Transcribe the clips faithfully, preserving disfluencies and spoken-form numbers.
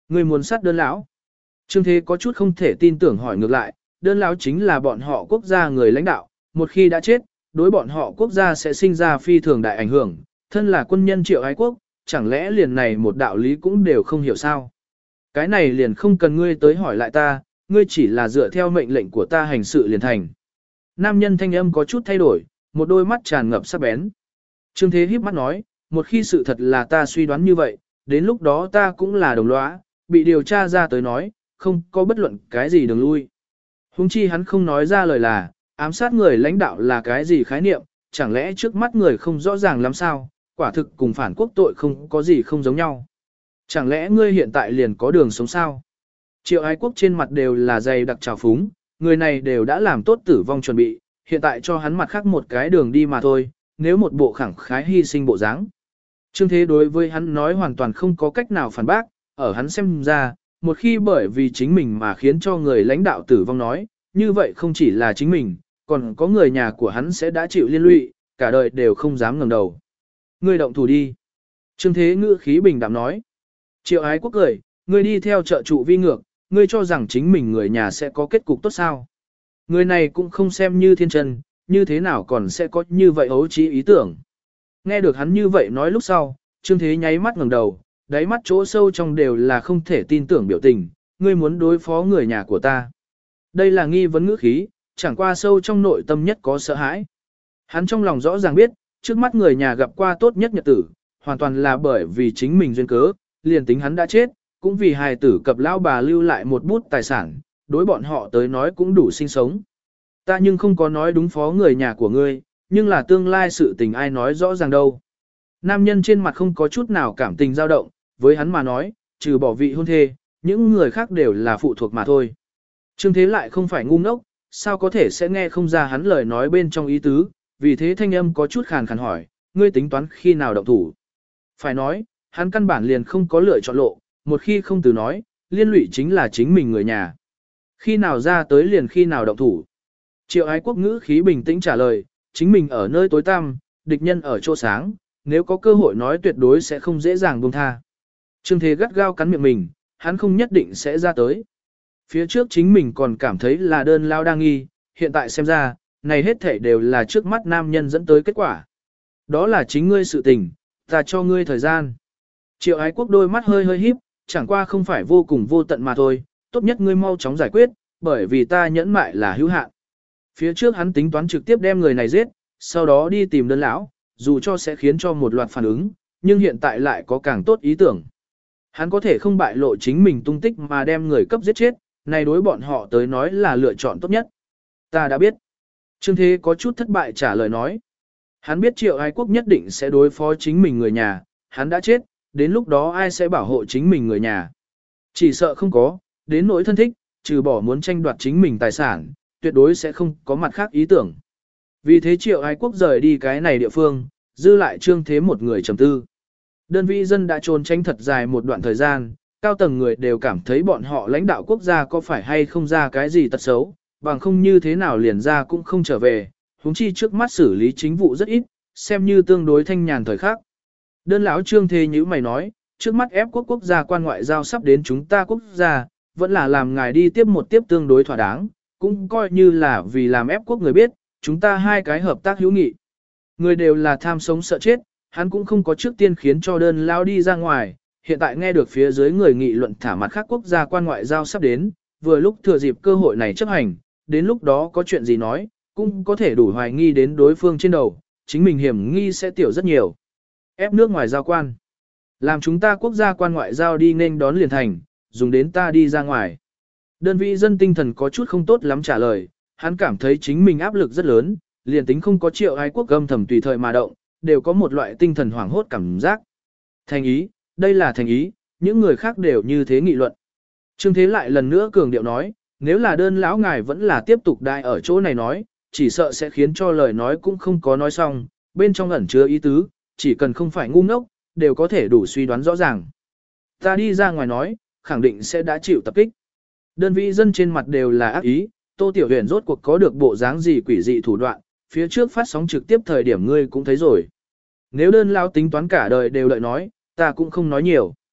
Ngươi muốn sát đơn lão? Trương Thế có chút không thể tin tưởng hỏi ngược lại, đơn lão chính là bọn họ quốc gia người lãnh đạo, một khi đã chết, đối bọn họ quốc gia sẽ sinh ra phi thường đại ảnh hưởng, thân là quân nhân Triệu Ái Quốc, chẳng lẽ liền này một đạo lý cũng đều không hiểu sao? Cái này liền không cần ngươi tới hỏi lại ta, ngươi chỉ là dựa theo mệnh lệnh của ta hành sự liền thành. Nam nhân thanh âm có chút thay đổi, một đôi mắt tràn ngập sắc bén. Trương Thế híp mắt nói, một khi sự thật là ta suy đoán như vậy, đến lúc đó ta cũng là đồng lõa, bị điều tra ra tới nói, không có bất luận cái gì đường lui. Huống chi hắn không nói ra lời là, ám sát người lãnh đạo là cái gì khái niệm, chẳng lẽ trước mắt người không rõ ràng lắm sao, quả thực cùng phản quốc tội không có gì không giống nhau. Chẳng lẽ ngươi hiện tại liền có đường sống sao? Triệu Ái Quốc trên mặt đều là dày đặc trào phúng, người này đều đã làm tốt tử vong chuẩn bị, hiện tại cho hắn mặt khác một cái đường đi mà thôi, nếu một bộ khẳng khái hy sinh bộ dáng. Trương Thế đối với hắn nói hoàn toàn không có cách nào phản bác, ở hắn xem ra, một khi bởi vì chính mình mà khiến cho người lãnh đạo tử vong nói, như vậy không chỉ là chính mình, còn có người nhà của hắn sẽ đã chịu liên lụy, cả đời đều không dám ngẩng đầu. Ngươi động thủ đi. Trương Thế ngữ khí bình đạm nói. Triệu Ái Quốc cười, ngươi đi theo trợ trụ vi ngược, ngươi cho rằng chính mình người nhà sẽ có kết cục tốt sao. Người này cũng không xem như thiên chân, như thế nào còn sẽ có như vậy ấu trí ý tưởng. Nghe được hắn như vậy nói lúc sau, Trương Thế nháy mắt ngẩng đầu, đáy mắt chỗ sâu trong đều là không thể tin tưởng biểu tình, ngươi muốn đối phó người nhà của ta. Đây là nghi vấn ngữ khí, chẳng qua sâu trong nội tâm nhất có sợ hãi. Hắn trong lòng rõ ràng biết, trước mắt người nhà gặp qua tốt nhất nhật tử, hoàn toàn là bởi vì chính mình duyên cớ, liền tính hắn đã chết, cũng vì hài tử cập lão bà lưu lại một bút tài sản, đối bọn họ tới nói cũng đủ sinh sống. Ta nhưng không có nói đúng phó người nhà của ngươi, nhưng là tương lai sự tình ai nói rõ ràng đâu. Nam nhân trên mặt không có chút nào cảm tình dao động, với hắn mà nói, trừ bỏ vị hôn thê, những người khác đều là phụ thuộc mà thôi. Trương Thế lại không phải ngu ngốc, sao có thể sẽ nghe không ra hắn lời nói bên trong ý tứ, vì thế thanh âm có chút khàn khàn hỏi, ngươi tính toán khi nào động thủ. Phải nói, hắn căn bản liền không có lựa chọn lộ, một khi không từ nói, liên lụy chính là chính mình người nhà. Khi nào ra tới liền khi nào động thủ. Triệu Ái Quốc ngữ khí bình tĩnh trả lời, chính mình ở nơi tối tăm, địch nhân ở chỗ sáng, nếu có cơ hội nói tuyệt đối sẽ không dễ dàng buông tha. Trương Thế gắt gao cắn miệng mình, hắn không nhất định sẽ ra tới. Phía trước chính mình còn cảm thấy là đơn lao đang nghi, hiện tại xem ra, này hết thảy đều là trước mắt nam nhân dẫn tới kết quả. Đó là chính ngươi sự tình, ta cho ngươi thời gian. Triệu Ái Quốc đôi mắt hơi hơi híp, chẳng qua không phải vô cùng vô tận mà thôi, tốt nhất ngươi mau chóng giải quyết, bởi vì ta nhẫn mại là hữu hạn. Phía trước hắn tính toán trực tiếp đem người này giết, sau đó đi tìm đơn lão, dù cho sẽ khiến cho một loạt phản ứng, nhưng hiện tại lại có càng tốt ý tưởng. Hắn có thể không bại lộ chính mình tung tích mà đem người cấp giết chết, này đối bọn họ tới nói là lựa chọn tốt nhất. Ta đã biết. Trương Thế có chút thất bại trả lời nói. Hắn biết Triệu Ái Quốc nhất định sẽ đối phó chính mình người nhà, hắn đã chết, đến lúc đó ai sẽ bảo hộ chính mình người nhà. Chỉ sợ không có, đến nỗi thân thích, trừ bỏ muốn tranh đoạt chính mình tài sản, tuyệt đối sẽ không có mặt khác ý tưởng. Vì thế Triệu Ái Quốc rời đi cái này địa phương, dư lại Trương Thế một người trầm tư. Đơn vị dân đã trốn tránh thật dài một đoạn thời gian, cao tầng người đều cảm thấy bọn họ lãnh đạo quốc gia có phải hay không ra cái gì tật xấu, bằng không như thế nào liền ra cũng không trở về, huống chi trước mắt xử lý chính vụ rất ít, xem như tương đối thanh nhàn thời khắc. Đơn lão Trương Thế như mày nói, trước mắt ép quốc quốc gia quan ngoại giao sắp đến chúng ta quốc gia, vẫn là làm ngài đi tiếp một tiếp tương đối thỏa đáng, cũng coi như là vì làm ép quốc người biết, chúng ta hai cái hợp tác hữu nghị. Người đều là tham sống sợ chết, hắn cũng không có trước tiên khiến cho đơn lão đi ra ngoài, hiện tại nghe được phía dưới người nghị luận thả mặt khác quốc gia quan ngoại giao sắp đến, vừa lúc thừa dịp cơ hội này chấp hành, đến lúc đó có chuyện gì nói, cũng có thể đủ hoài nghi đến đối phương trên đầu, chính mình hiểm nghi sẽ tiểu rất nhiều. Ép nước ngoài giao quan. Làm chúng ta quốc gia quan ngoại giao đi nên đón liền thành, dùng đến ta đi ra ngoài. Đơn vị dân tinh thần có chút không tốt lắm trả lời, hắn cảm thấy chính mình áp lực rất lớn, liền tính không có Triệu Ái Quốc âm thầm tùy thời mà động, đều có một loại tinh thần hoảng hốt cảm giác. Thành ý, đây là thành ý, những người khác đều như thế nghị luận. Trương Thế lại lần nữa cường điệu nói, nếu là đơn lão ngài vẫn là tiếp tục đại ở chỗ này nói, chỉ sợ sẽ khiến cho lời nói cũng không có nói xong, bên trong ẩn chứa ý tứ, chỉ cần không phải ngu ngốc, đều có thể đủ suy đoán rõ ràng. Ta đi ra ngoài nói, khẳng định sẽ đã chịu tập kích. Đơn vị dân trên mặt đều là ác ý, Tô Tiểu Huyền rốt cuộc có được bộ dáng gì quỷ dị thủ đoạn, phía trước phát sóng trực tiếp thời điểm ngươi cũng thấy rồi. Nếu đơn lao tính toán cả đời đều đợi nói, ta cũng không nói nhiều.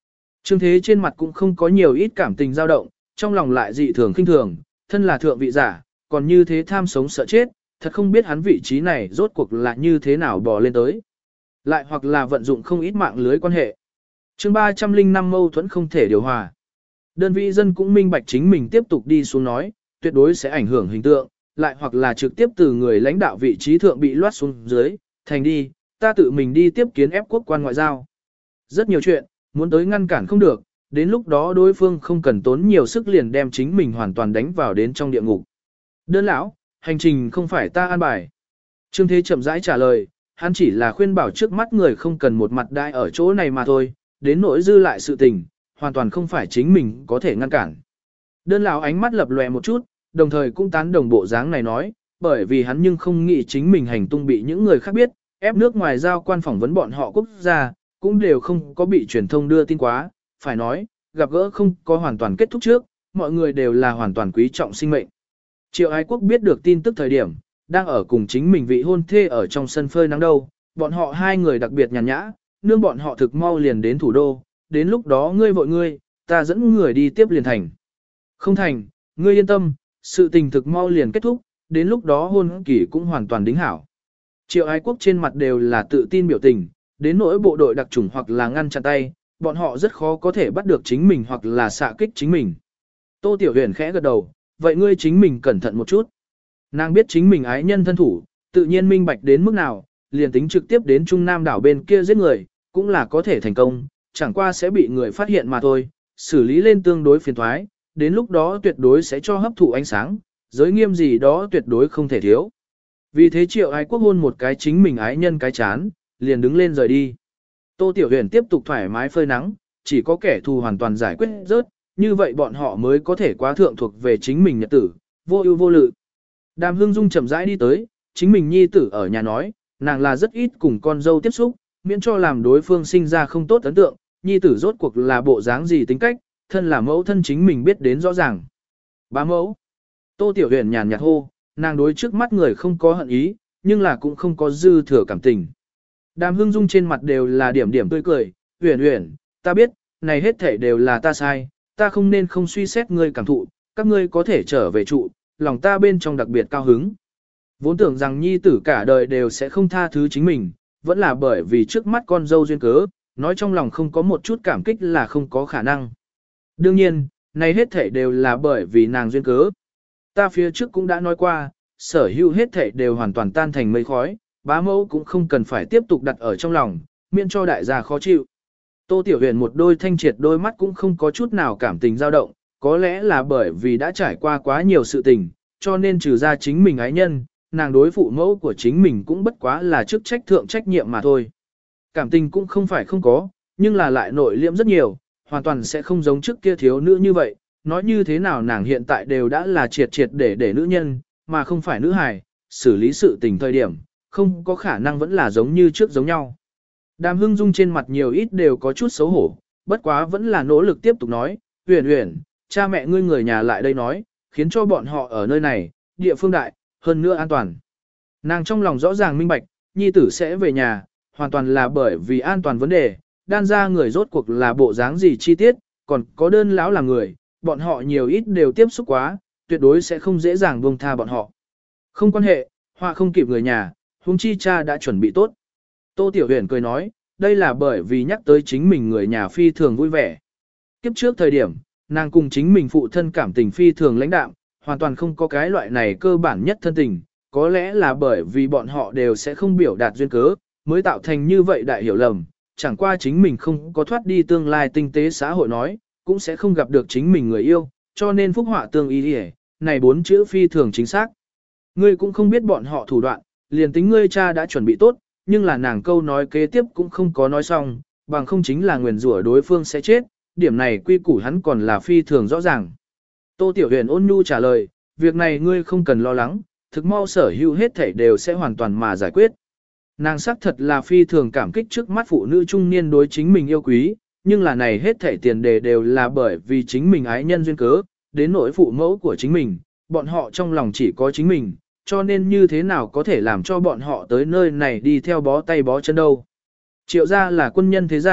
Trương Thế trên mặt cũng không có nhiều ít cảm tình dao động, trong lòng lại dị thường khinh thường, thân là thượng vị giả, còn như thế tham sống sợ chết, thật không biết hắn vị trí này rốt cuộc là như thế nào bò lên tới. Lại hoặc là vận dụng không ít mạng lưới quan hệ. chương ba trăm linh năm mâu thuẫn không thể điều hòa. Đơn vị dân cũng minh bạch chính mình tiếp tục đi xuống nói, tuyệt đối sẽ ảnh hưởng hình tượng, lại hoặc là trực tiếp từ người lãnh đạo vị trí thượng bị loát xuống dưới, thành đi, ta tự mình đi tiếp kiến ép quốc quan ngoại giao. Rất nhiều chuyện, muốn tới ngăn cản không được, đến lúc đó đối phương không cần tốn nhiều sức liền đem chính mình hoàn toàn đánh vào đến trong địa ngục. Đơn lão, hành trình không phải ta an bài. Trương Thế chậm rãi trả lời, hắn chỉ là khuyên bảo trước mắt người không cần một mặt đại ở chỗ này mà thôi, đến nỗi dư lại sự tình, hoàn toàn không phải chính mình có thể ngăn cản. Đơn lão ánh mắt lập lòe một chút, đồng thời cũng tán đồng bộ dáng này nói, bởi vì hắn nhưng không nghĩ chính mình hành tung bị những người khác biết, ép nước ngoài giao quan phỏng vấn bọn họ quốc gia, cũng đều không có bị truyền thông đưa tin quá, phải nói, gặp gỡ không có hoàn toàn kết thúc trước, mọi người đều là hoàn toàn quý trọng sinh mệnh. Triệu Ái Quốc biết được tin tức thời điểm, đang ở cùng chính mình vị hôn thê ở trong sân phơi nắng đâu, bọn họ hai người đặc biệt nhàn nhã, nương bọn họ thực mau liền đến thủ đô, đến lúc đó ngươi vội ngươi, ta dẫn người đi tiếp liền thành. Không thành, ngươi yên tâm, sự tình thực mau liền kết thúc, đến lúc đó hôn kỳ cũng hoàn toàn đính hảo. Triệu Ái Quốc trên mặt đều là tự tin biểu tình, đến nỗi bộ đội đặc chủng hoặc là ngăn chặn tay, bọn họ rất khó có thể bắt được chính mình hoặc là xạ kích chính mình. Tô Tiểu Huyền khẽ gật đầu, vậy ngươi chính mình cẩn thận một chút. Nàng biết chính mình ái nhân thân thủ, tự nhiên minh bạch đến mức nào, liền tính trực tiếp đến Trung Nam đảo bên kia giết người, cũng là có thể thành công, chẳng qua sẽ bị người phát hiện mà thôi, xử lý lên tương đối phiền thoái, đến lúc đó tuyệt đối sẽ cho hấp thụ ánh sáng, giới nghiêm gì đó tuyệt đối không thể thiếu. Vì thế Triệu Ái Quốc hôn một cái chính mình ái nhân cái chán, liền đứng lên rời đi. Tô Tiểu Huyền tiếp tục thoải mái phơi nắng, chỉ có kẻ thù hoàn toàn giải quyết rớt, như vậy bọn họ mới có thể quá thượng thuộc về chính mình nhật tử, vô ưu vô lự. Đàm Hương Dung chậm rãi đi tới, chính mình nhi tử ở nhà nói, nàng là rất ít cùng con dâu tiếp xúc, miễn cho làm đối phương sinh ra không tốt ấn tượng, nhi tử rốt cuộc là bộ dáng gì tính cách, thân là mẫu thân chính mình biết đến rõ ràng. Bá mẫu. Tô Tiểu Huyền nhàn nhạt hô, nàng đối trước mắt người không có hận ý, nhưng là cũng không có dư thừa cảm tình. Đàm Hương Dung trên mặt đều là điểm điểm tươi cười, Huyền Huyền, ta biết, này hết thảy đều là ta sai, ta không nên không suy xét ngươi cảm thụ, các ngươi có thể trở về trụ, lòng ta bên trong đặc biệt cao hứng. Vốn tưởng rằng nhi tử cả đời đều sẽ không tha thứ chính mình, vẫn là bởi vì trước mắt con dâu duyên cớ, nói trong lòng không có một chút cảm kích là không có khả năng. Đương nhiên, này hết thảy đều là bởi vì nàng duyên cớ. Ta phía trước cũng đã nói qua, sở hữu hết thảy đều hoàn toàn tan thành mây khói, bá mẫu cũng không cần phải tiếp tục đặt ở trong lòng, miễn cho đại gia khó chịu. Tô Tiểu Huyền một đôi thanh triệt đôi mắt cũng không có chút nào cảm tình dao động, có lẽ là bởi vì đã trải qua quá nhiều sự tình, cho nên trừ ra chính mình ái nhân, nàng đối phụ mẫu của chính mình cũng bất quá là chức trách thượng trách nhiệm mà thôi. Cảm tình cũng không phải không có, nhưng là lại nội liễm rất nhiều, hoàn toàn sẽ không giống trước kia thiếu nữ như vậy, nói như thế nào nàng hiện tại đều đã là triệt triệt để để nữ nhân, mà không phải nữ hài, xử lý sự tình thời điểm, không có khả năng vẫn là giống như trước giống nhau. Đàm Hưng Dung trên mặt nhiều ít đều có chút xấu hổ, bất quá vẫn là nỗ lực tiếp tục nói, Huyền Huyền, cha mẹ ngươi người nhà lại đây nói, khiến cho bọn họ ở nơi này, địa phương đại, hơn nữa an toàn. Nàng trong lòng rõ ràng minh bạch, nhi tử sẽ về nhà, hoàn toàn là bởi vì an toàn vấn đề, đan ra người rốt cuộc là bộ dáng gì chi tiết, còn có đơn lão là người, bọn họ nhiều ít đều tiếp xúc quá, tuyệt đối sẽ không dễ dàng buông tha bọn họ. Không quan hệ, họa không kịp người nhà, huống chi cha đã chuẩn bị tốt. Tô Tiểu Huyền cười nói, đây là bởi vì nhắc tới chính mình người nhà phi thường vui vẻ. Kiếp trước thời điểm, nàng cùng chính mình phụ thân cảm tình phi thường lãnh đạm, hoàn toàn không có cái loại này cơ bản nhất thân tình, có lẽ là bởi vì bọn họ đều sẽ không biểu đạt duyên cớ, mới tạo thành như vậy đại hiểu lầm, chẳng qua chính mình không có thoát đi tương lai tinh tế xã hội nói, cũng sẽ không gặp được chính mình người yêu, cho nên phúc họa tương y hề, này bốn chữ phi thường chính xác. Ngươi cũng không biết bọn họ thủ đoạn, liền tính ngươi cha đã chuẩn bị tốt, nhưng là nàng câu nói kế tiếp cũng không có nói xong, bằng không chính là nguyền rủa đối phương sẽ chết, điểm này quy củ hắn còn là phi thường rõ ràng. Tô Tiểu Huyền ôn nhu trả lời, việc này ngươi không cần lo lắng, thực mau sở hữu hết thảy đều sẽ hoàn toàn mà giải quyết. Nàng xác thật là phi thường cảm kích trước mắt phụ nữ trung niên đối chính mình yêu quý, nhưng là này hết thảy tiền đề đều là bởi vì chính mình ái nhân duyên cớ, đến nỗi phụ mẫu của chính mình, bọn họ trong lòng chỉ có chính mình, cho nên như thế nào có thể làm cho bọn họ tới nơi này đi theo bó tay bó chân đâu. Triệu gia là quân nhân thế gia,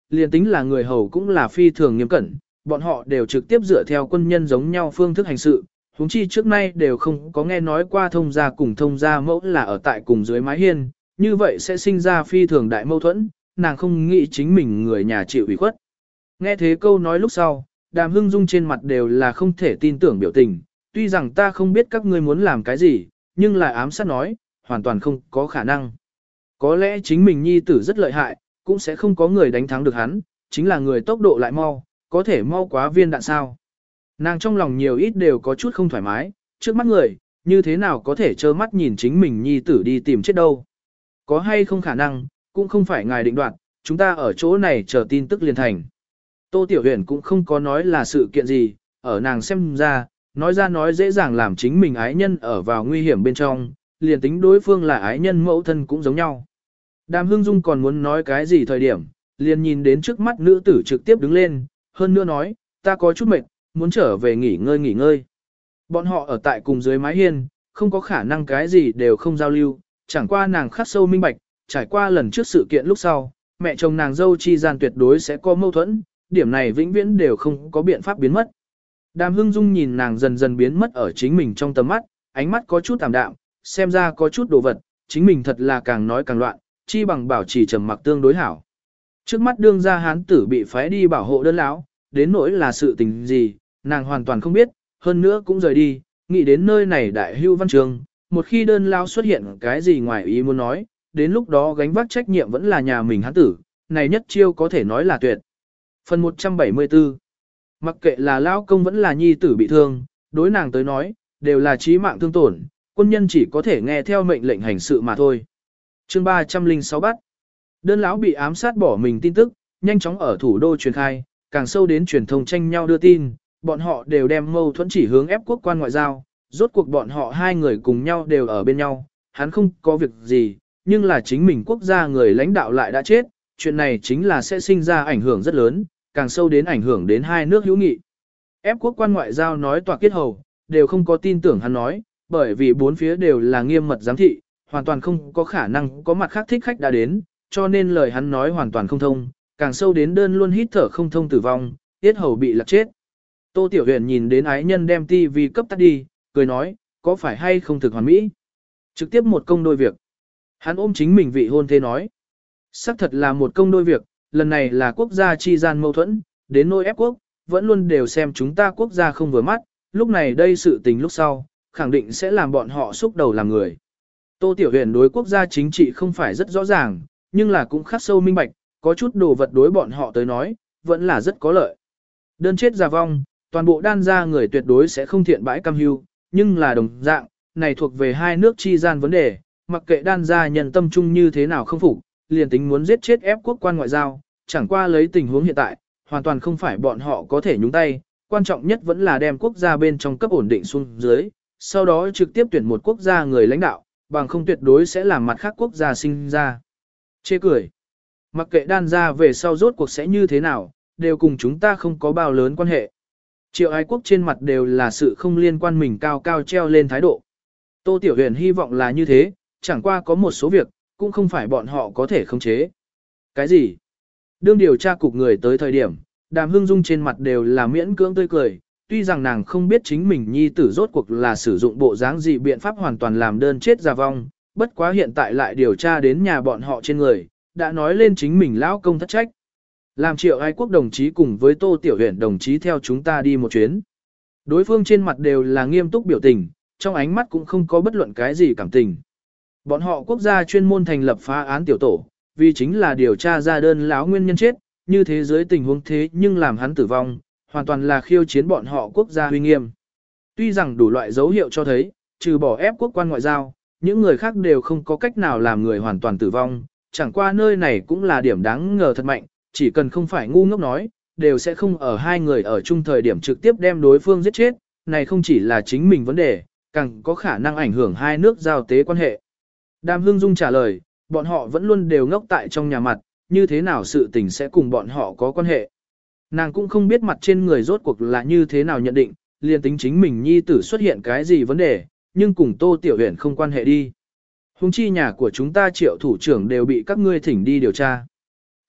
liền tính là người hầu cũng là phi thường nghiêm cẩn, bọn họ đều trực tiếp dựa theo quân nhân giống nhau phương thức hành sự, huống chi trước nay đều không có nghe nói qua thông gia cùng thông gia mẫu là ở tại cùng dưới mái hiên, như vậy sẽ sinh ra phi thường đại mâu thuẫn, nàng không nghĩ chính mình người nhà chịu ủy khuất. Nghe thế câu nói lúc sau, Đàm Hưng Dung trên mặt đều là không thể tin tưởng biểu tình, tuy rằng ta không biết các ngươi muốn làm cái gì, nhưng là ám sát nói, hoàn toàn không có khả năng. Có lẽ chính mình nhi tử rất lợi hại, cũng sẽ không có người đánh thắng được hắn, chính là người tốc độ lại mau, có thể mau quá viên đạn sao. Nàng trong lòng nhiều ít đều có chút không thoải mái, trước mắt người, như thế nào có thể trơ mắt nhìn chính mình nhi tử đi tìm chết đâu. Có hay không khả năng, cũng không phải ngài định đoạt, chúng ta ở chỗ này chờ tin tức liên thành. Tô Tiểu Huyền cũng không có nói là sự kiện gì, ở nàng xem ra, nói ra nói dễ dàng làm chính mình ái nhân ở vào nguy hiểm bên trong, liền tính đối phương là ái nhân mẫu thân cũng giống nhau. Đàm Hưng Dung còn muốn nói cái gì thời điểm, liền nhìn đến trước mắt nữ tử trực tiếp đứng lên, hơn nữa nói, ta có chút mệt, muốn trở về nghỉ ngơi nghỉ ngơi. Bọn họ ở tại cùng dưới mái hiên, không có khả năng cái gì đều không giao lưu, chẳng qua nàng khắc sâu minh bạch, trải qua lần trước sự kiện lúc sau, mẹ chồng nàng dâu chi gian tuyệt đối sẽ có mâu thuẫn, điểm này vĩnh viễn đều không có biện pháp biến mất. Đàm Hưng Dung nhìn nàng dần dần biến mất ở chính mình trong tầm mắt, ánh mắt có chút tạm đạm, xem ra có chút đồ vật, chính mình thật là càng nói càng loạn, chi bằng bảo trì trầm mặc tương đối hảo. Trước mắt đương gia hán tử bị phái đi bảo hộ đơn lão, đến nỗi là sự tình gì, nàng hoàn toàn không biết, hơn nữa cũng rời đi, nghĩ đến nơi này đại hưu văn trường, một khi đơn lão xuất hiện cái gì ngoài ý muốn nói, đến lúc đó gánh vác trách nhiệm vẫn là nhà mình hán tử, này nhất chiêu có thể nói là tuyệt. Phần một trăm bảy mươi tư. Mặc kệ là lão công vẫn là nhi tử bị thương, đối nàng tới nói, đều là chí mạng thương tổn, quân nhân chỉ có thể nghe theo mệnh lệnh hành sự mà thôi. Chương ba trăm lẻ sáu bắt. Đơn lão bị ám sát bỏ mình tin tức, nhanh chóng ở thủ đô truyền khai, càng sâu đến truyền thông tranh nhau đưa tin, bọn họ đều đem mâu thuẫn chỉ hướng ép quốc quan ngoại giao, rốt cuộc bọn họ hai người cùng nhau đều ở bên nhau, hắn không có việc gì, nhưng là chính mình quốc gia người lãnh đạo lại đã chết, chuyện này chính là sẽ sinh ra ảnh hưởng rất lớn, càng sâu đến ảnh hưởng đến hai nước hữu nghị. Ép quốc quan ngoại giao nói tòa kết hầu, đều không có tin tưởng hắn nói, bởi vì bốn phía đều là nghiêm mật giám thị, hoàn toàn không có khả năng có mặt khác thích khách đã đến, cho nên lời hắn nói hoàn toàn không thông, càng sâu đến đơn luôn hít thở không thông tử vong, tiết hầu bị lạc chết. Tô Tiểu Huyền nhìn đến ái nhân đem tivi cấp tắt đi, cười nói, có phải hay không thực hoàn mỹ? Trực tiếp một công đôi việc. Hắn ôm chính mình vị hôn thê nói. Xác thật là một công đôi việc, lần này là quốc gia chi gian mâu thuẫn, đến nỗi ép quốc, vẫn luôn đều xem chúng ta quốc gia không vừa mắt, lúc này đây sự tình lúc sau, khẳng định sẽ làm bọn họ xúc đầu làm người. Tô Tiểu Huyền đối quốc gia chính trị không phải rất rõ ràng, nhưng là cũng khắc sâu minh bạch, có chút đồ vật đối bọn họ tới nói, vẫn là rất có lợi. Đơn chết già vong, toàn bộ đan gia người tuyệt đối sẽ không thiện bãi cam hưu, nhưng là đồng dạng, này thuộc về hai nước chi gian vấn đề, mặc kệ đan gia nhân tâm chung như thế nào không phục, liền tính muốn giết chết ép quốc quan ngoại giao, chẳng qua lấy tình huống hiện tại, hoàn toàn không phải bọn họ có thể nhúng tay, quan trọng nhất vẫn là đem quốc gia bên trong cấp ổn định xuống dưới, sau đó trực tiếp tuyển một quốc gia người lãnh đạo, bằng không tuyệt đối sẽ làm mặt khác quốc gia sinh ra. Chê cười. Mặc kệ đan gia về sau rốt cuộc sẽ như thế nào, đều cùng chúng ta không có bao lớn quan hệ. Triệu ái quốc trên mặt đều là sự không liên quan mình cao cao treo lên thái độ. Tô Tiểu Huyền hy vọng là như thế, chẳng qua có một số việc, cũng không phải bọn họ có thể khống chế. Cái gì? Đương điều tra cục người tới thời điểm, Đàm Hưng Dung trên mặt đều là miễn cưỡng tươi cười, tuy rằng nàng không biết chính mình nhi tử rốt cuộc là sử dụng bộ dáng gì biện pháp hoàn toàn làm đơn chết ra vong, bất quá hiện tại lại điều tra đến nhà bọn họ trên người, đã nói lên chính mình lão công thất trách. Làm Triệu ái quốc đồng chí cùng với Tô Tiểu Huyền đồng chí theo chúng ta đi một chuyến. Đối phương trên mặt đều là nghiêm túc biểu tình, trong ánh mắt cũng không có bất luận cái gì cảm tình. Bọn họ quốc gia chuyên môn thành lập phá án tiểu tổ, vì chính là điều tra ra đơn lão nguyên nhân chết, như thế giới tình huống thế nhưng làm hắn tử vong, hoàn toàn là khiêu chiến bọn họ quốc gia uy nghiêm. Tuy rằng đủ loại dấu hiệu cho thấy, trừ bỏ ép quốc quan ngoại giao, những người khác đều không có cách nào làm người hoàn toàn tử vong, chẳng qua nơi này cũng là điểm đáng ngờ thật mạnh, chỉ cần không phải ngu ngốc nói, đều sẽ không ở hai người ở chung thời điểm trực tiếp đem đối phương giết chết, này không chỉ là chính mình vấn đề, càng có khả năng ảnh hưởng hai nước giao tế quan hệ. Đàm Hưng Dung trả lời, bọn họ vẫn luôn đều ngốc tại trong nhà mặt, như thế nào sự tình sẽ cùng bọn họ có quan hệ. Nàng cũng không biết mặt trên người rốt cuộc là như thế nào nhận định, liền tính chính mình nhi tử xuất hiện cái gì vấn đề, nhưng cùng Tô Tiểu Huyền không quan hệ đi. Hùng chi nhà của chúng ta Triệu thủ trưởng đều bị các ngươi thỉnh đi điều tra.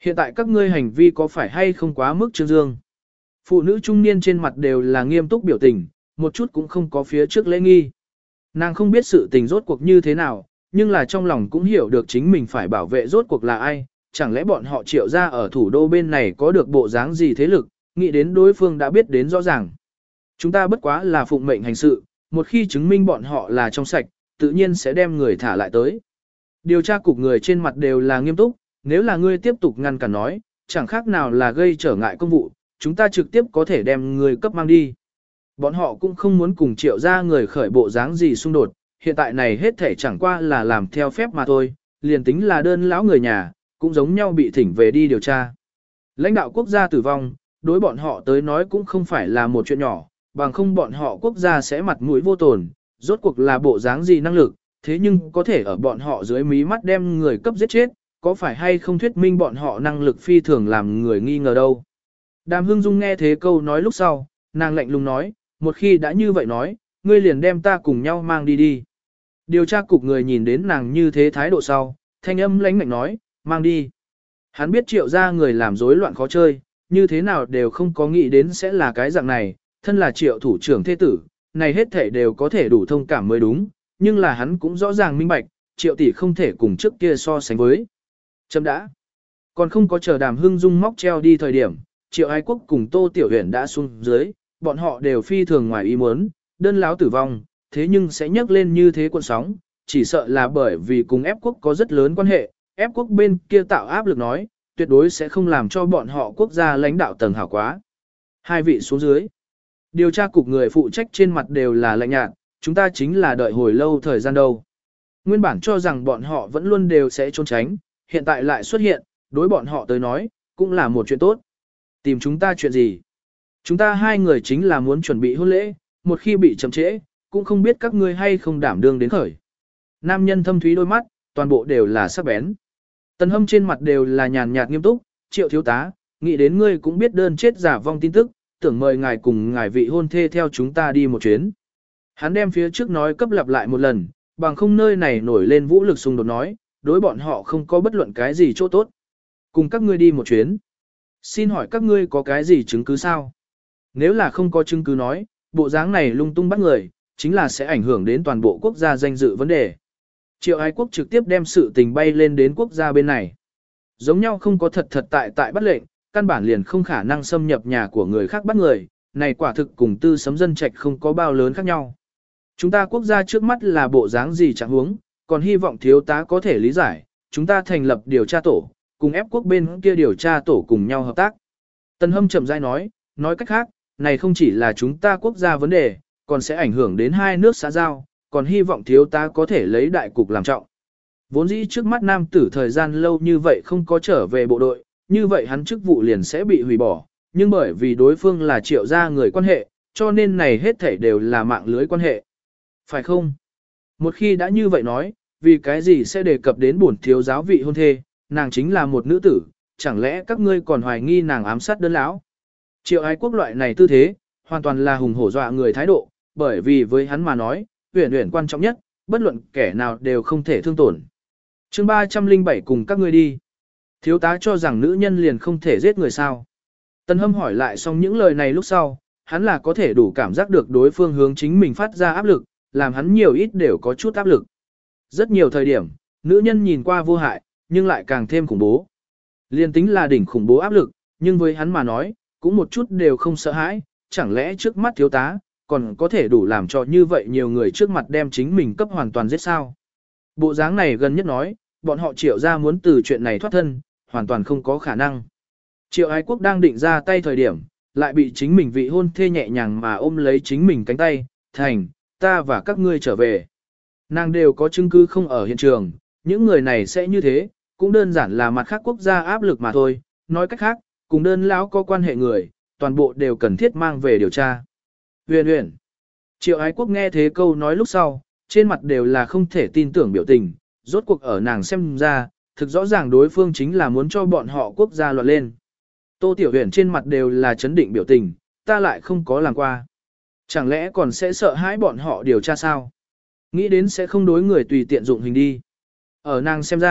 Hiện tại các ngươi hành vi có phải hay không quá mức trương dương? Phụ nữ trung niên trên mặt đều là nghiêm túc biểu tình, một chút cũng không có phía trước lễ nghi. Nàng không biết sự tình rốt cuộc như thế nào, nhưng là trong lòng cũng hiểu được chính mình phải bảo vệ rốt cuộc là ai, chẳng lẽ bọn họ Triệu gia ở thủ đô bên này có được bộ dáng gì thế lực, nghĩ đến đối phương đã biết đến rõ ràng. Chúng ta bất quá là phụng mệnh hành sự, một khi chứng minh bọn họ là trong sạch, tự nhiên sẽ đem người thả lại tới. Điều tra cục người trên mặt đều là nghiêm túc, nếu là ngươi tiếp tục ngăn cản nói, chẳng khác nào là gây trở ngại công vụ, chúng ta trực tiếp có thể đem người cấp mang đi. Bọn họ cũng không muốn cùng Triệu gia người khởi bộ dáng gì xung đột, hiện tại này hết thể chẳng qua là làm theo phép mà thôi, liền tính là đơn lão người nhà, cũng giống nhau bị thỉnh về đi điều tra. Lãnh đạo quốc gia tử vong, đối bọn họ tới nói cũng không phải là một chuyện nhỏ, bằng không bọn họ quốc gia sẽ mặt mũi vô tồn, rốt cuộc là bộ dáng gì năng lực, thế nhưng có thể ở bọn họ dưới mí mắt đem người cấp giết chết, có phải hay không thuyết minh bọn họ năng lực phi thường làm người nghi ngờ đâu. Đàm Hưng Dung nghe thế câu nói lúc sau, nàng lạnh lùng nói, một khi đã như vậy nói, ngươi liền đem ta cùng nhau mang đi đi. Điều tra cục người nhìn đến nàng như thế thái độ sau, thanh âm lãnh mạnh nói, mang đi. Hắn biết Triệu gia người làm rối loạn khó chơi, như thế nào đều không có nghĩ đến sẽ là cái dạng này, thân là Triệu thủ trưởng thế tử, này hết thể đều có thể đủ thông cảm mới đúng, nhưng là hắn cũng rõ ràng minh bạch, Triệu tỷ không thể cùng trước kia so sánh với. Chấm đã. Còn không có chờ Đàm Hưng Dung móc treo đi thời điểm, Triệu Ái Quốc cùng Tô Tiểu Huyền đã xuống dưới, bọn họ đều phi thường ngoài ý muốn, đơn láo tử vong, thế nhưng sẽ nhấc lên như thế cuộn sóng, chỉ sợ là bởi vì cùng ép quốc có rất lớn quan hệ, ép quốc bên kia tạo áp lực nói, tuyệt đối sẽ không làm cho bọn họ quốc gia lãnh đạo tầng hảo quá. Hai vị xuống dưới. Điều tra cục người phụ trách trên mặt đều là lạnh nhạt, chúng ta chính là đợi hồi lâu thời gian đâu. Nguyên bản cho rằng bọn họ vẫn luôn đều sẽ trốn tránh, hiện tại lại xuất hiện, đối bọn họ tới nói, cũng là một chuyện tốt. Tìm chúng ta chuyện gì? Chúng ta hai người chính là muốn chuẩn bị hôn lễ, một khi bị chậm trễ, cũng không biết các ngươi hay không đảm đương đến khởi. Nam nhân thâm thúy đôi mắt, toàn bộ đều là sắc bén. Tần Hâm trên mặt đều là nhàn nhạt nghiêm túc, Triệu thiếu tá, nghĩ đến ngươi cũng biết đơn chết giả vong tin tức, tưởng mời ngài cùng ngài vị hôn thê theo chúng ta đi một chuyến. Hắn đem phía trước nói cấp lặp lại một lần, bằng không nơi này nổi lên vũ lực xung đột nói, đối bọn họ không có bất luận cái gì chỗ tốt. Cùng các ngươi đi một chuyến. Xin hỏi các ngươi có cái gì chứng cứ sao? Nếu là không có chứng cứ nói, bộ dáng này lung tung bắt người, chính là sẽ ảnh hưởng đến toàn bộ quốc gia danh dự vấn đề. Triệu Ái Quốc trực tiếp đem sự tình bay lên đến quốc gia bên này. Giống nhau không có thật thật tại tại bắt lệnh, căn bản liền không khả năng xâm nhập nhà của người khác bắt người, này quả thực cùng tư sấm dân trạch không có bao lớn khác nhau. Chúng ta quốc gia trước mắt là bộ dáng gì chẳng huống, còn hy vọng thiếu tá có thể lý giải, chúng ta thành lập điều tra tổ, cùng ép quốc bên kia điều tra tổ cùng nhau hợp tác. Tân Hâm chậm rãi nói, nói cách khác, này không chỉ là chúng ta quốc gia vấn đề, còn sẽ ảnh hưởng đến hai nước xã giao, còn hy vọng thiếu tá có thể lấy đại cục làm trọng. Vốn dĩ trước mắt nam tử thời gian lâu như vậy không có trở về bộ đội, như vậy hắn chức vụ liền sẽ bị hủy bỏ, nhưng bởi vì đối phương là Triệu gia người quan hệ, cho nên này hết thảy đều là mạng lưới quan hệ. Phải không? Một khi đã như vậy nói, vì cái gì sẽ đề cập đến bổn thiếu giáo vị hôn thê, nàng chính là một nữ tử, chẳng lẽ các ngươi còn hoài nghi nàng ám sát đơn lão? Triệu Ái Quốc loại này tư thế, hoàn toàn là hùng hổ dọa người thái độ, bởi vì với hắn mà nói, Uyển Uyển quan trọng nhất, bất luận kẻ nào đều không thể thương tổn. Chương ba trăm lẻ bảy cùng các ngươi đi. Thiếu tá cho rằng nữ nhân liền không thể giết người sao? Tân Hâm hỏi lại xong những lời này lúc sau, hắn là có thể đủ cảm giác được đối phương hướng chính mình phát ra áp lực, làm hắn nhiều ít đều có chút áp lực. Rất nhiều thời điểm, nữ nhân nhìn qua vô hại, nhưng lại càng thêm khủng bố. Liên tính là đỉnh khủng bố áp lực, nhưng với hắn mà nói, cũng một chút đều không sợ hãi, chẳng lẽ trước mắt thiếu tá, còn có thể đủ làm cho như vậy nhiều người trước mặt đem chính mình cấp hoàn toàn giết sao. Bộ dáng này gần nhất nói, bọn họ Triệu gia muốn từ chuyện này thoát thân, hoàn toàn không có khả năng. Triệu Ái Quốc đang định ra tay thời điểm, lại bị chính mình vị hôn thê nhẹ nhàng mà ôm lấy chính mình cánh tay, thành, ta và các ngươi trở về. Nàng đều có chứng cứ không ở hiện trường, những người này sẽ như thế, cũng đơn giản là mặt khác quốc gia áp lực mà thôi, nói cách khác, cùng đơn lão có quan hệ người, toàn bộ đều cần thiết mang về điều tra. Huyền huyền. Triệu Ái Quốc nghe thế câu nói lúc sau, trên mặt đều là không thể tin tưởng biểu tình, rốt cuộc ở nàng xem ra, thực rõ ràng đối phương chính là muốn cho bọn họ quốc gia loạn lên. Tô Tiểu Huyền trên mặt đều là chấn định biểu tình, ta lại không có làm qua. Chẳng lẽ còn sẽ sợ hãi bọn họ điều tra sao? Nghĩ đến sẽ không đối người tùy tiện dụng hình đi. Ở nàng xem ra,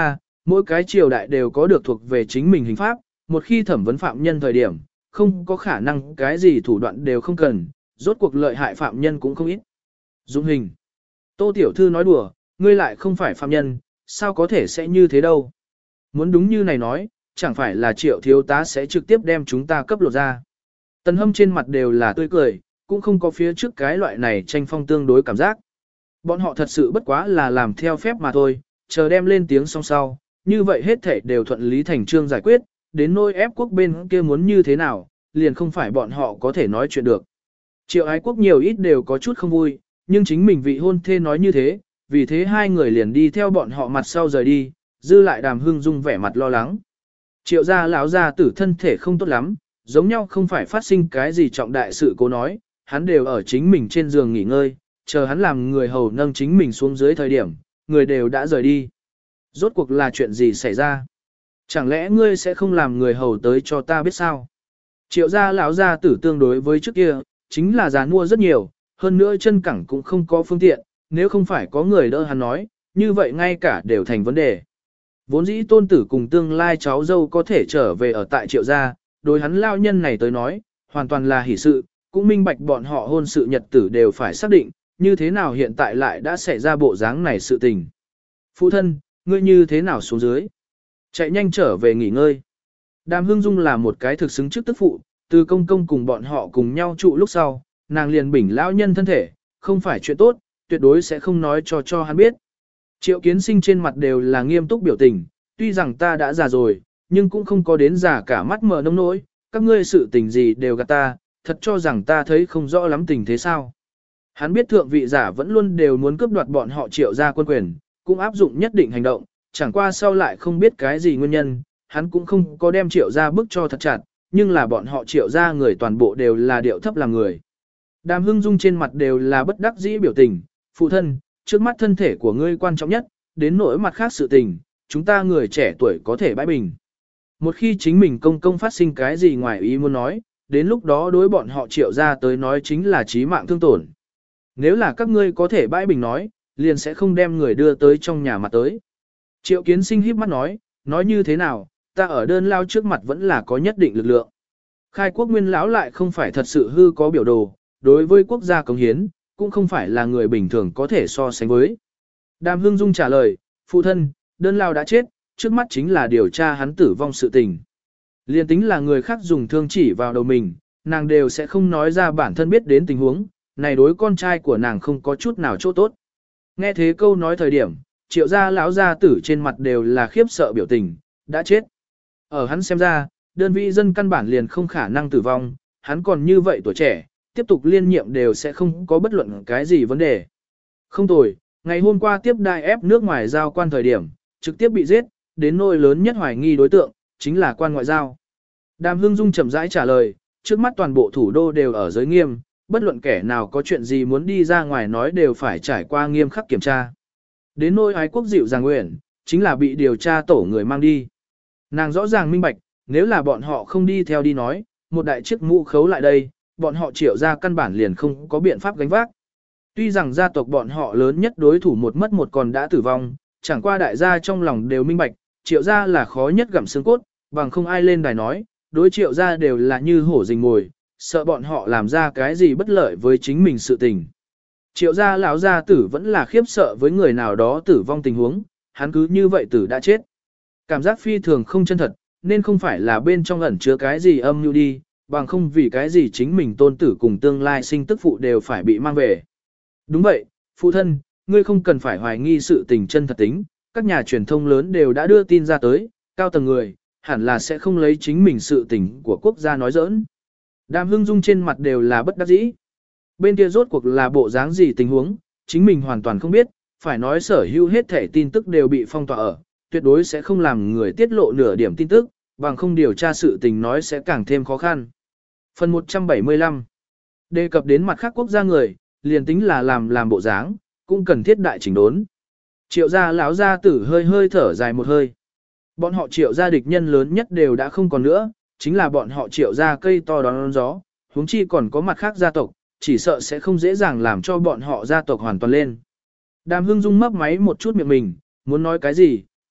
mỗi cái triều đại đều có được thuộc về chính mình hình pháp, một khi thẩm vấn phạm nhân thời điểm, không có khả năng cái gì thủ đoạn đều không cần, rốt cuộc lợi hại phạm nhân cũng không ít. Dụng hình. Tô Tiểu Thư nói đùa, ngươi lại không phải phạm nhân, sao có thể sẽ như thế đâu. Muốn đúng như này nói, chẳng phải là Triệu thiếu tá sẽ trực tiếp đem chúng ta cấp lột ra. Tần Hâm trên mặt đều là tươi cười, cũng không có phía trước cái loại này tranh phong tương đối cảm giác. Bọn họ thật sự bất quá là làm theo phép mà thôi, chờ đem lên tiếng song sau, như vậy hết thảy đều thuận lý thành trương giải quyết, đến nôi ép quốc bên kia muốn như thế nào, liền không phải bọn họ có thể nói chuyện được. Triệu ái quốc nhiều ít đều có chút không vui, nhưng chính mình vị hôn thê nói như thế, vì thế hai người liền đi theo bọn họ mặt sau rời đi, dư lại Đàm Hưng Dung vẻ mặt lo lắng. Triệu gia lão gia tử thân thể không tốt lắm, giống nhau không phải phát sinh cái gì trọng đại sự cố nói, hắn đều ở chính mình trên giường nghỉ ngơi, chờ hắn làm người hầu nâng chính mình xuống dưới thời điểm, người đều đã rời đi. Rốt cuộc là chuyện gì xảy ra? Chẳng lẽ ngươi sẽ không làm người hầu tới cho ta biết sao? Triệu gia lão gia tử tương đối với trước kia, chính là già mua rất nhiều, hơn nữa chân cẳng cũng không có phương tiện, nếu không phải có người đỡ hắn nói, như vậy ngay cả đều thành vấn đề. Vốn dĩ tôn tử cùng tương lai cháu dâu có thể trở về ở tại triệu gia, đối hắn lao nhân này tới nói, hoàn toàn là hỷ sự, cũng minh bạch bọn họ hôn sự nhật tử đều phải xác định, như thế nào hiện tại lại đã xảy ra bộ dáng này sự tình. Phụ thân, ngươi như thế nào xuống dưới? Chạy nhanh trở về nghỉ ngơi. Đàm Hưng Dung là một cái thực xứng trước tức phụ, từ công công cùng bọn họ cùng nhau trụ lúc sau, nàng liền bỉnh lão nhân thân thể, không phải chuyện tốt, tuyệt đối sẽ không nói cho cho hắn biết. Triệu Kiến Sinh trên mặt đều là nghiêm túc biểu tình, tuy rằng ta đã già rồi, nhưng cũng không có đến già cả mắt mờ nông nỗi, các ngươi sự tình gì đều gạt ta, thật cho rằng ta thấy không rõ lắm tình thế sao. Hắn biết thượng vị giả vẫn luôn đều muốn cướp đoạt bọn họ triệu ra quân quyền, cũng áp dụng nhất định hành động, chẳng qua sau lại không biết cái gì nguyên nhân, hắn cũng không có đem triệu ra bức cho thật chặt, nhưng là bọn họ triệu ra người toàn bộ đều là điệu thấp làm người. Đàm Hưng Dung trên mặt đều là bất đắc dĩ biểu tình, phụ thân, trước mắt thân thể của ngươi quan trọng nhất, đến nỗi mặt khác sự tình, chúng ta người trẻ tuổi có thể bãi bình. Một khi chính mình công công phát sinh cái gì ngoài ý muốn nói, đến lúc đó đối bọn họ triệu ra tới nói chính là chí mạng thương tổn. Nếu là các ngươi có thể bãi bình nói, liền sẽ không đem người đưa tới trong nhà mặt tới. Triệu Kiến Sinh híp mắt nói, nói như thế nào, ta ở đơn lao trước mặt vẫn là có nhất định lực lượng. Khai quốc nguyên lão lại không phải thật sự hư có biểu đồ, đối với quốc gia cống hiến, cũng không phải là người bình thường có thể so sánh với. Đàm Hưng Dung trả lời, phụ thân, đơn lao đã chết, trước mắt chính là điều tra hắn tử vong sự tình. Liên tính là người khác dùng thương chỉ vào đầu mình, nàng đều sẽ không nói ra bản thân biết đến tình huống, này đối con trai của nàng không có chút nào chỗ tốt. Nghe thế câu nói thời điểm, triệu gia lão gia tử trên mặt đều là khiếp sợ biểu tình, đã chết. Ở hắn xem ra, đơn vị dân căn bản liền không khả năng tử vong, hắn còn như vậy tuổi trẻ, tiếp tục liên nhiệm đều sẽ không có bất luận cái gì vấn đề. Không tồi, ngày hôm qua tiếp đại ép nước ngoài giao quan thời điểm, trực tiếp bị giết, đến nỗi lớn nhất hoài nghi đối tượng, chính là quan ngoại giao. Đàm Hưng Dung chậm rãi trả lời, trước mắt toàn bộ thủ đô đều ở giới nghiêm, bất luận kẻ nào có chuyện gì muốn đi ra ngoài nói đều phải trải qua nghiêm khắc kiểm tra. Đến nỗi ái quốc dịu giang nguyện, chính là bị điều tra tổ người mang đi. Nàng rõ ràng minh bạch, nếu là bọn họ không đi theo đi nói, một đại chiếc mũ khấu lại đây, bọn họ triệu ra căn bản liền không có biện pháp gánh vác. Tuy rằng gia tộc bọn họ lớn nhất đối thủ một mất một còn đã tử vong, chẳng qua đại gia trong lòng đều minh bạch, triệu gia là khó nhất gặm xương cốt, bằng không ai lên đài nói, đối triệu gia đều là như hổ rình mồi, sợ bọn họ làm ra cái gì bất lợi với chính mình sự tình. Triệu gia lão gia tử vẫn là khiếp sợ với người nào đó tử vong tình huống, hắn cứ như vậy tử đã chết. Cảm giác phi thường không chân thật, nên không phải là bên trong ẩn chứa cái gì âm mưu đi, bằng không vì cái gì chính mình tôn tử cùng tương lai sinh tức phụ đều phải bị mang về. Đúng vậy, phụ thân, ngươi không cần phải hoài nghi sự tình chân thật tính, các nhà truyền thông lớn đều đã đưa tin ra tới, cao tầng người, hẳn là sẽ không lấy chính mình sự tình của quốc gia nói giỡn. Đàm Hưng Dung trên mặt đều là bất đắc dĩ. Bên kia rốt cuộc là bộ dáng gì tình huống, chính mình hoàn toàn không biết, phải nói sở hữu hết thể tin tức đều bị phong tỏa ở, tuyệt đối sẽ không làm người tiết lộ nửa điểm tin tức, bằng không điều tra sự tình nói sẽ càng thêm khó khăn. Phần một trăm bảy mươi lăm đề cập đến mặt khác quốc gia người, liền tính là làm làm bộ dáng, cũng cần thiết đại chỉnh đốn. Triệu gia lão gia tử hơi hơi thở dài một hơi. Bọn họ triệu gia địch nhân lớn nhất đều đã không còn nữa, chính là bọn họ triệu gia cây to đón gió, huống chi còn có mặt khác gia tộc, chỉ sợ sẽ không dễ dàng làm cho bọn họ gia tộc hoàn toàn lên. Đàm Hưng Dung mấp máy một chút miệng mình, muốn nói cái gì,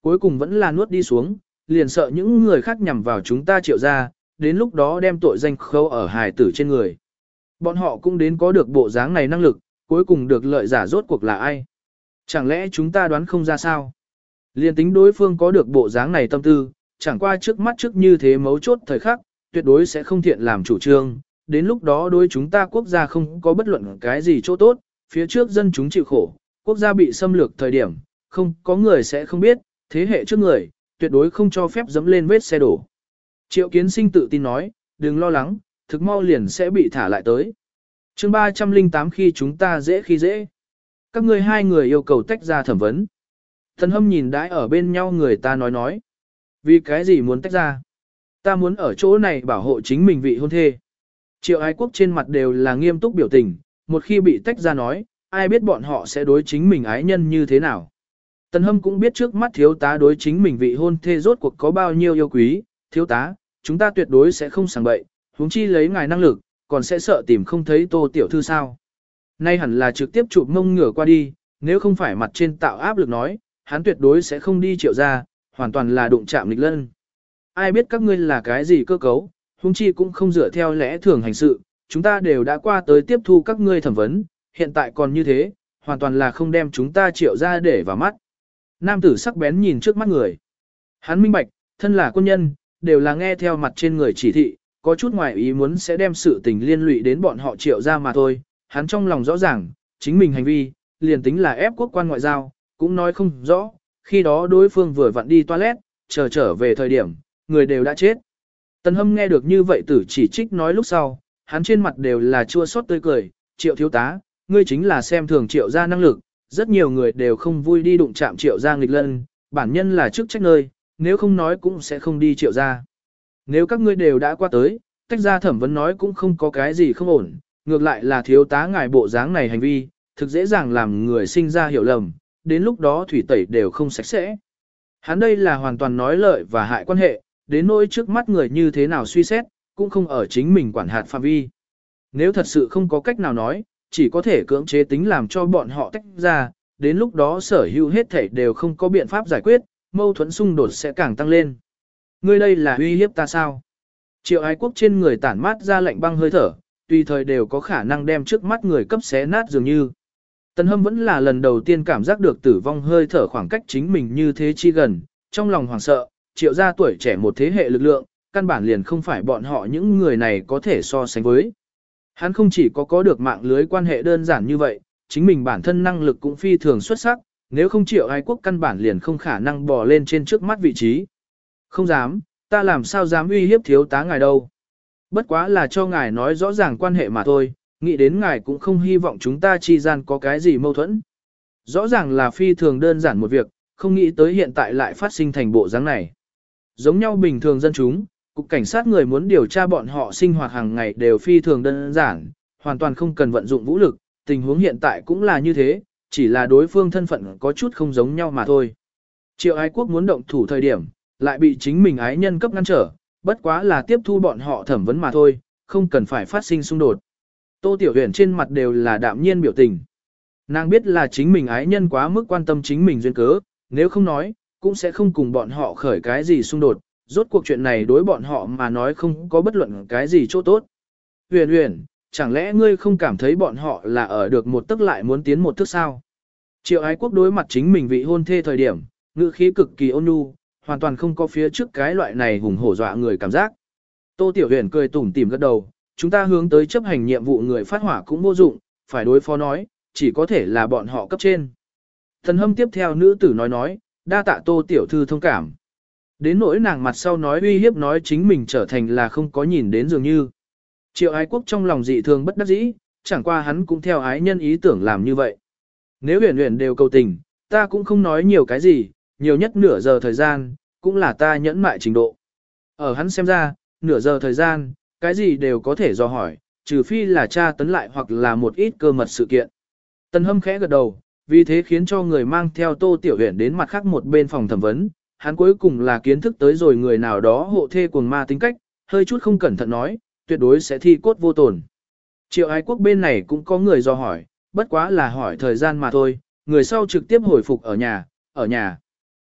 cuối cùng vẫn là nuốt đi xuống, liền sợ những người khác nhằm vào chúng ta Triệu gia, đến lúc đó đem tội danh khâu ở hài tử trên người. Bọn họ cũng đến có được bộ dáng này năng lực, cuối cùng được lợi giả rốt cuộc là ai? Chẳng lẽ chúng ta đoán không ra sao? Liên tính đối phương có được bộ dáng này tâm tư, chẳng qua trước mắt trước như thế mấu chốt thời khắc, tuyệt đối sẽ không thiện làm chủ trương, đến lúc đó đối chúng ta quốc gia không có bất luận cái gì chỗ tốt, phía trước dân chúng chịu khổ, quốc gia bị xâm lược thời điểm, không có người sẽ không biết, thế hệ trước người, tuyệt đối không cho phép dẫm lên vết xe đổ. Triệu Kiến Sinh tự tin nói, đừng lo lắng, thực mau liền sẽ bị thả lại tới. chương ba trăm lẻ tám khi chúng ta dễ khi dễ. Các ngươi hai người yêu cầu tách ra thẩm vấn. Thần Hâm nhìn đãi ở bên nhau người ta nói nói. Vì cái gì muốn tách ra? Ta muốn ở chỗ này bảo hộ chính mình vị hôn thê. Triệu Ái Quốc trên mặt đều là nghiêm túc biểu tình, một khi bị tách ra nói, ai biết bọn họ sẽ đối chính mình ái nhân như thế nào. Tần Hâm cũng biết trước mắt thiếu tá đối chính mình vị hôn thê rốt cuộc có bao nhiêu yêu quý, thiếu tá, chúng ta tuyệt đối sẽ không sảng bậy, huống chi lấy ngài năng lực, còn sẽ sợ tìm không thấy Tô tiểu thư sao. Nay hẳn là trực tiếp chụp mông ngửa qua đi, nếu không phải mặt trên tạo áp lực nói, hắn tuyệt đối sẽ không đi Triệu ra, hoàn toàn là đụng chạm nghịch lân. Ai biết các ngươi là cái gì cơ cấu, huống chi cũng không dựa theo lẽ thường hành sự, chúng ta đều đã qua tới tiếp thu các ngươi thẩm vấn, hiện tại còn như thế, hoàn toàn là không đem chúng ta Triệu ra để vào mắt. Nam tử sắc bén nhìn trước mắt người. Hắn minh bạch, thân là quân nhân, đều là nghe theo mặt trên người chỉ thị, có chút ngoài ý muốn sẽ đem sự tình liên lụy đến bọn họ Triệu ra mà thôi. Hắn trong lòng rõ ràng, chính mình hành vi, liền tính là ép quốc quan ngoại giao, cũng nói không rõ, khi đó đối phương vừa vặn đi toilet, chờ trở về thời điểm, người đều đã chết. Tần Hâm nghe được như vậy tử chỉ trích nói lúc sau, hắn trên mặt đều là chua xót tươi cười, Triệu thiếu tá, ngươi chính là xem thường Triệu ra năng lực, rất nhiều người đều không vui đi đụng chạm Triệu ra nghịch lân, bản nhân là chức trách nơi, nếu không nói cũng sẽ không đi Triệu ra. Nếu các ngươi đều đã qua tới, tách ra thẩm vấn nói cũng không có cái gì không ổn, ngược lại là thiếu tá ngài bộ dáng này hành vi, thực dễ dàng làm người sinh ra hiểu lầm, đến lúc đó thủy tẩy đều không sạch sẽ. Hắn đây là hoàn toàn nói lợi và hại quan hệ, đến nỗi trước mắt người như thế nào suy xét, cũng không ở chính mình quản hạt phạm vi. Nếu thật sự không có cách nào nói, chỉ có thể cưỡng chế tính làm cho bọn họ tách ra, đến lúc đó sở hữu hết thảy đều không có biện pháp giải quyết, mâu thuẫn xung đột sẽ càng tăng lên. Ngươi đây là uy hiếp ta sao? Triệu Ái Quốc trên người tản mát ra lạnh băng hơi thở, tùy thời đều có khả năng đem trước mắt người cấp xé nát dường như. Tần Hâm vẫn là lần đầu tiên cảm giác được tử vong hơi thở khoảng cách chính mình như thế chi gần, trong lòng hoảng sợ, Triệu gia tuổi trẻ một thế hệ lực lượng, căn bản liền không phải bọn họ những người này có thể so sánh với. Hắn không chỉ có có được mạng lưới quan hệ đơn giản như vậy, chính mình bản thân năng lực cũng phi thường xuất sắc, nếu không Triệu Ái Quốc căn bản liền không khả năng bò lên trên trước mắt vị trí. Không dám, ta làm sao dám uy hiếp thiếu tá ngài đâu. Bất quá là cho ngài nói rõ ràng quan hệ mà thôi, nghĩ đến ngài cũng không hy vọng chúng ta chi gian có cái gì mâu thuẫn. Rõ ràng là phi thường đơn giản một việc, không nghĩ tới hiện tại lại phát sinh thành bộ dáng này. Giống nhau bình thường dân chúng, cục cảnh sát người muốn điều tra bọn họ sinh hoạt hàng ngày đều phi thường đơn giản, hoàn toàn không cần vận dụng vũ lực, tình huống hiện tại cũng là như thế, chỉ là đối phương thân phận có chút không giống nhau mà thôi. Triệu Ái Quốc muốn động thủ thời điểm, lại bị chính mình ái nhân cấp ngăn trở, bất quá là tiếp thu bọn họ thẩm vấn mà thôi, không cần phải phát sinh xung đột. Tô Tiểu Huyền trên mặt đều là đạm nhiên biểu tình. Nàng biết là chính mình ái nhân quá mức quan tâm chính mình duyên cớ, nếu không nói, cũng sẽ không cùng bọn họ khởi cái gì xung đột, rốt cuộc chuyện này đối bọn họ mà nói không có bất luận cái gì chỗ tốt. Huyền Huyền, chẳng lẽ ngươi không cảm thấy bọn họ là ở được một tức lại muốn tiến một thước sao? Triệu Ái Quốc đối mặt chính mình vị hôn thê thời điểm, ngữ khí cực kỳ ôn nhu, hoàn toàn không có phía trước cái loại này hùng hổ dọa người cảm giác. Tô Tiểu Huyền cười tủm tỉm gật đầu, chúng ta hướng tới chấp hành nhiệm vụ người phát hỏa cũng vô dụng, phải đối phó nói, chỉ có thể là bọn họ cấp trên. Thần Hâm tiếp theo nữ tử nói nói, đa tạ Tô Tiểu Thư thông cảm. Đến nỗi nàng mặt sau nói uy hiếp nói chính mình trở thành là không có nhìn đến dường như. Triệu Ái Quốc trong lòng dị thường bất đắc dĩ, chẳng qua hắn cũng theo ái nhân ý tưởng làm như vậy. Nếu huyền huyền đều cầu tình, ta cũng không nói nhiều cái gì, nhiều nhất nửa giờ thời gian, cũng là ta nhẫn mại trình độ. Ở hắn xem ra, nửa giờ thời gian, cái gì đều có thể dò hỏi, trừ phi là tra tấn lại hoặc là một ít cơ mật sự kiện. Tần Hâm khẽ gật đầu, vì thế khiến cho người mang theo Tô Tiểu Huyền đến mặt khác một bên phòng thẩm vấn, hắn cuối cùng là kiến thức tới rồi người nào đó hộ thê cuồng ma tính cách, hơi chút không cẩn thận nói, tuyệt đối sẽ thi cốt vô tổn. Triệu Ái Quốc bên này cũng có người dò hỏi, bất quá là hỏi thời gian mà thôi, người sau trực tiếp hồi phục ở nhà, ở nhà.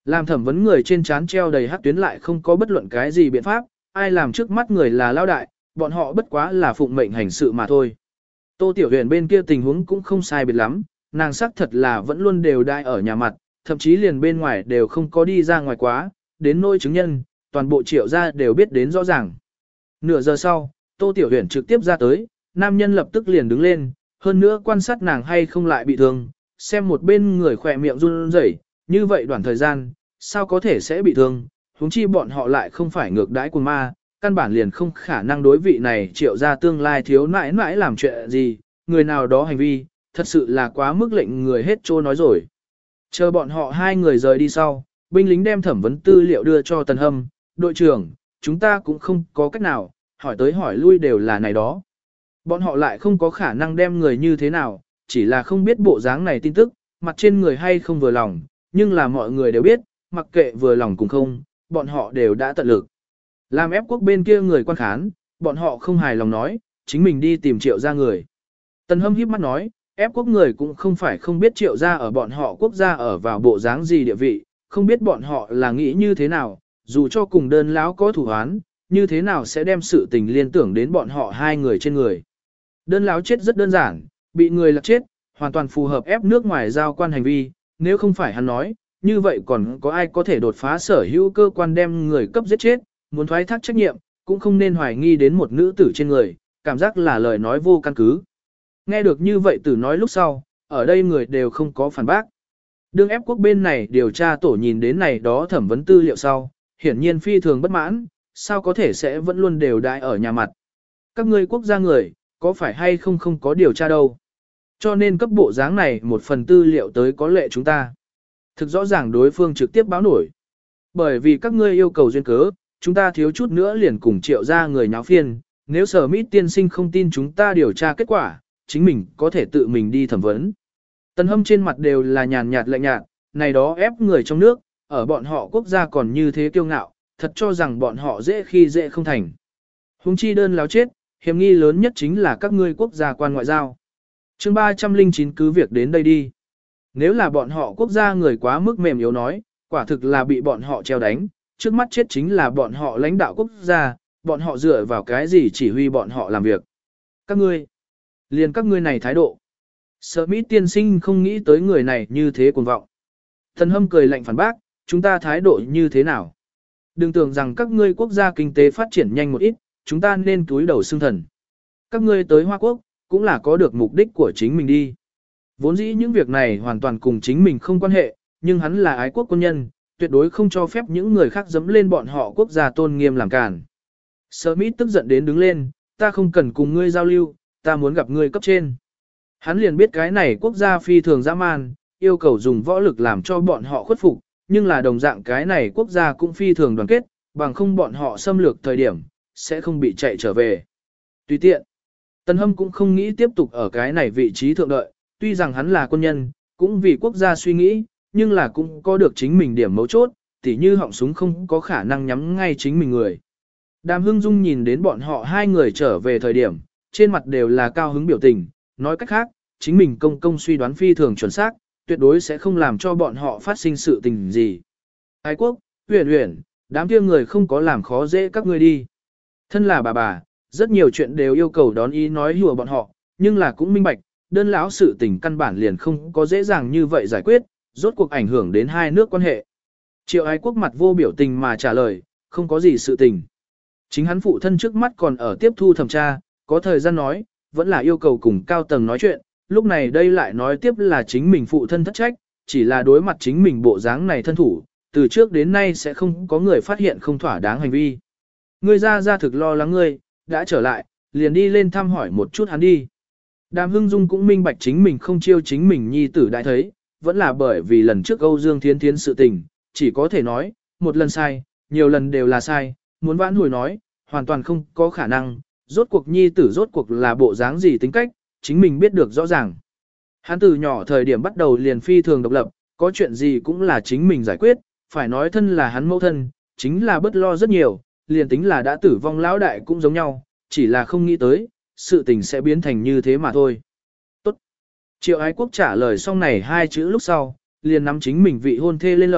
Làm thẩm vấn người trên trán treo đầy hắc tuyến lại không có bất luận cái gì biện pháp, ai làm trước mắt người là lao đại, bọn họ bất quá là phụng mệnh hành sự mà thôi. Tô Tiểu Huyền bên kia tình huống cũng không sai biệt lắm, nàng sắc thật là vẫn luôn đều đai ở nhà mặt, thậm chí liền bên ngoài đều không có đi ra ngoài quá, đến nỗi chứng nhân, toàn bộ triệu gia đều biết đến rõ ràng. Nửa giờ sau, Tô Tiểu Huyền trực tiếp ra tới, nam nhân lập tức liền đứng lên, hơn nữa quan sát nàng hay không lại bị thương, xem một bên người khỏe miệng run rẩy, như vậy đoạn thời gian, sao có thể sẽ bị thương, huống chi bọn họ lại không phải ngược đãi của ma, căn bản liền không khả năng đối vị này triệu ra tương lai thiếu nãi nãi làm chuyện gì, người nào đó hành vi, thật sự là quá mức lệnh người hết trô nói rồi. Chờ bọn họ hai người rời đi sau, binh lính đem thẩm vấn tư liệu đưa cho Tần Hâm, đội trưởng, chúng ta cũng không có cách nào, hỏi tới hỏi lui đều là này đó. Bọn họ lại không có khả năng đem người như thế nào, chỉ là không biết bộ dáng này tin tức, mặt trên người hay không vừa lòng, nhưng là mọi người đều biết, mặc kệ vừa lòng cũng không, bọn họ đều đã tận lực. Làm ép quốc bên kia người quan khán, bọn họ không hài lòng nói, chính mình đi tìm triệu gia người. Tần Hâm híp mắt nói, ép quốc người cũng không phải không biết triệu gia ở bọn họ quốc gia ở vào bộ dáng gì địa vị, không biết bọn họ là nghĩ như thế nào, dù cho cùng đơn lão có thủ án, như thế nào sẽ đem sự tình liên tưởng đến bọn họ hai người trên người. Đơn lão chết rất đơn giản, bị người lạc chết, hoàn toàn phù hợp ép nước ngoài giao quan hành vi, nếu không phải hắn nói, như vậy còn có ai có thể đột phá sở hữu cơ quan đem người cấp giết chết, muốn thoái thác trách nhiệm, cũng không nên hoài nghi đến một nữ tử trên người, cảm giác là lời nói vô căn cứ. Nghe được như vậy tử nói lúc sau, ở đây người đều không có phản bác. Đương ép quốc bên này điều tra tổ nhìn đến này đó thẩm vấn tư liệu sau, hiển nhiên phi thường bất mãn, sao có thể sẽ vẫn luôn đều đại ở nhà mặt. Các ngươi quốc gia người, có phải hay không không có điều tra đâu. Cho nên cấp bộ dáng này một phần tư liệu tới có lệ chúng ta. Thực rõ ràng đối phương trực tiếp báo nổi. Bởi vì các ngươi yêu cầu duyên cớ, chúng ta thiếu chút nữa liền cùng triệu ra người nháo phiên, nếu sở mít tiên sinh không tin chúng ta điều tra kết quả, chính mình có thể tự mình đi thẩm vấn. Tần Hâm trên mặt đều là nhàn nhạt lạnh nhạt, này đó ép người trong nước, ở bọn họ quốc gia còn như thế kiêu ngạo, thật cho rằng bọn họ dễ khi dễ không thành. Hùng chi đơn láo chết, hiểm nghi lớn nhất chính là các ngươi quốc gia quan ngoại giao. chương ba trăm lẻ chín cứ việc đến đây đi. Nếu là bọn họ quốc gia người quá mức mềm yếu nói, quả thực là bị bọn họ treo đánh, trước mắt chết chính là bọn họ lãnh đạo quốc gia, bọn họ dựa vào cái gì chỉ huy bọn họ làm việc. Các ngươi, liền các ngươi này thái độ. Smith tiên sinh không nghĩ tới người này như thế cuồng vọng. Thần Hâm cười lạnh phản bác, chúng ta thái độ như thế nào? Đừng tưởng rằng các ngươi quốc gia kinh tế phát triển nhanh một ít, chúng ta nên túi đầu xương thần. Các ngươi tới Hoa Quốc, cũng là có được mục đích của chính mình đi. Vốn dĩ những việc này hoàn toàn cùng chính mình không quan hệ, nhưng hắn là ái quốc quân nhân, tuyệt đối không cho phép những người khác dẫm lên bọn họ quốc gia tôn nghiêm làm cản. Smith tức giận đến đứng lên, ta không cần cùng ngươi giao lưu, ta muốn gặp ngươi cấp trên. Hắn liền biết cái này quốc gia phi thường dã man, yêu cầu dùng võ lực làm cho bọn họ khuất phục, nhưng là đồng dạng cái này quốc gia cũng phi thường đoàn kết, bằng không bọn họ xâm lược thời điểm, sẽ không bị chạy trở về. Tùy tiện, Tần Hâm cũng không nghĩ tiếp tục ở cái này vị trí thượng đợi, tuy rằng hắn là quân nhân, cũng vì quốc gia suy nghĩ, nhưng là cũng có được chính mình điểm mấu chốt, tỉ như họng súng không có khả năng nhắm ngay chính mình người. Đàm Hưng Dung nhìn đến bọn họ hai người trở về thời điểm, trên mặt đều là cao hứng biểu tình, nói cách khác, chính mình công công suy đoán phi thường chuẩn xác, tuyệt đối sẽ không làm cho bọn họ phát sinh sự tình gì. Ái quốc, Uyển Uyển, đám kia người không có làm khó dễ các ngươi đi. Thân là bà bà, rất nhiều chuyện đều yêu cầu đón ý nói hùa bọn họ, nhưng là cũng minh bạch, đơn lão sự tình căn bản liền không có dễ dàng như vậy giải quyết, rốt cuộc ảnh hưởng đến hai nước quan hệ. Triệu Ái Quốc mặt vô biểu tình mà trả lời, không có gì sự tình. Chính hắn phụ thân trước mắt còn ở tiếp thu thẩm tra, có thời gian nói, vẫn là yêu cầu cùng cao tầng nói chuyện, lúc này đây lại nói tiếp là chính mình phụ thân thất trách, chỉ là đối mặt chính mình bộ dáng này thân thủ, từ trước đến nay sẽ không có người phát hiện không thỏa đáng hành vi. Ngươi ra ra thực lo lắng ngươi, đã trở lại, liền đi lên thăm hỏi một chút hắn đi. Đàm Hưng Dung cũng minh bạch chính mình không chiêu chính mình nhi tử đại thấy, vẫn là bởi vì lần trước Âu Dương Thiến Thiến sự tình, chỉ có thể nói, một lần sai, nhiều lần đều là sai, muốn vãn hồi nói, hoàn toàn không có khả năng, rốt cuộc nhi tử rốt cuộc là bộ dáng gì tính cách, chính mình biết được rõ ràng. Hắn từ nhỏ thời điểm bắt đầu liền phi thường độc lập, có chuyện gì cũng là chính mình giải quyết, phải nói thân là hắn mẫu thân, chính là bất lo rất nhiều, liền tính là đã tử vong lão đại cũng giống nhau, chỉ là không nghĩ tới, sự tình sẽ biến thành như thế mà thôi. Tốt. Triệu Ái Quốc trả lời xong này hai chữ lúc sau, liền nắm chính mình vị hôn thê lên lầu,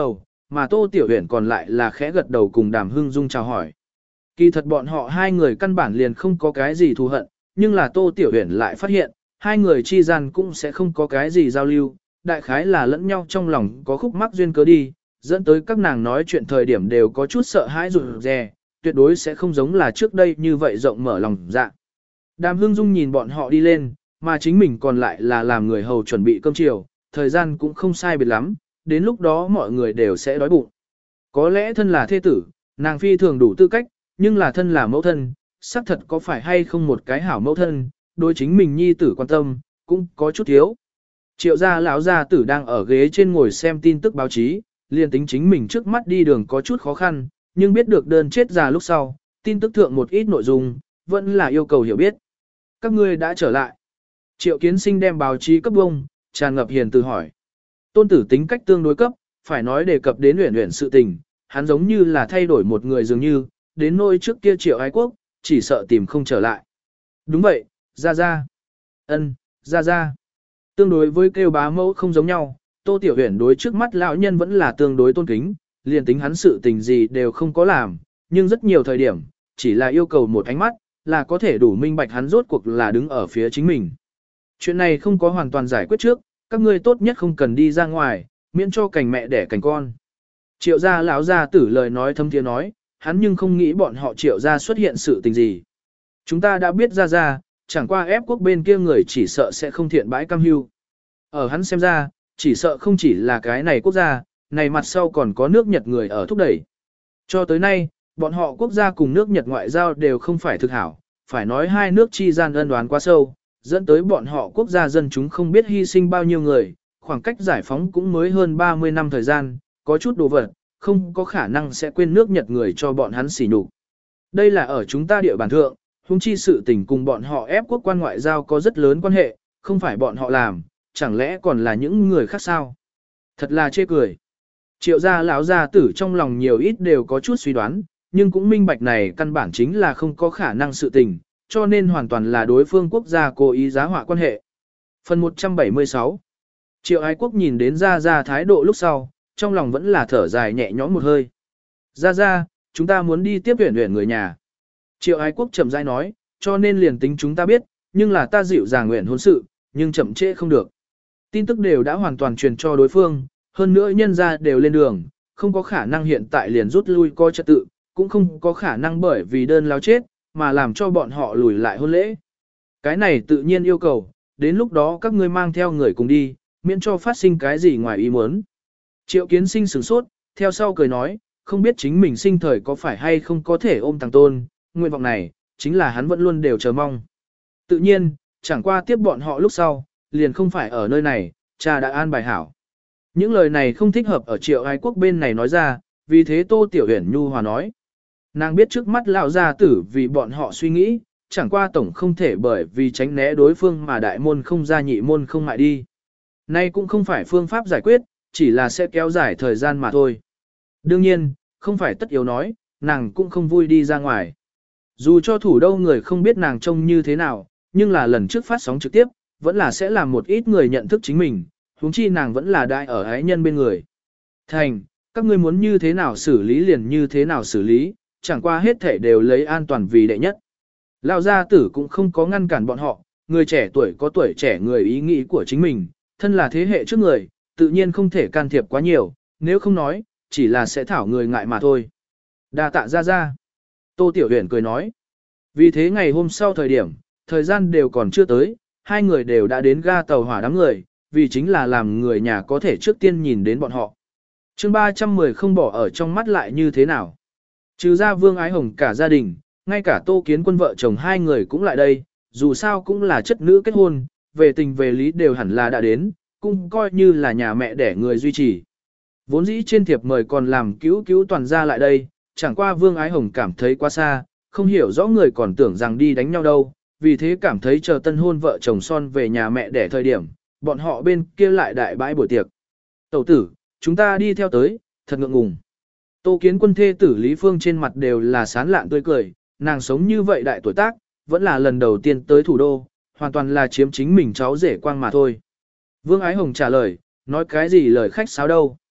mà Tô Tiểu Huyền còn lại là khẽ gật đầu cùng Đàm Hưng Dung chào hỏi. Kỳ thật bọn họ hai người căn bản liền không có cái gì thù hận, nhưng là Tô Tiểu Huyền lại phát hiện, hai người chi gian cũng sẽ không có cái gì giao lưu, đại khái là lẫn nhau trong lòng có khúc mắc duyên cớ đi, dẫn tới các nàng nói chuyện thời điểm đều có chút sợ hãi rụt rè, tuyệt đối sẽ không giống là trước đây như vậy rộng mở lòng dạ. Đàm Hưng Dung nhìn bọn họ đi lên, mà chính mình còn lại là làm người hầu chuẩn bị cơm chiều, thời gian cũng không sai biệt lắm, đến lúc đó mọi người đều sẽ đói bụng. Có lẽ thân là thê tử, nàng phi thường đủ tư cách, nhưng là thân là mẫu thân, xác thật có phải hay không một cái hảo mẫu thân, đối chính mình nhi tử quan tâm, cũng có chút thiếu. Triệu gia lão gia tử đang ở ghế trên ngồi xem tin tức báo chí, liền tính chính mình trước mắt đi đường có chút khó khăn, nhưng biết được đơn chết già lúc sau, tin tức thượng một ít nội dung, vẫn là yêu cầu hiểu biết. Các ngươi đã trở lại. Triệu Kiến Sinh đem báo chí cấp bông, tràn ngập hiền từ hỏi. Tôn tử tính cách tương đối cấp, phải nói đề cập đến uyển uyển sự tình, hắn giống như là thay đổi một người dường như, đến nỗi trước kia Triệu Ái Quốc, chỉ sợ tìm không trở lại. Đúng vậy, ra ra. Ân, ra ra. Tương đối với kêu bá mẫu không giống nhau, Tô Tiểu Uyển đối trước mắt lão nhân vẫn là tương đối tôn kính, liền tính hắn sự tình gì đều không có làm, nhưng rất nhiều thời điểm, chỉ là yêu cầu một ánh mắt, là có thể đủ minh bạch hắn rốt cuộc là đứng ở phía chính mình. Chuyện này không có hoàn toàn giải quyết trước, các ngươi tốt nhất không cần đi ra ngoài, miễn cho cành mẹ đẻ cành con. Triệu gia lão gia tử lời nói thâm thiế nói, hắn nhưng không nghĩ bọn họ Triệu gia xuất hiện sự tình gì. Chúng ta đã biết ra ra, chẳng qua ép quốc bên kia người chỉ sợ sẽ không thiện bãi cam hưu. Ở hắn xem ra, chỉ sợ không chỉ là cái này quốc gia, này mặt sau còn có nước Nhật người ở thúc đẩy. Cho tới nay, bọn họ quốc gia cùng nước Nhật ngoại giao đều không phải thực hảo, phải nói hai nước chi gian ân đoán quá sâu, dẫn tới bọn họ quốc gia dân chúng không biết hy sinh bao nhiêu người, khoảng cách giải phóng cũng mới hơn ba mươi năm thời gian, có chút đồ vật, không có khả năng sẽ quên nước Nhật người cho bọn hắn xỉ nhục. Đây là ở chúng ta địa bàn thượng, huống chi sự tình cùng bọn họ ép quốc quan ngoại giao có rất lớn quan hệ, không phải bọn họ làm, chẳng lẽ còn là những người khác sao? Thật là chê cười. Triệu gia lão gia tử trong lòng nhiều ít đều có chút suy đoán, nhưng cũng minh bạch này căn bản chính là không có khả năng sự tình, cho nên hoàn toàn là đối phương quốc gia cố ý giá họa quan hệ. Phần một trăm bảy mươi sáu. Triệu Ái Quốc nhìn đến Gia Gia thái độ lúc sau, trong lòng vẫn là thở dài nhẹ nhõm một hơi. Gia Gia, chúng ta muốn đi tiếp Uyển Uyển người nhà. Triệu Ái Quốc chậm rãi nói, cho nên liền tính chúng ta biết, nhưng là ta dịu dàng nguyện hôn sự, nhưng chậm trễ không được. Tin tức đều đã hoàn toàn truyền cho đối phương, hơn nữa nhân gia đều lên đường, không có khả năng hiện tại liền rút lui coi trật tự, cũng không có khả năng bởi vì đơn lao chết, mà làm cho bọn họ lùi lại hôn lễ. Cái này tự nhiên yêu cầu, đến lúc đó các ngươi mang theo người cùng đi, miễn cho phát sinh cái gì ngoài ý muốn. Triệu Kiến Sinh sửng sốt, theo sau cười nói, không biết chính mình sinh thời có phải hay không có thể ôm thằng tôn, nguyện vọng này, chính là hắn vẫn luôn đều chờ mong. Tự nhiên, chẳng qua tiếp bọn họ lúc sau, liền không phải ở nơi này, cha đã an bài hảo. Những lời này không thích hợp ở Triệu Ái Quốc bên này nói ra, vì thế Tô Tiểu Uyển nhu hòa nói. Nàng biết trước mắt lão gia tử vì bọn họ suy nghĩ, chẳng qua tổng không thể bởi vì tránh né đối phương mà đại môn không ra nhị môn không mại đi. Nay cũng không phải phương pháp giải quyết, chỉ là sẽ kéo dài thời gian mà thôi. Đương nhiên, không phải tất yếu nói, nàng cũng không vui đi ra ngoài. Dù cho thủ đô người không biết nàng trông như thế nào, nhưng là lần trước phát sóng trực tiếp, vẫn là sẽ làm một ít người nhận thức chính mình, huống chi nàng vẫn là đại ở ái nhân bên người. Thành, các ngươi muốn như thế nào xử lý liền như thế nào xử lý, chẳng qua hết thể đều lấy an toàn vì đệ nhất. Lão gia tử cũng không có ngăn cản bọn họ, người trẻ tuổi có tuổi trẻ người ý nghĩ của chính mình, thân là thế hệ trước người, tự nhiên không thể can thiệp quá nhiều, nếu không nói, chỉ là sẽ thảo người ngại mà thôi. Đa tạ ra ra. Tô Tiểu Uyển cười nói. Vì thế ngày hôm sau thời điểm, thời gian đều còn chưa tới, hai người đều đã đến ga tàu hỏa đám người, vì chính là làm người nhà có thể trước tiên nhìn đến bọn họ. chương ba trăm mười không bỏ ở trong mắt lại như thế nào. Trừ ra Vương Ái Hồng cả gia đình, ngay cả Tô Kiến Quân vợ chồng hai người cũng lại đây, dù sao cũng là chất nữ kết hôn, về tình về lý đều hẳn là đã đến, cũng coi như là nhà mẹ đẻ người duy trì. Vốn dĩ trên thiệp mời còn làm cứu cứu toàn gia lại đây, chẳng qua Vương Ái Hồng cảm thấy quá xa, không hiểu rõ người còn tưởng rằng đi đánh nhau đâu, vì thế cảm thấy chờ tân hôn vợ chồng son về nhà mẹ đẻ thời điểm, bọn họ bên kia lại đại bãi buổi tiệc. Tẩu tử, chúng ta đi theo tới, thật ngượng ngùng. Tô Kiến Quân thê tử Lý Phương trên mặt đều là sán lạn tươi cười, nàng sống như vậy đại tuổi tác, vẫn là lần đầu tiên tới thủ đô, hoàn toàn là chiếm chính mình cháu rể quang mà thôi. Vương Ái Hồng trả lời, nói cái gì lời khách sáo đâu.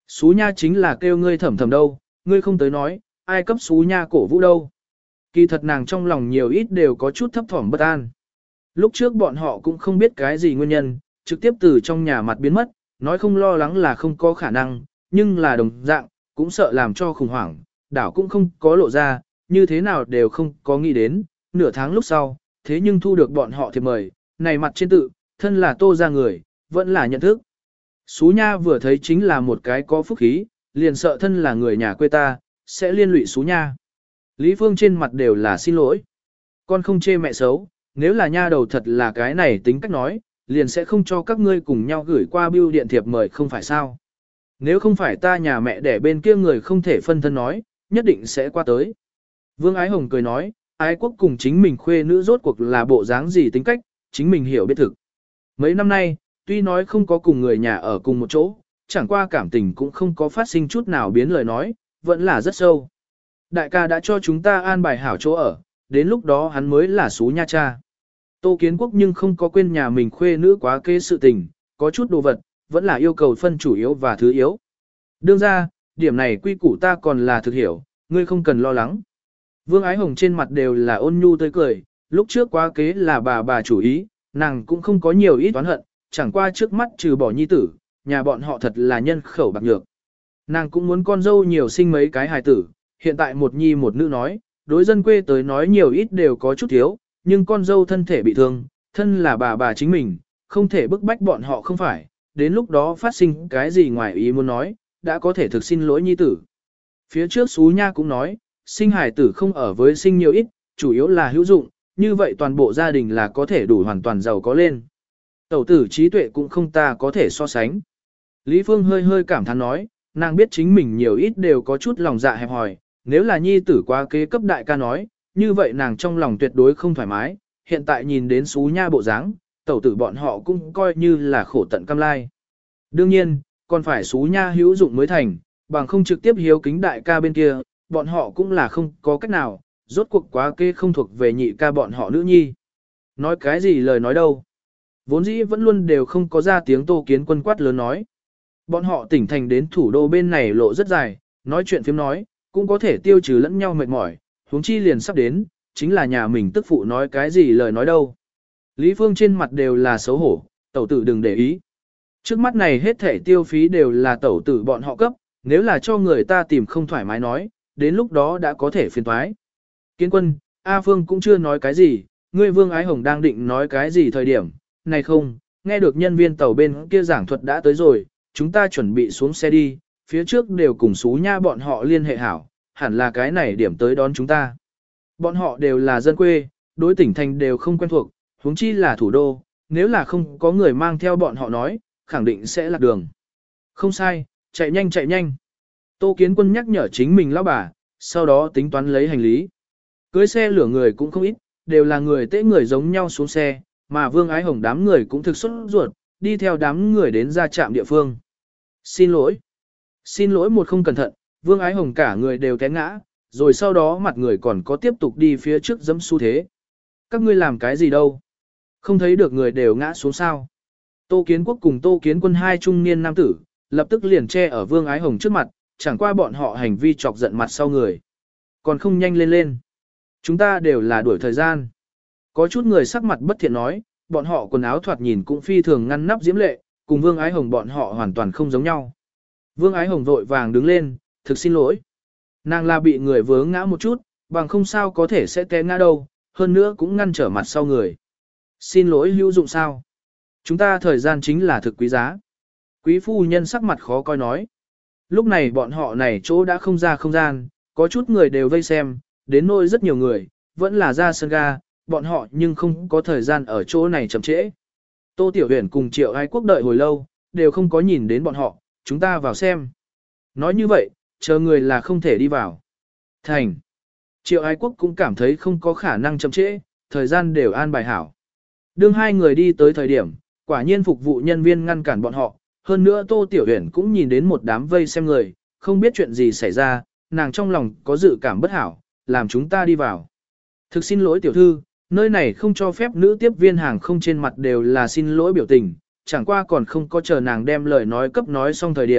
Xú nha chính là kêu ngươi thầm thầm đâu, ngươi không tới nói, ai cấp xú nha cổ vũ đâu. Kỳ thật nàng trong lòng nhiều ít đều có chút thấp thỏm bất an. Lúc trước bọn họ cũng không biết cái gì nguyên nhân, trực tiếp từ trong nhà mặt biến mất, nói không lo lắng là không có khả năng, nhưng là đồng dạng, cũng sợ làm cho khủng hoảng, đảo cũng không có lộ ra, như thế nào đều không có nghĩ đến, nửa tháng lúc sau, thế nhưng thu được bọn họ thiệp mời, này mặt trên tự, thân là Tô ra người, vẫn là nhận thức. Xú nha vừa thấy chính là một cái có phúc khí, liền sợ thân là người nhà quê ta, sẽ liên lụy xú nha. Lý Phương trên mặt đều là xin lỗi. Con không chê mẹ xấu, nếu là nha đầu thật là cái này tính cách nói, liền sẽ không cho các ngươi cùng nhau gửi qua bưu điện thiệp mời không phải sao. Nếu không phải ta nhà mẹ để bên kia người không thể phân thân nói, nhất định sẽ qua tới. Vương Ái Hồng cười nói, ái quốc cùng chính mình khuê nữ rốt cuộc là bộ dáng gì tính cách, chính mình hiểu biết thực. Mấy năm nay, tuy nói không có cùng người nhà ở cùng một chỗ, chẳng qua cảm tình cũng không có phát sinh chút nào biến lời nói, vẫn là rất sâu. Đại ca đã cho chúng ta an bài hảo chỗ ở, đến lúc đó hắn mới là xú nha cha. Tô Kiến Quốc nhưng không có quên nhà mình khuê nữ quá kế sự tình, có chút đồ vật, vẫn là yêu cầu phân chủ yếu và thứ yếu. Đương ra, điểm này quy củ ta còn là thực hiểu, ngươi không cần lo lắng. Vương Ái Hồng trên mặt đều là ôn nhu tươi cười, lúc trước quá kế là bà bà chủ ý, nàng cũng không có nhiều ít oán hận, chẳng qua trước mắt trừ bỏ nhi tử, nhà bọn họ thật là nhân khẩu bạc nhược. Nàng cũng muốn con dâu nhiều sinh mấy cái hài tử, hiện tại một nhi một nữ nói, đối dân quê tới nói nhiều ít đều có chút thiếu, nhưng con dâu thân thể bị thương, thân là bà bà chính mình, không thể bức bách bọn họ không phải, đến lúc đó phát sinh cái gì ngoài ý muốn nói, đã có thể thực xin lỗi nhi tử. Phía trước Xú Nha cũng nói, sinh hài tử không ở với sinh nhiều ít, chủ yếu là hữu dụng, như vậy toàn bộ gia đình là có thể đủ hoàn toàn giàu có lên. Tẩu tử trí tuệ cũng không ta có thể so sánh. Lý Phương hơi hơi cảm thán nói, nàng biết chính mình nhiều ít đều có chút lòng dạ hẹp hòi, nếu là nhi tử quá kế cấp đại ca nói, như vậy nàng trong lòng tuyệt đối không thoải mái, hiện tại nhìn đến Xú Nha bộ dáng, tẩu tử bọn họ cũng coi như là khổ tận cam lai. Đương nhiên, còn phải Xú Nha hữu dụng mới thành, bằng không trực tiếp hiếu kính đại ca bên kia, bọn họ cũng là không có cách nào, rốt cuộc quá kế không thuộc về nhị ca bọn họ nữ nhi. Nói cái gì lời nói đâu. Vốn dĩ vẫn luôn đều không có ra tiếng Tô Kiến Quân quát lớn nói. Bọn họ tỉnh thành đến thủ đô bên này lộ rất dài, nói chuyện phiếm nói, cũng có thể tiêu trừ lẫn nhau mệt mỏi, huống chi liền sắp đến, chính là nhà mình tức phụ nói cái gì lời nói đâu. Lý Phương trên mặt đều là xấu hổ, tẩu tử đừng để ý. Trước mắt này hết thể tiêu phí đều là tẩu tử bọn họ cấp, nếu là cho người ta tìm không thoải mái nói, đến lúc đó đã có thể phiền toái. Kiến Quân, A Phương cũng chưa nói cái gì, ngươi Vương Ái Hồng đang định nói cái gì thời điểm, này không, nghe được nhân viên tàu bên kia giảng thuật đã tới rồi, chúng ta chuẩn bị xuống xe đi, phía trước đều cùng Xú Nha bọn họ liên hệ hảo, hẳn là cái này điểm tới đón chúng ta. Bọn họ đều là dân quê, đối tỉnh thành đều không quen thuộc, huống chi là thủ đô, nếu là không có người mang theo bọn họ nói, khẳng định sẽ lạc đường. Không sai, chạy nhanh chạy nhanh. Tô Kiến Quân nhắc nhở chính mình lão bà, sau đó tính toán lấy hành lý. Cưới xe lửa người cũng không ít, đều là người tễ người giống nhau xuống xe, mà Vương Ái Hồng đám người cũng thực xuất ruột, đi theo đám người đến ra trạm địa phương. Xin lỗi. Xin lỗi một không cẩn thận, Vương Ái Hồng cả người đều té ngã, rồi sau đó mặt người còn có tiếp tục đi phía trước dẫm xu thế. Các ngươi làm cái gì đâu? Không thấy được người đều ngã xuống sao. Tô Kiến Quốc cùng Tô Kiến Quân hai trung niên nam tử, lập tức liền che ở Vương Ái Hồng trước mặt, chẳng qua bọn họ hành vi chọc giận mặt sau người. Còn không nhanh lên lên. Chúng ta đều là đuổi thời gian. Có chút người sắc mặt bất thiện nói, bọn họ quần áo thoạt nhìn cũng phi thường ngăn nắp diễm lệ, cùng Vương Ái Hồng bọn họ hoàn toàn không giống nhau. Vương Ái Hồng vội vàng đứng lên, thực xin lỗi. Nàng là bị người vướng ngã một chút, bằng không sao có thể sẽ té ngã đâu, hơn nữa cũng ngăn trở mặt sau người. Xin lỗi hữu dụng sao? Chúng ta thời gian chính là thực quý giá. Quý phu nhân sắc mặt khó coi nói. Lúc này bọn họ này chỗ đã không ra không gian, có chút người đều vây xem, đến nỗi rất nhiều người, vẫn là ra sân ga, bọn họ nhưng không có thời gian ở chỗ này chậm trễ. Tô Tiểu Huyền cùng Triệu Ái Quốc đợi hồi lâu, đều không có nhìn đến bọn họ, chúng ta vào xem. Nói như vậy, chờ người là không thể đi vào. Thành. Triệu Ái Quốc cũng cảm thấy không có khả năng chậm trễ, thời gian đều an bài hảo. Đương hai người đi tới thời điểm, quả nhiên phục vụ nhân viên ngăn cản bọn họ, hơn nữa Tô Tiểu Huyền cũng nhìn đến một đám vây xem người, không biết chuyện gì xảy ra, nàng trong lòng có dự cảm bất hảo, làm chúng ta đi vào. Thực xin lỗi tiểu thư, nơi này không cho phép nữ tiếp viên hàng không, trên mặt đều là xin lỗi biểu tình, chẳng qua còn không có chờ nàng đem lời nói cấp nói xong thời điểm,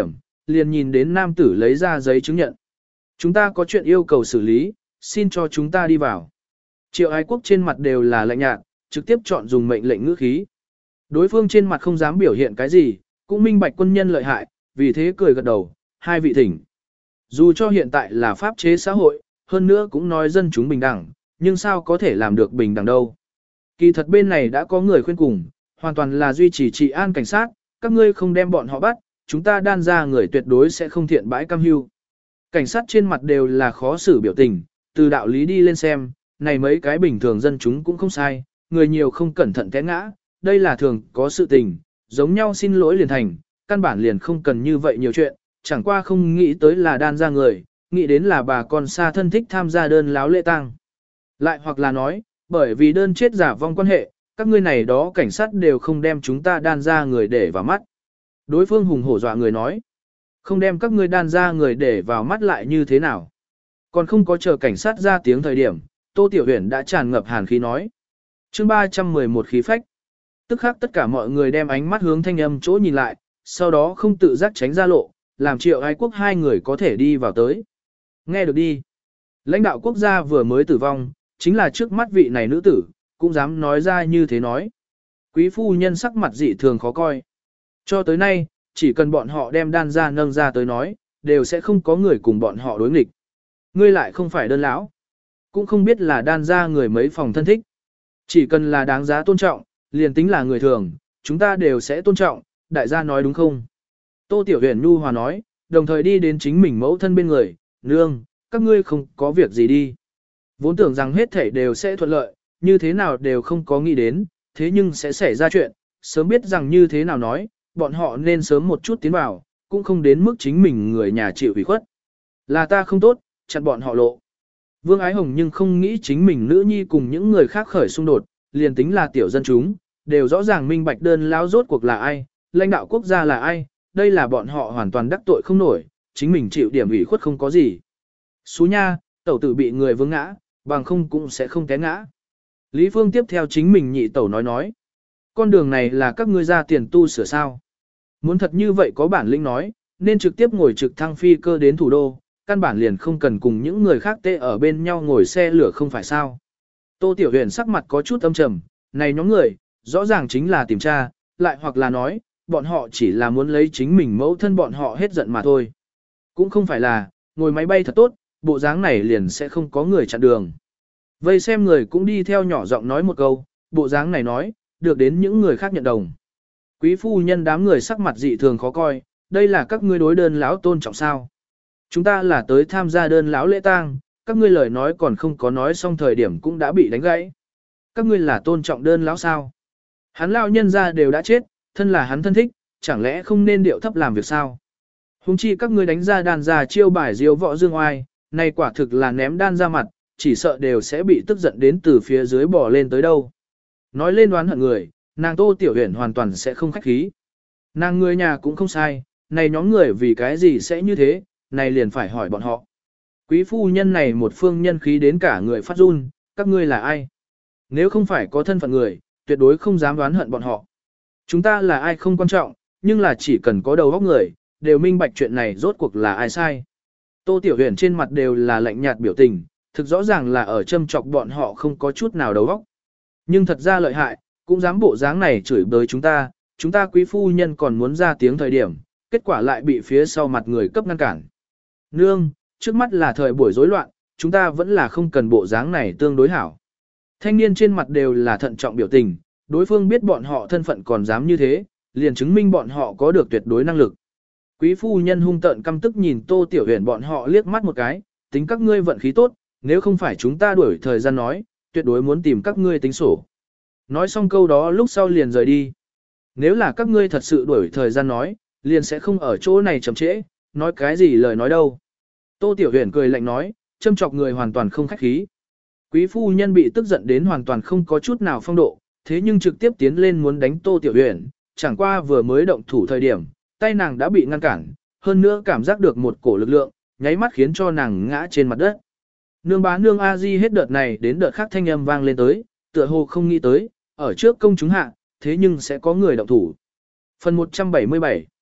liền nhìn đến nam tử lấy ra giấy chứng nhận. Chúng ta có chuyện yêu cầu xử lý, xin cho chúng ta đi vào. Triệu ái quốc trên mặt đều là lạnh nhạt, trực tiếp chọn dùng mệnh lệnh ngữ khí. Đối phương trên mặt không dám biểu hiện cái gì, cũng minh bạch quân nhân lợi hại, vì thế cười gật đầu, hai vị thỉnh. Dù cho hiện tại là pháp chế xã hội, hơn nữa cũng nói dân chúng bình đẳng, nhưng sao có thể làm được bình đẳng đâu. Kỳ thật bên này đã có người khuyên cùng, hoàn toàn là duy trì trị an cảnh sát, các ngươi không đem bọn họ bắt, chúng ta đan ra người tuyệt đối sẽ không thiện bãi cam hưu. Cảnh sát trên mặt đều là khó xử biểu tình, từ đạo lý đi lên xem, này mấy cái bình thường dân chúng cũng không sai, người nhiều không cẩn thận té ngã, đây là thường có sự tình, giống nhau xin lỗi liền thành, căn bản liền không cần như vậy nhiều chuyện, chẳng qua không nghĩ tới là đan ra người, nghĩ đến là bà con xa thân thích tham gia đơn láo lễ tang. Lại hoặc là nói, bởi vì đơn chết giả vong quan hệ, các ngươi này đó cảnh sát đều không đem chúng ta đan ra người để vào mắt. Đối phương hùng hổ dọa người nói, không đem các ngươi đan ra người để vào mắt lại như thế nào. Còn không có chờ cảnh sát ra tiếng thời điểm, Tô Tiểu Huyền đã tràn ngập hàn khí nói. Chương ba trăm mười một khí phách. Tức khắc tất cả mọi người đem ánh mắt hướng thanh âm chỗ nhìn lại, sau đó không tự giác tránh ra lộ, làm Triệu ái quốc hai người có thể đi vào tới. Nghe được đi. Lãnh đạo quốc gia vừa mới tử vong, chính là trước mắt vị này nữ tử, cũng dám nói ra như thế nói. Quý phu nhân sắc mặt dị thường khó coi. Cho tới nay, chỉ cần bọn họ đem đan ra nâng ra tới nói, đều sẽ không có người cùng bọn họ đối nghịch. Ngươi lại không phải đơn lão, cũng không biết là đan ra người mấy phòng thân thích. Chỉ cần là đáng giá tôn trọng, liền tính là người thường, chúng ta đều sẽ tôn trọng, đại gia nói đúng không? Tô Tiểu Huyền nhu hòa nói, đồng thời đi đến chính mình mẫu thân bên người, nương, các ngươi không có việc gì đi. Vốn tưởng rằng hết thảy đều sẽ thuận lợi, như thế nào đều không có nghĩ đến, thế nhưng sẽ xảy ra chuyện, sớm biết rằng như thế nào nói, bọn họ nên sớm một chút tiến vào, cũng không đến mức chính mình người nhà chịu ủy khuất. Là ta không tốt, chặn bọn họ lộ. Vương Ái Hồng nhưng không nghĩ chính mình nữ nhi cùng những người khác khởi xung đột, liền tính là tiểu dân chúng, đều rõ ràng minh bạch đơn lão rốt cuộc là ai, lãnh đạo quốc gia là ai, đây là bọn họ hoàn toàn đắc tội không nổi, chính mình chịu điểm ủy khuất không có gì. Xú nha, tẩu tử bị người vướng ngã, bằng không cũng sẽ không té ngã. Lý Phương tiếp theo chính mình nhị tẩu nói nói. Con đường này là các ngươi ra tiền tu sửa sao. Muốn thật như vậy có bản lĩnh nói, nên trực tiếp ngồi trực thăng phi cơ đến thủ đô, căn bản liền không cần cùng những người khác tê ở bên nhau ngồi xe lửa không phải sao. Tô Tiểu Huyền sắc mặt có chút âm trầm, này nhóm người, rõ ràng chính là tìm tra, lại hoặc là nói, bọn họ chỉ là muốn lấy chính mình mẫu thân bọn họ hết giận mà thôi. Cũng không phải là, ngồi máy bay thật tốt, bộ dáng này liền sẽ không có người chặn đường. Vây xem người cũng đi theo nhỏ giọng nói một câu, bộ dáng này nói, được đến những người khác nhận đồng. Quý phu nhân đám người sắc mặt dị thường khó coi, đây là các ngươi đối đơn lão tôn trọng sao. Chúng ta là tới tham gia đơn lão lễ tang, các ngươi lời nói còn không có nói xong thời điểm cũng đã bị đánh gãy. Các ngươi là tôn trọng đơn lão sao? Hắn lão nhân ra đều đã chết, thân là hắn thân thích, chẳng lẽ không nên điệu thấp làm việc sao? Hùng chi các ngươi đánh ra đàn già chiêu bài diêu võ dương oai, này quả thực là ném đan ra mặt, chỉ sợ đều sẽ bị tức giận đến từ phía dưới bỏ lên tới đâu. Nói lên đoán hận người, nàng Tô Tiểu Huyền hoàn toàn sẽ không khách khí. Nàng người nhà cũng không sai, này nhóm người vì cái gì sẽ như thế, này liền phải hỏi bọn họ. Quý phu nhân này một phương nhân khí đến cả người phát run, các ngươi là ai? Nếu không phải có thân phận người, tuyệt đối không dám đoán hận bọn họ. Chúng ta là ai không quan trọng, nhưng là chỉ cần có đầu óc người, đều minh bạch chuyện này rốt cuộc là ai sai. Tô Tiểu Huyền trên mặt đều là lạnh nhạt biểu tình, thực rõ ràng là ở châm chọc bọn họ không có chút nào đầu óc. Nhưng thật ra lợi hại, cũng dám bộ dáng này chửi bới chúng ta, chúng ta quý phu nhân còn muốn ra tiếng thời điểm, kết quả lại bị phía sau mặt người cấp ngăn cản. Nương, trước mắt là thời buổi rối loạn, chúng ta vẫn là không cần bộ dáng này tương đối hảo. Thanh niên trên mặt đều là thận trọng biểu tình, đối phương biết bọn họ thân phận còn dám như thế, liền chứng minh bọn họ có được tuyệt đối năng lực. Quý phu nhân hung tợn căm tức nhìn Tô Tiểu Huyền bọn họ liếc mắt một cái, tính các ngươi vận khí tốt, nếu không phải chúng ta đuổi thời gian nói, tuyệt đối muốn tìm các ngươi tính sổ. Nói xong câu đó lúc sau liền rời đi. Nếu là các ngươi thật sự đuổi thời gian nói, liền sẽ không ở chỗ này chậm trễ, nói cái gì lời nói đâu. Tô Tiểu Huyền cười lạnh nói, châm chọc người hoàn toàn không khách khí. Quý phu nhân bị tức giận đến hoàn toàn không có chút nào phong độ, thế nhưng trực tiếp tiến lên muốn đánh Tô Tiểu Huyền, chẳng qua vừa mới động thủ thời điểm, tay nàng đã bị ngăn cản, hơn nữa cảm giác được một cổ lực lượng, nháy mắt khiến cho nàng ngã trên mặt đất. Nương bá nương a di hết đợt này đến đợt khác thanh âm vang lên tới, tựa hồ không nghĩ tới, ở trước công chúng hạ, thế nhưng sẽ có người động thủ. Phần một trăm bảy mươi bảy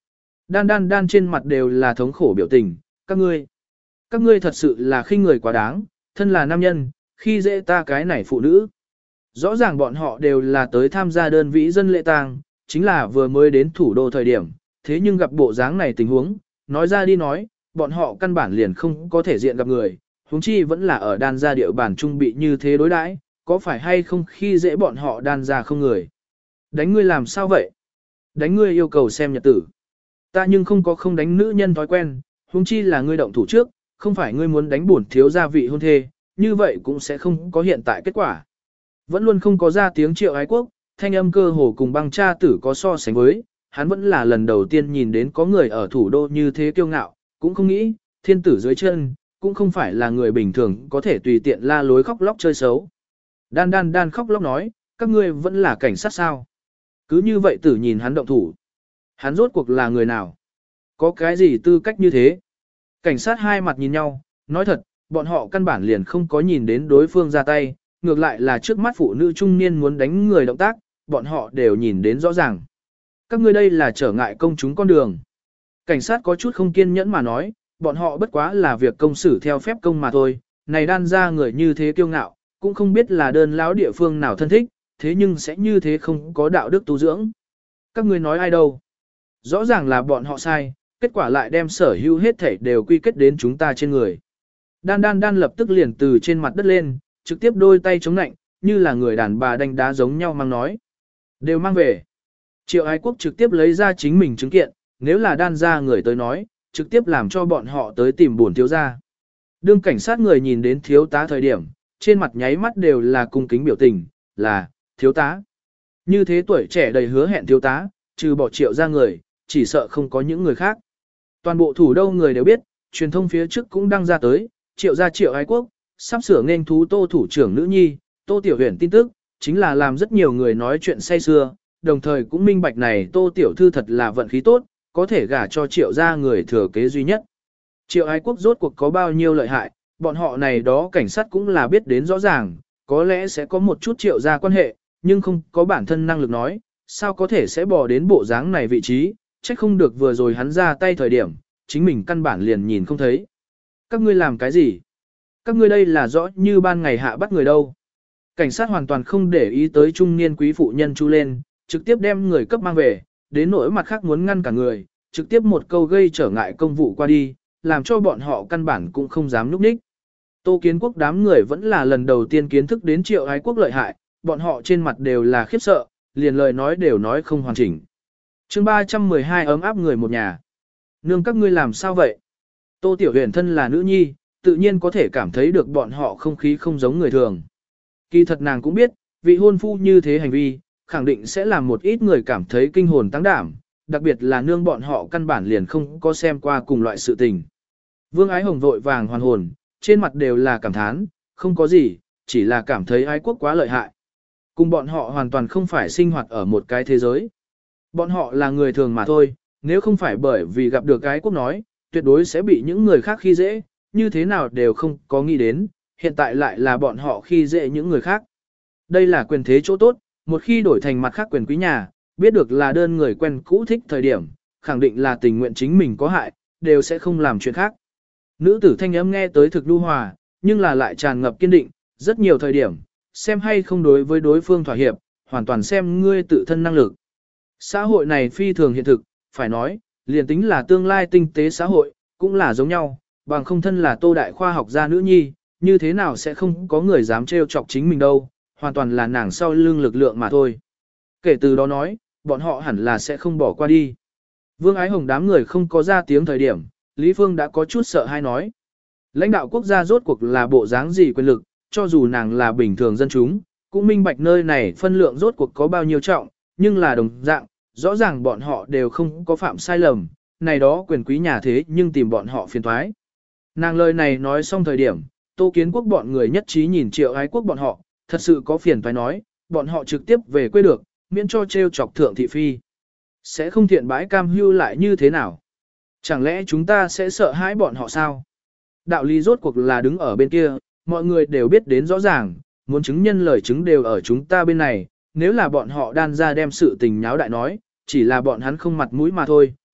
Đan đan đan trên mặt đều là thống khổ biểu tình, các ngươi, các ngươi thật sự là khinh người quá đáng, thân là nam nhân, khi dễ ta cái này phụ nữ. Rõ ràng bọn họ đều là tới tham gia đơn vị dân lễ tang, chính là vừa mới đến thủ đô thời điểm, thế nhưng gặp bộ dáng này tình huống, nói ra đi nói, bọn họ căn bản liền không có thể diện gặp người, huống chi vẫn là ở đan gia địa bản trung bị như thế đối đãi, có phải hay không khi dễ bọn họ đan gia không người. Đánh ngươi làm sao vậy? Đánh ngươi yêu cầu xem nhật tử. Ta nhưng không có không đánh nữ nhân thói quen, huống chi là ngươi động thủ trước, không phải ngươi muốn đánh bổn thiếu gia vị hôn thê, như vậy cũng sẽ không có hiện tại kết quả. Vẫn luôn không có ra tiếng Triệu Ái Quốc, thanh âm cơ hồ cùng băng cha tử có so sánh với, hắn vẫn là lần đầu tiên nhìn đến có người ở thủ đô như thế kiêu ngạo, cũng không nghĩ, thiên tử dưới chân, cũng không phải là người bình thường có thể tùy tiện la lối khóc lóc chơi xấu. Đan đan đan khóc lóc nói, các ngươi vẫn là cảnh sát sao? Cứ như vậy tử nhìn hắn động thủ. Hắn rốt cuộc là người nào? Có cái gì tư cách như thế? Cảnh sát hai mặt nhìn nhau, nói thật, bọn họ căn bản liền không có nhìn đến đối phương ra tay, ngược lại là trước mắt phụ nữ trung niên muốn đánh người động tác, bọn họ đều nhìn đến rõ ràng. Các ngươi đây là trở ngại công chúng con đường. Cảnh sát có chút không kiên nhẫn mà nói, bọn họ bất quá là việc công xử theo phép công mà thôi, này đan ra người như thế kiêu ngạo, cũng không biết là đơn lão địa phương nào thân thích, thế nhưng sẽ như thế không có đạo đức tu dưỡng. Các ngươi nói ai đâu? Rõ ràng là bọn họ sai, kết quả lại đem sở hữu hết thảy đều quy kết đến chúng ta trên người. Đan đan đan lập tức liền từ trên mặt đất lên, trực tiếp đôi tay chống nạnh, như là người đàn bà đánh đá giống nhau mang nói. Đều mang về. Triệu Ái Quốc trực tiếp lấy ra chính mình chứng kiện, nếu là đan ra người tới nói, trực tiếp làm cho bọn họ tới tìm bổn thiếu gia. Đương cảnh sát người nhìn đến thiếu tá thời điểm, trên mặt nháy mắt đều là cung kính biểu tình, là, thiếu tá. Như thế tuổi trẻ đầy hứa hẹn thiếu tá, trừ bỏ Triệu ra người, chỉ sợ không có những người khác. Toàn bộ thủ đô người đều biết, truyền thông phía trước cũng đăng ra tới, Triệu ra Triệu Ái Quốc, sắp sửa nên thú Tô thủ trưởng nữ nhi, Tô Tiểu Huyền tin tức, chính là làm rất nhiều người nói chuyện say xưa, đồng thời cũng minh bạch này Tô Tiểu Thư thật là vận khí tốt, có thể gả cho Triệu ra người thừa kế duy nhất. Triệu Ái Quốc rốt cuộc có bao nhiêu lợi hại, bọn họ này đó cảnh sát cũng là biết đến rõ ràng, có lẽ sẽ có một chút Triệu ra quan hệ, nhưng không có bản thân năng lực nói, sao có thể sẽ bỏ đến bộ dáng này vị trí, trách không được vừa rồi hắn ra tay thời điểm, chính mình căn bản liền nhìn không thấy. Các ngươi làm cái gì? Các ngươi đây là rõ như ban ngày hạ bắt người đâu. Cảnh sát hoàn toàn không để ý tới trung niên quý phụ nhân chu lên, trực tiếp đem người cấp mang về, đến nỗi mặt khác muốn ngăn cả người, trực tiếp một câu gây trở ngại công vụ qua đi, làm cho bọn họ căn bản cũng không dám núp ních. Tô Kiến Quốc đám người vẫn là lần đầu tiên kiến thức đến Triệu Ái Quốc lợi hại, bọn họ trên mặt đều là khiếp sợ, liền lời nói đều nói không hoàn chỉnh. chương ba trăm mười hai ấm áp người một nhà. Nương các ngươi làm sao vậy? Tô Tiểu Huyền thân là nữ nhi, tự nhiên có thể cảm thấy được bọn họ không khí không giống người thường. Kỳ thật nàng cũng biết, vị hôn phu như thế hành vi, khẳng định sẽ làm một ít người cảm thấy kinh hồn tăng đảm, đặc biệt là nương bọn họ căn bản liền không có xem qua cùng loại sự tình. Vương Ái Hồng vội vàng hoàn hồn, trên mặt đều là cảm thán, không có gì, chỉ là cảm thấy Ái Quốc quá lợi hại. Cùng bọn họ hoàn toàn không phải sinh hoạt ở một cái thế giới. Bọn họ là người thường mà thôi, nếu không phải bởi vì gặp được Ái Quốc nói, tuyệt đối sẽ bị những người khác khi dễ, như thế nào đều không có nghĩ đến, hiện tại lại là bọn họ khi dễ những người khác. Đây là quyền thế chỗ tốt, một khi đổi thành mặt khác quyền quý nhà, biết được là đơn người quen cũ thích thời điểm, khẳng định là tình nguyện chính mình có hại, đều sẽ không làm chuyện khác. Nữ tử thanh âm nghe tới thực nhu hòa, nhưng là lại tràn ngập kiên định, rất nhiều thời điểm, xem hay không đối với đối phương thỏa hiệp, hoàn toàn xem ngươi tự thân năng lực. Xã hội này phi thường hiện thực, phải nói, liền tính là tương lai tinh tế xã hội, cũng là giống nhau, bằng không thân là Tô đại khoa học gia nữ nhi, như thế nào sẽ không có người dám trêu chọc chính mình đâu, hoàn toàn là nàng sau lưng lực lượng mà thôi. Kể từ đó nói, bọn họ hẳn là sẽ không bỏ qua đi. Vương Ái Hồng đám người không có ra tiếng thời điểm, Lý Phương đã có chút sợ hay nói. Lãnh đạo quốc gia rốt cuộc là bộ dáng gì quyền lực, cho dù nàng là bình thường dân chúng, cũng minh bạch nơi này phân lượng rốt cuộc có bao nhiêu trọng, nhưng là đồng dạng, rõ ràng bọn họ đều không có phạm sai lầm, này đó quyền quý nhà thế nhưng tìm bọn họ phiền thoái. Nàng lời này nói xong thời điểm, Tô Kiến Quốc bọn người nhất trí nhìn Triệu Ái Quốc bọn họ, thật sự có phiền thoái nói, bọn họ trực tiếp về quê được, miễn cho trêu chọc thượng thị phi. Sẽ không thiện bãi cam hưu lại như thế nào? Chẳng lẽ chúng ta sẽ sợ hãi bọn họ sao? Đạo lý rốt cuộc là đứng ở bên kia, mọi người đều biết đến rõ ràng, muốn chứng nhân lời chứng đều ở chúng ta bên này, nếu là bọn họ đan ra đem sự tình nháo đại nói, chỉ là bọn hắn không mặt mũi mà thôi,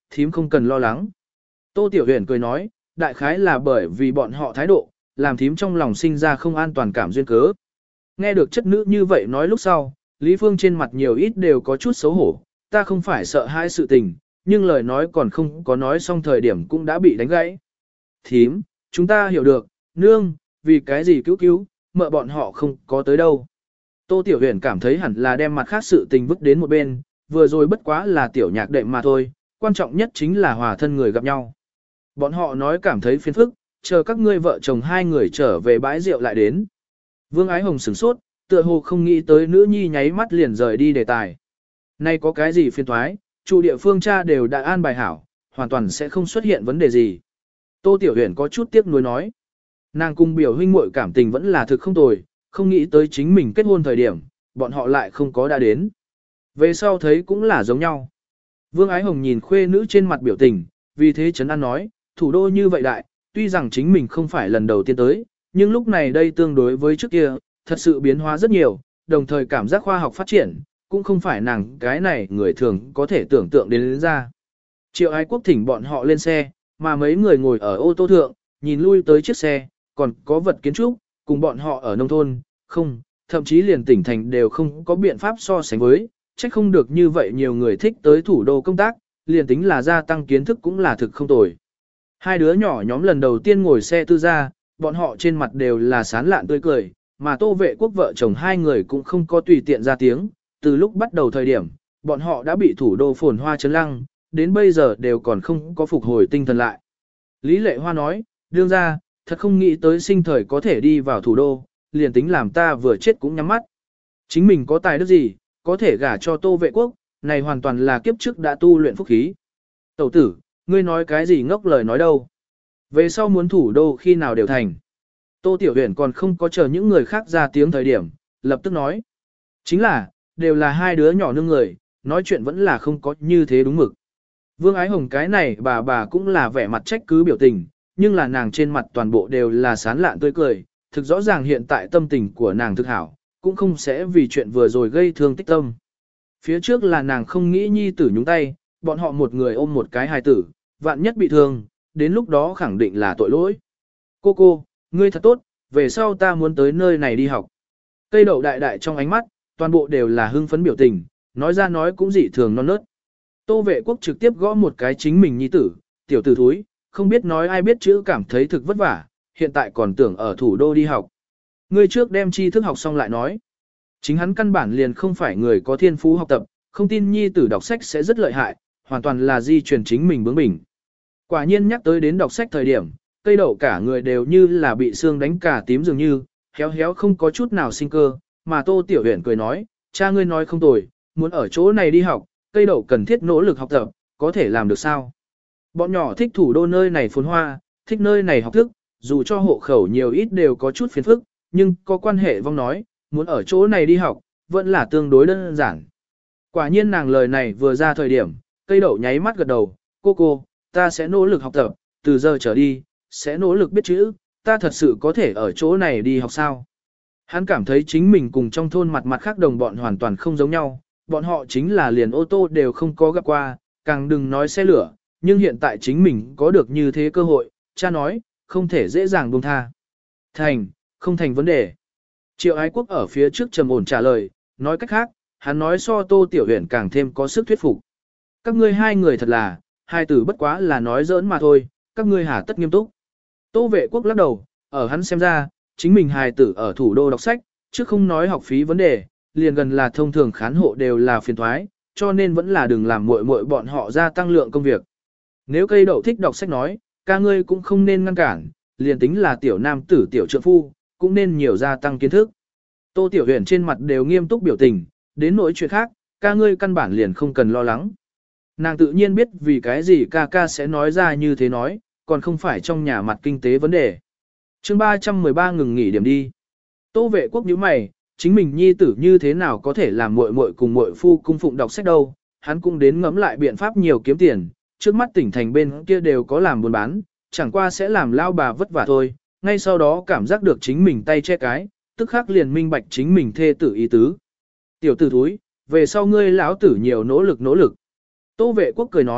thím không cần lo lắng. Tô Tiểu Huyền cười nói, đại khái là bởi vì bọn họ thái độ, làm thím trong lòng sinh ra không an toàn cảm duyên cớ. Nghe được chất nữ như vậy nói lúc sau, Lý Phương trên mặt nhiều ít đều có chút xấu hổ, ta không phải sợ hãi sự tình, nhưng lời nói còn không có nói xong thời điểm cũng đã bị đánh gãy. Thím, chúng ta hiểu được, nương, vì cái gì cứu cứu, mợ bọn họ không có tới đâu. Tô Tiểu Huyền cảm thấy hẳn là đem mặt khác sự tình vứt đến một bên, vừa rồi bất quá là tiểu nhạc đệm mà thôi, quan trọng nhất chính là hòa thân người gặp nhau. Bọn họ nói cảm thấy phiền phức, chờ các ngươi vợ chồng hai người trở về bãi rượu lại đến. Vương Ái Hồng sửng sốt, tựa hồ không nghĩ tới nữ nhi nháy mắt liền rời đi đề tài. Nay có cái gì phiền thoái, chủ địa phương cha đều đã an bài hảo, hoàn toàn sẽ không xuất hiện vấn đề gì. Tô Tiểu Huyền có chút tiếc nuối nói. Nàng cùng biểu huynh muội cảm tình vẫn là thực không tồi, không nghĩ tới chính mình kết hôn thời điểm, bọn họ lại không có đã đến. Về sau thấy cũng là giống nhau. Vương Ái Hồng nhìn khuê nữ trên mặt biểu tình, vì thế Trấn An nói, thủ đô như vậy đại, tuy rằng chính mình không phải lần đầu tiên tới, nhưng lúc này đây tương đối với trước kia, thật sự biến hóa rất nhiều, đồng thời cảm giác khoa học phát triển, cũng không phải nàng cái này người thường có thể tưởng tượng đến, đến ra. Triệu Ái Quốc thỉnh bọn họ lên xe, mà mấy người ngồi ở ô tô thượng, nhìn lui tới chiếc xe, còn có vật kiến trúc, cùng bọn họ ở nông thôn, không, thậm chí liền tỉnh thành đều không có biện pháp so sánh với, trách không được như vậy nhiều người thích tới thủ đô công tác, liền tính là gia tăng kiến thức cũng là thực không tồi. Hai đứa nhỏ nhóm lần đầu tiên ngồi xe tư gia, bọn họ trên mặt đều là sán lạn tươi cười, mà Tô Vệ Quốc vợ chồng hai người cũng không có tùy tiện ra tiếng, từ lúc bắt đầu thời điểm, bọn họ đã bị thủ đô phồn hoa chấn lăng, đến bây giờ đều còn không có phục hồi tinh thần lại. Lý Lệ Hoa nói, đương ra, thật không nghĩ tới sinh thời có thể đi vào thủ đô, liền tính làm ta vừa chết cũng nhắm mắt. Chính mình có tài đức gì, có thể gả cho Tô Vệ Quốc, này hoàn toàn là kiếp trước đã tu luyện phúc khí. Tẩu tử, ngươi nói cái gì ngốc lời nói đâu. Về sau muốn thủ đô khi nào đều thành. Tô Tiểu Huyền còn không có chờ những người khác ra tiếng thời điểm, lập tức nói. Chính là, đều là hai đứa nhỏ nương người, nói chuyện vẫn là không có như thế đúng mực. Vương Ái Hồng cái này bà bà cũng là vẻ mặt trách cứ biểu tình, nhưng là nàng trên mặt toàn bộ đều là sán lạn tươi cười, thực rõ ràng hiện tại tâm tình của nàng thực hảo, cũng không sẽ vì chuyện vừa rồi gây thương tích tâm. Phía trước là nàng không nghĩ nhi tử nhúng tay, bọn họ một người ôm một cái hài tử, vạn nhất bị thương, đến lúc đó khẳng định là tội lỗi. Cô cô, ngươi thật tốt, về sau ta muốn tới nơi này đi học. Cây đậu đại đại trong ánh mắt, toàn bộ đều là hưng phấn biểu tình, nói ra nói cũng dị thường non nớt. Tô Vệ Quốc trực tiếp gõ một cái chính mình nhi tử, tiểu tử thúi, không biết nói ai biết chữ cảm thấy thực vất vả, hiện tại còn tưởng ở thủ đô đi học. Ngươi trước đem tri thức học xong lại nói. Chính hắn căn bản liền không phải người có thiên phú học tập, không tin nhi tử đọc sách sẽ rất lợi hại, hoàn toàn là di truyền chính mình bướng bỉnh. Quả nhiên nhắc tới đến đọc sách thời điểm, cây đậu cả người đều như là bị xương đánh cả tím dường như, héo héo không có chút nào sinh cơ, mà Tô Tiểu Huyền cười nói, cha ngươi nói không tồi, muốn ở chỗ này đi học, cây đậu cần thiết nỗ lực học tập, có thể làm được sao? Bọn nhỏ thích thủ đô nơi này phồn hoa, thích nơi này học thức, dù cho hộ khẩu nhiều ít đều có chút phiền phức, nhưng có quan hệ vong nói, muốn ở chỗ này đi học, vẫn là tương đối đơn giản. Quả nhiên nàng lời này vừa ra thời điểm, cây đậu nháy mắt gật đầu, cô cô, ta sẽ nỗ lực học tập, từ giờ trở đi, sẽ nỗ lực biết chữ, ta thật sự có thể ở chỗ này đi học sao. Hắn cảm thấy chính mình cùng trong thôn mặt mặt khác đồng bọn hoàn toàn không giống nhau, bọn họ chính là liền ô tô đều không có gặp qua, càng đừng nói xe lửa, nhưng hiện tại chính mình có được như thế cơ hội, cha nói, không thể dễ dàng buông tha. Thành, không thành vấn đề. Triệu Ái Quốc ở phía trước trầm ổn trả lời, nói cách khác, hắn nói so Tô Tiểu Huyền càng thêm có sức thuyết phục. Các ngươi hai người thật là, hai tử bất quá là nói giỡn mà thôi, các ngươi hà tất nghiêm túc. Tô Vệ Quốc lắc đầu, ở hắn xem ra, chính mình hài tử ở thủ đô đọc sách, chứ không nói học phí vấn đề, liền gần là thông thường khán hộ đều là phiền thoái, cho nên vẫn là đừng làm muội muội bọn họ gia tăng lượng công việc. Nếu cây đậu thích đọc sách nói, ca ngươi cũng không nên ngăn cản, liền tính là tiểu nam tử tiểu trượng phu, cũng nên nhiều gia tăng kiến thức. Tô Tiểu Huyền trên mặt đều nghiêm túc biểu tình, đến nỗi chuyện khác, ca ngươi căn bản liền không cần lo lắng. Nàng tự nhiên biết vì cái gì ca ca sẽ nói ra như thế nói, còn không phải trong nhà mặt kinh tế vấn đề. chương ba trăm mười ba ngừng nghỉ điểm đi. Tô Vệ Quốc nhíu mày, chính mình nhi tử như thế nào có thể làm muội muội cùng muội phu cung phụng đọc sách đâu, hắn cũng đến ngẫm lại biện pháp nhiều kiếm tiền, trước mắt tỉnh thành bên kia đều có làm buôn bán, chẳng qua sẽ làm lao bà vất vả thôi, ngay sau đó cảm giác được chính mình tay che cái, tức khắc liền minh bạch chính mình thê tử ý tứ. Tiểu tử thúi, về sau ngươi lão tử nhiều nỗ lực nỗ lực. Tô Vệ Quốc cười nói,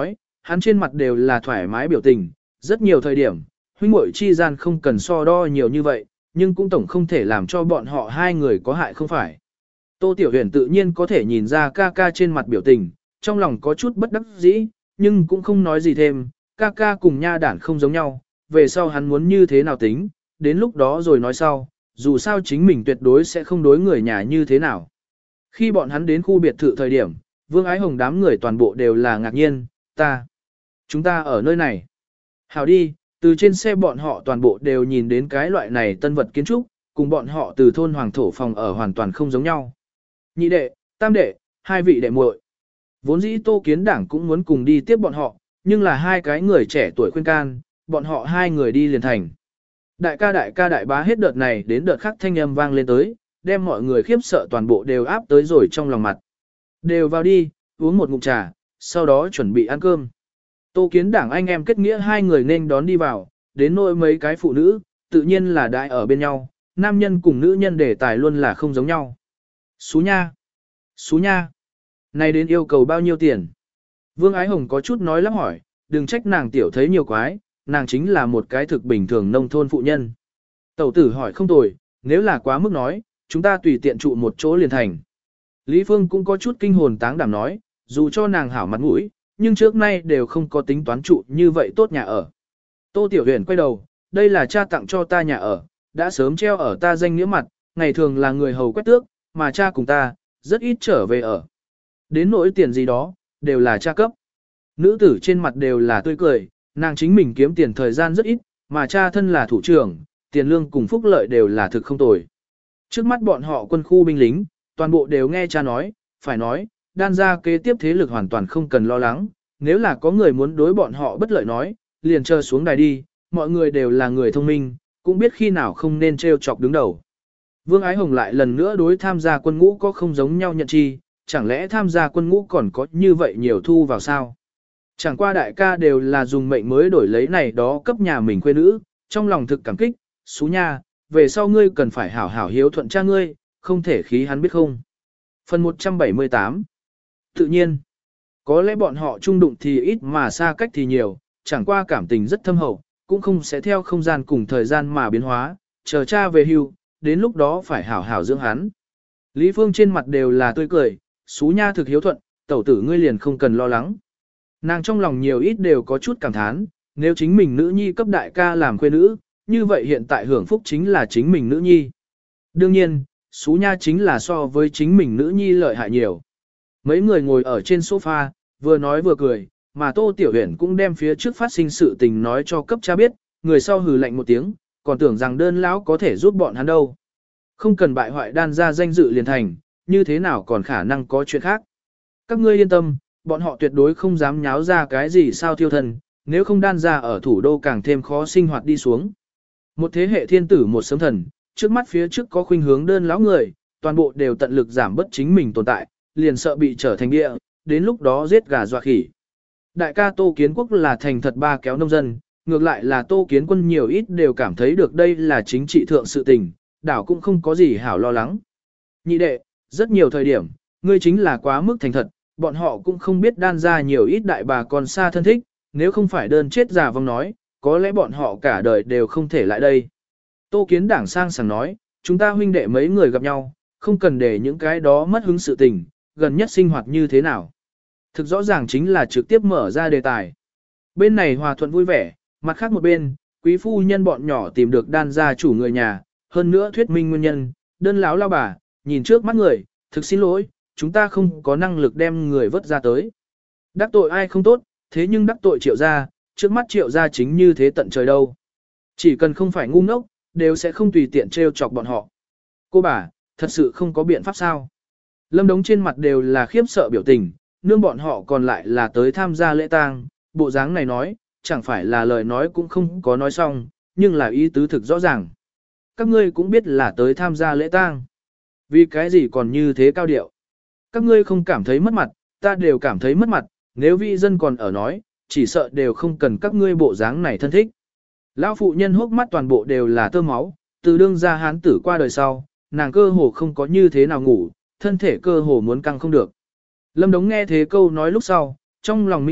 hắn trên mặt đều là thoải mái biểu tình, rất nhiều thời điểm, huynh muội chi gian không cần so đo nhiều như vậy, nhưng cũng tổng không thể làm cho bọn họ hai người có hại không phải. Tô Tiểu Huyền tự nhiên có thể nhìn ra ca ca trên mặt biểu tình, trong lòng có chút bất đắc dĩ, nhưng cũng không nói gì thêm, ca ca cùng nha đản không giống nhau, về sau hắn muốn như thế nào tính, đến lúc đó rồi nói sau, dù sao chính mình tuyệt đối sẽ không đối người nhà như thế nào. Khi bọn hắn đến khu biệt thự thời điểm, Vương Ái Hồng đám người toàn bộ đều là ngạc nhiên, ta, chúng ta ở nơi này. Hảo đi, từ trên xe bọn họ toàn bộ đều nhìn đến cái loại này tân vật kiến trúc, cùng bọn họ từ thôn hoàng thổ phòng ở hoàn toàn không giống nhau. Nhị đệ, tam đệ, hai vị đệ muội. Vốn dĩ Tô Kiến Đảng cũng muốn cùng đi tiếp bọn họ, nhưng là hai cái người trẻ tuổi khuyên can, bọn họ hai người đi liền thành. Đại ca đại ca đại bá hết đợt này đến đợt khác thanh âm vang lên tới, đem mọi người khiếp sợ toàn bộ đều áp tới rồi trong lòng mặt. Đều vào đi, uống một ngụm trà, sau đó chuẩn bị ăn cơm. Tô Kiến Đảng anh em kết nghĩa hai người nên đón đi vào, đến nỗi mấy cái phụ nữ, tự nhiên là đại ở bên nhau, nam nhân cùng nữ nhân đề tài luôn là không giống nhau. Xú nha! Xú nha! Này đến yêu cầu bao nhiêu tiền? Vương Ái Hồng có chút nói lắm hỏi, đừng trách nàng tiểu thấy nhiều quái, nàng chính là một cái thực bình thường nông thôn phụ nhân. Tẩu tử hỏi không tồi, nếu là quá mức nói, chúng ta tùy tiện trụ một chỗ liền thành. Lý Phương cũng có chút kinh hồn táng đảm nói, dù cho nàng hảo mặt mũi, nhưng trước nay đều không có tính toán trụ như vậy tốt nhà ở. Tô Tiểu Huyền quay đầu, đây là cha tặng cho ta nhà ở, đã sớm treo ở ta danh nghĩa mặt, ngày thường là người hầu quét tước, mà cha cùng ta, rất ít trở về ở. Đến nỗi tiền gì đó, đều là cha cấp. Nữ tử trên mặt đều là tươi cười, nàng chính mình kiếm tiền thời gian rất ít, mà cha thân là thủ trưởng, tiền lương cùng phúc lợi đều là thực không tồi. Trước mắt bọn họ quân khu binh lính, toàn bộ đều nghe cha nói, phải nói, đan ra kế tiếp thế lực hoàn toàn không cần lo lắng, nếu là có người muốn đối bọn họ bất lợi nói, liền chờ xuống đài đi, mọi người đều là người thông minh, cũng biết khi nào không nên trêu chọc đứng đầu. Vương Ái Hồng lại lần nữa đối tham gia quân ngũ có không giống nhau nhận chi, chẳng lẽ tham gia quân ngũ còn có như vậy nhiều thu vào sao? Chẳng qua đại ca đều là dùng mệnh mới đổi lấy này đó cấp nhà mình quê nữ, trong lòng thực cảm kích, xú nha, về sau ngươi cần phải hảo hảo hiếu thuận cha ngươi, không thể khí hắn biết không. Phần một trăm bảy mươi tám. Tự nhiên, có lẽ bọn họ trung đụng thì ít mà xa cách thì nhiều, chẳng qua cảm tình rất thâm hậu, cũng không sẽ theo không gian cùng thời gian mà biến hóa, chờ cha về hưu, đến lúc đó phải hảo hảo dưỡng hắn. Lý Phương trên mặt đều là tươi cười, xú nha thực hiếu thuận, tẩu tử ngươi liền không cần lo lắng. Nàng trong lòng nhiều ít đều có chút cảm thán, nếu chính mình nữ nhi cấp đại ca làm khuê nữ, như vậy hiện tại hưởng phúc chính là chính mình nữ nhi. Đương nhiên, xú nha chính là so với chính mình nữ nhi lợi hại nhiều. Mấy người ngồi ở trên sofa, vừa nói vừa cười, mà Tô Tiểu Huyền cũng đem phía trước phát sinh sự tình nói cho cấp cha biết, người sau hừ lạnh một tiếng, còn tưởng rằng đơn lão có thể giúp bọn hắn đâu. Không cần bại hoại đan ra danh dự liền thành, như thế nào còn khả năng có chuyện khác. Các ngươi yên tâm, bọn họ tuyệt đối không dám nháo ra cái gì sao thiêu thần, nếu không đan ra ở thủ đô càng thêm khó sinh hoạt đi xuống. Một thế hệ thiên tử một sớm thần, trước mắt phía trước có khuynh hướng đơn lão người, toàn bộ đều tận lực giảm bất chính mình tồn tại, liền sợ bị trở thành địa, đến lúc đó giết gà dọa khỉ. Đại ca Tô Kiến Quốc là thành thật ba kéo nông dân, ngược lại là Tô Kiến Quân nhiều ít đều cảm thấy được đây là chính trị thượng sự tình, đảo cũng không có gì hảo lo lắng. Nhị đệ, rất nhiều thời điểm, ngươi chính là quá mức thành thật, bọn họ cũng không biết đan ra nhiều ít đại bà con xa thân thích, nếu không phải đơn chết già vong nói, có lẽ bọn họ cả đời đều không thể lại đây. Tô Kiến Đảng sang sảng nói, chúng ta huynh đệ mấy người gặp nhau, không cần để những cái đó mất hứng sự tình, gần nhất sinh hoạt như thế nào. Thực rõ ràng chính là trực tiếp mở ra đề tài. Bên này hòa thuận vui vẻ, mặt khác một bên, quý phu nhân bọn nhỏ tìm được đan gia chủ người nhà, hơn nữa thuyết minh nguyên nhân, đơn láo lao bà, nhìn trước mắt người, thực xin lỗi, chúng ta không có năng lực đem người vớt ra tới. Đắc tội ai không tốt, thế nhưng đắc tội triệu gia, trước mắt triệu gia chính như thế tận trời đâu. Chỉ cần không phải ngu ngốc, đều sẽ không tùy tiện trêu chọc bọn họ. Cô bà, thật sự không có biện pháp sao. Lâm Đống trên mặt đều là khiếp sợ biểu tình, nương bọn họ còn lại là tới tham gia lễ tang, bộ dáng này nói, chẳng phải là lời nói cũng không có nói xong, nhưng là ý tứ thực rõ ràng. Các ngươi cũng biết là tới tham gia lễ tang. Vì cái gì còn như thế cao điệu? Các ngươi không cảm thấy mất mặt, ta đều cảm thấy mất mặt, nếu vi dân còn ở nói, chỉ sợ đều không cần các ngươi bộ dáng này thân thích. Lão phụ nhân hốc mắt toàn bộ đều là tơ máu, từ đương ra hán tử qua đời sau, nàng cơ hồ không có như thế nào ngủ, thân thể cơ hồ muốn căng không được. Lâm Đống nghe thế câu nói lúc sau, trong lòng minh bạch,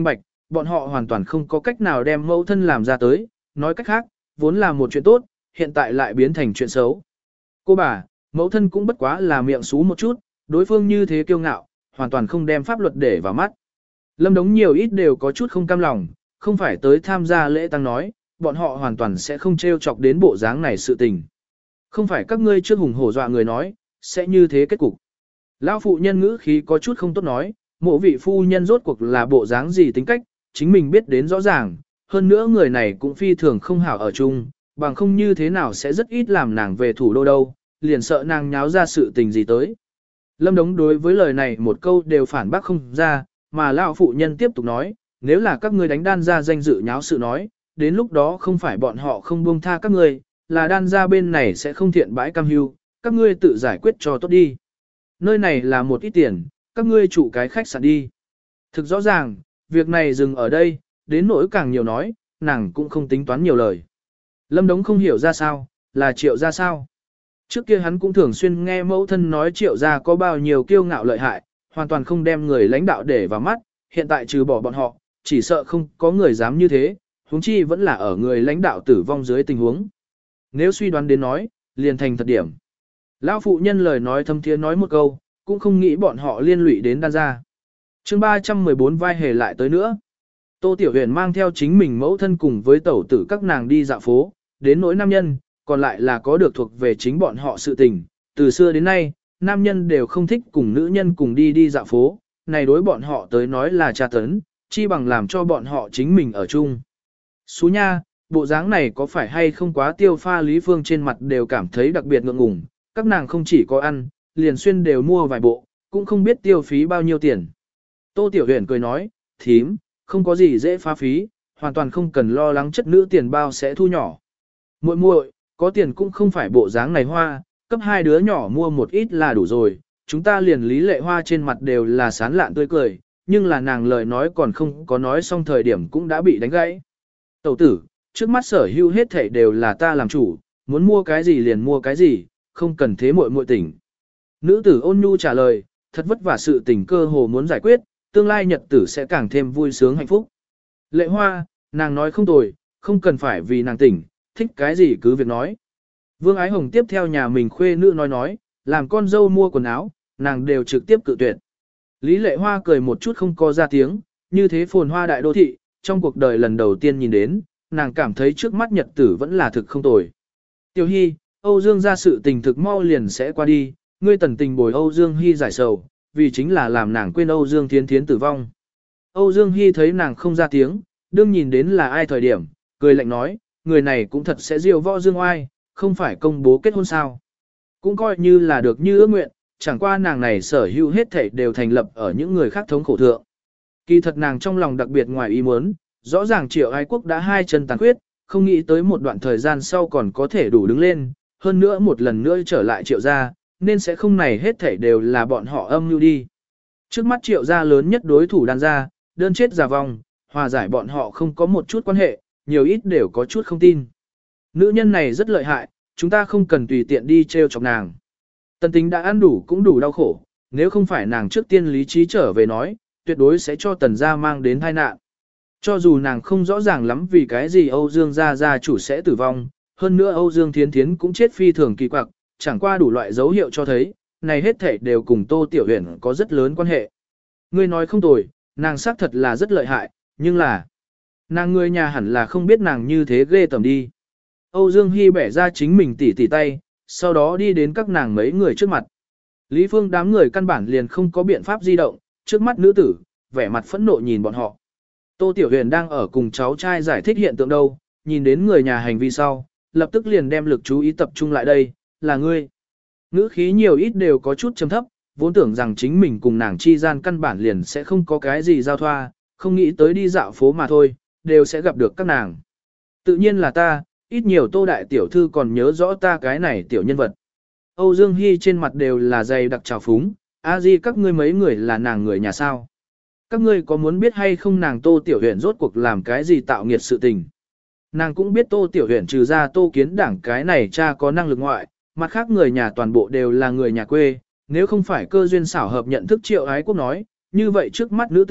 bọn họ hoàn toàn không có cách nào đem mẫu thân làm ra tới, nói cách khác, vốn là một chuyện tốt, hiện tại lại biến thành chuyện xấu. Cô bà, mẫu thân cũng bất quá là miệng xú một chút, đối phương như thế kiêu ngạo, hoàn toàn không đem pháp luật để vào mắt. Lâm Đống nhiều ít đều có chút không cam lòng, không phải tới tham gia lễ tang nói, bọn họ hoàn toàn sẽ không trêu chọc đến bộ dáng này sự tình. Không phải các ngươi trước hùng hổ dọa người nói, sẽ như thế kết cục. Lão phụ nhân ngữ khí có chút không tốt nói, mộ vị phu nhân rốt cuộc là bộ dáng gì tính cách, chính mình biết đến rõ ràng, hơn nữa người này cũng phi thường không hảo ở chung, bằng không như thế nào sẽ rất ít làm nàng về thủ đô đâu, liền sợ nàng nháo ra sự tình gì tới. Lâm Đống đối với lời này một câu đều phản bác không ra, mà lão phụ nhân tiếp tục nói, nếu là các ngươi đánh đan ra danh dự nháo sự nói, đến lúc đó không phải bọn họ không buông tha các ngươi, là đan ra bên này sẽ không thiện bãi cam hưu, các ngươi tự giải quyết cho tốt đi. Nơi này là một ít tiền, các ngươi chủ cái khách sạn đi. Thực rõ ràng, việc này dừng ở đây, đến nỗi càng nhiều nói, nàng cũng không tính toán nhiều lời. Lâm Đống không hiểu ra sao, là Triệu ra sao. Trước kia hắn cũng thường xuyên nghe mẫu thân nói Triệu ra có bao nhiêu kiêu ngạo lợi hại, hoàn toàn không đem người lãnh đạo để vào mắt, hiện tại trừ bỏ bọn họ, chỉ sợ không có người dám như thế, huống chi vẫn là ở người lãnh đạo tử vong dưới tình huống. Nếu suy đoán đến nói, liền thành thật điểm. Lão phụ nhân lời nói thâm thiế nói một câu, cũng không nghĩ bọn họ liên lụy đến đan ra. chương ba trăm mười bốn vai hề lại tới nữa. Tô Tiểu Huyền mang theo chính mình mẫu thân cùng với tẩu tử các nàng đi dạo phố, đến nỗi nam nhân, còn lại là có được thuộc về chính bọn họ sự tình. Từ xưa đến nay, nam nhân đều không thích cùng nữ nhân cùng đi đi dạo phố, này đối bọn họ tới nói là tra tấn, chi bằng làm cho bọn họ chính mình ở chung. Xú nha, bộ dáng này có phải hay không quá tiêu pha Lý Phương trên mặt đều cảm thấy đặc biệt ngượng ngùng, các nàng không chỉ có ăn, liền xuyên đều mua vài bộ, cũng không biết tiêu phí bao nhiêu tiền. Tô Tiểu Huyền cười nói, thím, không có gì dễ phá phí, hoàn toàn không cần lo lắng chất nữ tiền bao sẽ thu nhỏ. Muội muội, có tiền cũng không phải bộ dáng này hoa, cấp hai đứa nhỏ mua một ít là đủ rồi, chúng ta liền Lý Lệ Hoa trên mặt đều là sán lạn tươi cười, nhưng là nàng lời nói còn không có nói xong thời điểm cũng đã bị đánh gãy. Tẩu tử, trước mắt sở hữu hết thảy đều là ta làm chủ, muốn mua cái gì liền mua cái gì, không cần thế muội muội tỉnh. Nữ tử ôn nhu trả lời, thật vất vả sự tình cơ hồ muốn giải quyết, tương lai nhật tử sẽ càng thêm vui sướng hạnh phúc. Lệ Hoa, nàng nói không tồi, không cần phải vì nàng tỉnh, thích cái gì cứ việc nói. Vương Ái Hồng tiếp theo nhà mình khuê nữ nói nói, làm con dâu mua quần áo, nàng đều trực tiếp cự tuyệt. Lý Lệ Hoa cười một chút không có ra tiếng, như thế phồn hoa đại đô thị, trong cuộc đời lần đầu tiên nhìn đến, nàng cảm thấy trước mắt nhật tử vẫn là thực không tồi. Tiểu Hy, Âu Dương ra sự tình thực mau liền sẽ qua đi, ngươi tần tình bồi Âu Dương Hy giải sầu, vì chính là làm nàng quên Âu Dương Thiến Thiến tử vong. Âu Dương Hy thấy nàng không ra tiếng, đương nhìn đến là ai thời điểm, cười lạnh nói, người này cũng thật sẽ diêu võ Dương Oai, không phải công bố kết hôn sao. Cũng coi như là được như ước nguyện, chẳng qua nàng này sở hữu hết thảy đều thành lập ở những người khác thống khổ thượng. Kỳ thật nàng trong lòng đặc biệt ngoài ý muốn, rõ ràng Triệu Ái Quốc đã hai chân tàn khuyết, không nghĩ tới một đoạn thời gian sau còn có thể đủ đứng lên, hơn nữa một lần nữa trở lại Triệu gia, nên sẽ không này hết thảy đều là bọn họ âm mưu đi. Trước mắt Triệu gia lớn nhất đối thủ đan gia, đơn chết già vong, hòa giải bọn họ không có một chút quan hệ, nhiều ít đều có chút không tin. Nữ nhân này rất lợi hại, chúng ta không cần tùy tiện đi treo chọc nàng. Tần Tính đã ăn đủ cũng đủ đau khổ, nếu không phải nàng trước tiên lý trí trở về nói, tuyệt đối sẽ cho Tần gia mang đến tai nạn. Cho dù nàng không rõ ràng lắm vì cái gì Âu Dương gia gia chủ sẽ tử vong, hơn nữa Âu Dương Thiến Thiến cũng chết phi thường kỳ quặc, chẳng qua đủ loại dấu hiệu cho thấy, này hết thảy đều cùng Tô Tiểu Huyền có rất lớn quan hệ. Ngươi nói không tồi, nàng xác thật là rất lợi hại, nhưng là nàng người nhà hẳn là không biết nàng như thế ghê tởm đi. Âu Dương Hy bẻ ra chính mình tỉ tỉ tay, sau đó đi đến các nàng mấy người trước mặt. Lý Phương đám người căn bản liền không có biện pháp di động, trước mắt nữ tử, vẻ mặt phẫn nộ nhìn bọn họ. Tô Tiểu Huyền đang ở cùng cháu trai giải thích hiện tượng đâu, nhìn đến người nhà hành vi sau, lập tức liền đem lực chú ý tập trung lại đây, là ngươi. Ngữ khí nhiều ít đều có chút trầm thấp, vốn tưởng rằng chính mình cùng nàng chi gian căn bản liền sẽ không có cái gì giao thoa, không nghĩ tới đi dạo phố mà thôi, đều sẽ gặp được các nàng. Tự nhiên là ta, ít nhiều Tô đại tiểu thư còn nhớ rõ ta cái này tiểu nhân vật. Âu Dương Hy trên mặt đều là dày đặc trào phúng, a di các ngươi mấy người là nàng người nhà sao. Các ngươi có muốn biết hay không nàng Tô Tiểu Huyền rốt cuộc làm cái gì tạo nghiệt sự tình. Nàng cũng biết Tô Tiểu Huyền trừ ra Tô Kiến Đảng cái này cha có năng lực ngoại, mặt khác người nhà toàn bộ đều là người nhà quê, nếu không phải cơ duyên xảo hợp nhận thức Triệu Ái Quốc nói, như vậy trước mắt nữ tử,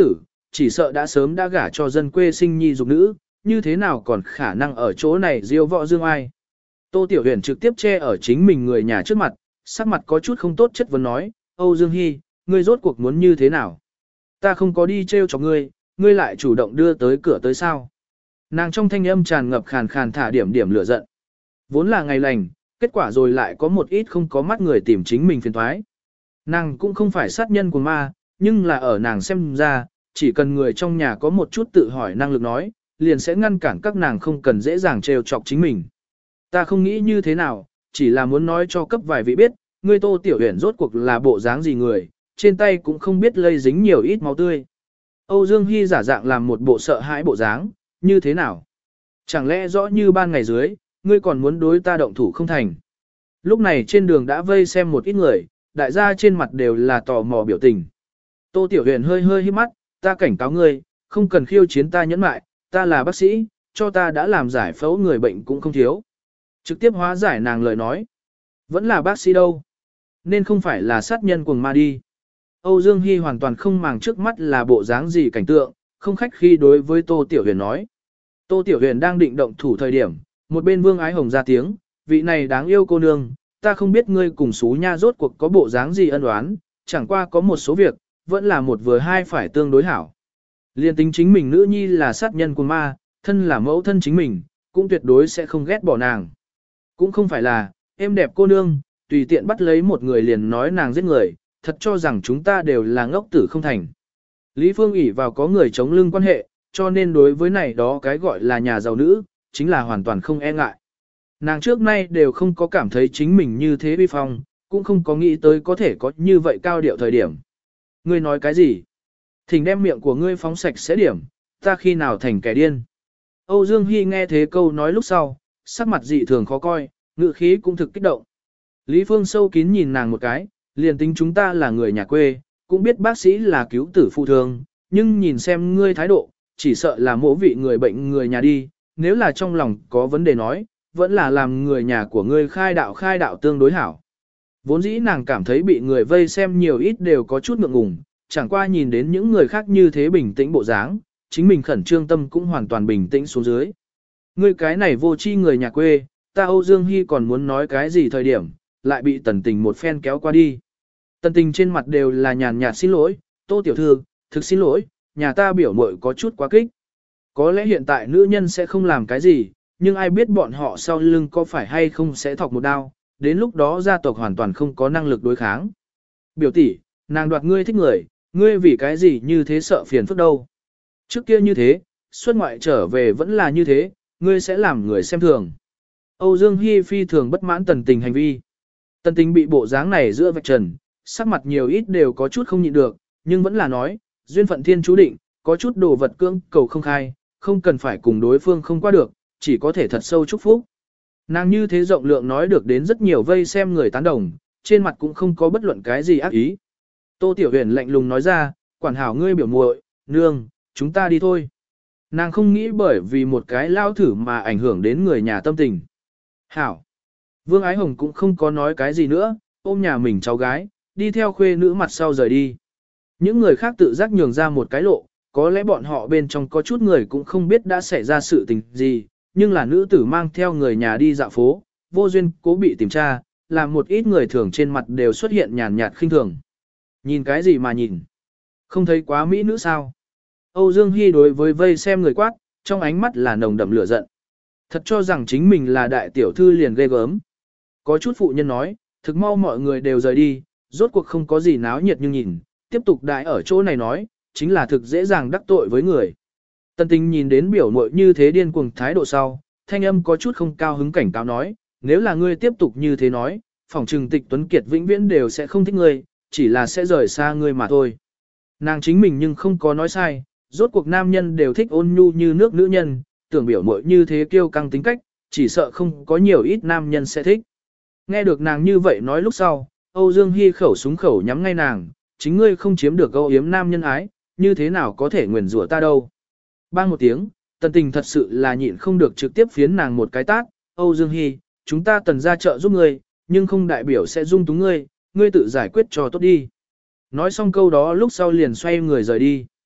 chỉ sợ đã sớm đã gả cho dân quê sinh nhi dục nữ, như thế nào còn khả năng ở chỗ này diêu võ dương ai. Tô Tiểu Huyền trực tiếp che ở chính mình người nhà trước mặt, sắc mặt có chút không tốt chất vấn nói, Âu Dương Hy, ngươi rốt cuộc muốn như thế nào? Ta không có đi trêu cho ngươi, ngươi lại chủ động đưa tới cửa tới sao? Nàng trong thanh âm tràn ngập khàn khàn thả điểm điểm lửa giận. Vốn là ngày lành, kết quả rồi lại có một ít không có mắt người tìm chính mình phiền thoái. Nàng cũng không phải sát nhân của ma, nhưng là ở nàng xem ra, chỉ cần người trong nhà có một chút tự hỏi năng lực nói, liền sẽ ngăn cản các nàng không cần dễ dàng trêu chọc chính mình. Ta không nghĩ như thế nào, chỉ là muốn nói cho cấp vài vị biết, ngươi Tô Tiểu Huyền rốt cuộc là bộ dáng gì người, trên tay cũng không biết lây dính nhiều ít máu tươi. Âu Dương Hy giả dạng làm một bộ sợ hãi bộ dáng, như thế nào? Chẳng lẽ rõ như ban ngày dưới, ngươi còn muốn đối ta động thủ không thành? Lúc này trên đường đã vây xem một ít người, đại gia trên mặt đều là tò mò biểu tình. Tô Tiểu Huyền hơi hơi hít mắt, ta cảnh cáo ngươi, không cần khiêu chiến ta nhẫn mại, ta là bác sĩ, cho ta đã làm giải phẫu người bệnh cũng không thiếu. Trực tiếp hóa giải nàng lời nói. Vẫn là bác sĩ đâu. Nên không phải là sát nhân cuồng ma đi. Âu Dương Hy hoàn toàn không màng trước mắt là bộ dáng gì cảnh tượng, không khách khi đối với Tô Tiểu Huyền nói. Tô Tiểu Huyền đang định động thủ thời điểm, một bên Vương Ái Hồng ra tiếng, vị này đáng yêu cô nương, ta không biết ngươi cùng xú nha rốt cuộc có bộ dáng gì ân oán, chẳng qua có một số việc, vẫn là một vừa hai phải tương đối hảo. Liên tính chính mình nữ nhi là sát nhân cuồng ma, thân là mẫu thân chính mình, cũng tuyệt đối sẽ không ghét bỏ nàng. Cũng không phải là, em đẹp cô nương, tùy tiện bắt lấy một người liền nói nàng giết người, thật cho rằng chúng ta đều là ngốc tử không thành. Lý Phương ỷ vào có người chống lưng quan hệ, cho nên đối với này đó cái gọi là nhà giàu nữ, chính là hoàn toàn không e ngại. Nàng trước nay đều không có cảm thấy chính mình như thế bi phong, cũng không có nghĩ tới có thể có như vậy cao điệu thời điểm. Ngươi nói cái gì? Thỉnh đem miệng của ngươi phóng sạch sẽ điểm, ta khi nào thành kẻ điên. Âu Dương Hy nghe thế câu nói lúc sau, sắc mặt dị thường khó coi, ngữ khí cũng thực kích động. Lý Phương sâu kín nhìn nàng một cái, liền tính chúng ta là người nhà quê, cũng biết bác sĩ là cứu tử phụ thương, nhưng nhìn xem ngươi thái độ, chỉ sợ là mỗi vị người bệnh người nhà đi, nếu là trong lòng có vấn đề nói, vẫn là làm người nhà của ngươi khai đạo khai đạo tương đối hảo. Vốn dĩ nàng cảm thấy bị người vây xem nhiều ít đều có chút ngượng ngùng, chẳng qua nhìn đến những người khác như thế bình tĩnh bộ dáng, chính mình khẩn trương tâm cũng hoàn toàn bình tĩnh xuống dưới. Ngươi cái này vô tri người nhà quê, ta Âu Dương Hy còn muốn nói cái gì thời điểm, lại bị Tần Tình một phen kéo qua đi. Tần Tình trên mặt đều là nhàn nhạt xin lỗi, Tô tiểu thư, thực xin lỗi, nhà ta biểu muội có chút quá kích. Có lẽ hiện tại nữ nhân sẽ không làm cái gì, nhưng ai biết bọn họ sau lưng có phải hay không sẽ thọc một đao, đến lúc đó gia tộc hoàn toàn không có năng lực đối kháng. Biểu tỷ, nàng đoạt ngươi thích người, ngươi vì cái gì như thế sợ phiền phức đâu. Trước kia như thế, xuất ngoại trở về vẫn là như thế, ngươi sẽ làm người xem thường. Âu Dương Hi phi thường bất mãn Tần Tình hành vi. Tần Tình bị bộ dáng này giữa vạch trần, sắc mặt nhiều ít đều có chút không nhịn được, nhưng vẫn là nói, duyên phận thiên chú định, có chút đồ vật cưỡng cầu không khai, không cần phải cùng đối phương không qua được, chỉ có thể thật sâu chúc phúc. Nàng như thế rộng lượng nói được đến rất nhiều vây xem người tán đồng, trên mặt cũng không có bất luận cái gì ác ý. Tô Tiểu Huyền lạnh lùng nói ra, quản hảo ngươi biểu muội, nương, chúng ta đi thôi. Nàng không nghĩ bởi vì một cái lao thử mà ảnh hưởng đến người nhà tâm tình. Hảo. Vương Ái Hồng cũng không có nói cái gì nữa, ôm nhà mình cháu gái, đi theo khuê nữ mặt sau rời đi. Những người khác tự giác nhường ra một cái lộ, có lẽ bọn họ bên trong có chút người cũng không biết đã xảy ra sự tình gì, nhưng là nữ tử mang theo người nhà đi dạo phố, vô duyên cố bị tìm tra, làm một ít người thường trên mặt đều xuất hiện nhàn nhạt khinh thường. Nhìn cái gì mà nhìn? Không thấy quá mỹ nữ sao? Âu Dương Hy đối với vây xem người quát, trong ánh mắt là nồng đậm lửa giận. Thật cho rằng chính mình là đại tiểu thư liền ghê gớm. Có chút phụ nhân nói, thực mau mọi người đều rời đi, rốt cuộc không có gì náo nhiệt nhưng nhìn, tiếp tục đại ở chỗ này nói, chính là thực dễ dàng đắc tội với người. Tần Tình nhìn đến biểu muội như thế điên cuồng thái độ sau, thanh âm có chút không cao hứng cảnh cáo nói, nếu là ngươi tiếp tục như thế nói, phỏng trừng Tịch Tuấn Kiệt vĩnh viễn đều sẽ không thích ngươi, chỉ là sẽ rời xa ngươi mà thôi. Nàng chính mình nhưng không có nói sai, rốt cuộc nam nhân đều thích ôn nhu như nước nữ nhân, tưởng biểu muội như thế kiêu căng tính cách, chỉ sợ không có nhiều ít nam nhân sẽ thích. Nghe được nàng như vậy nói lúc sau, Âu Dương Hy khẩu súng khẩu nhắm ngay nàng, chính ngươi không chiếm được âu yếm nam nhân ái, như thế nào có thể nguyền rủa ta đâu. Bang một tiếng, Tần Tình thật sự là nhịn không được trực tiếp phiến nàng một cái tát, Âu Dương Hy, chúng ta Tần ra trợ giúp ngươi, nhưng không đại biểu sẽ dung túng ngươi, ngươi tự giải quyết cho tốt đi. Nói xong câu đó lúc sau liền xoay người rời đi.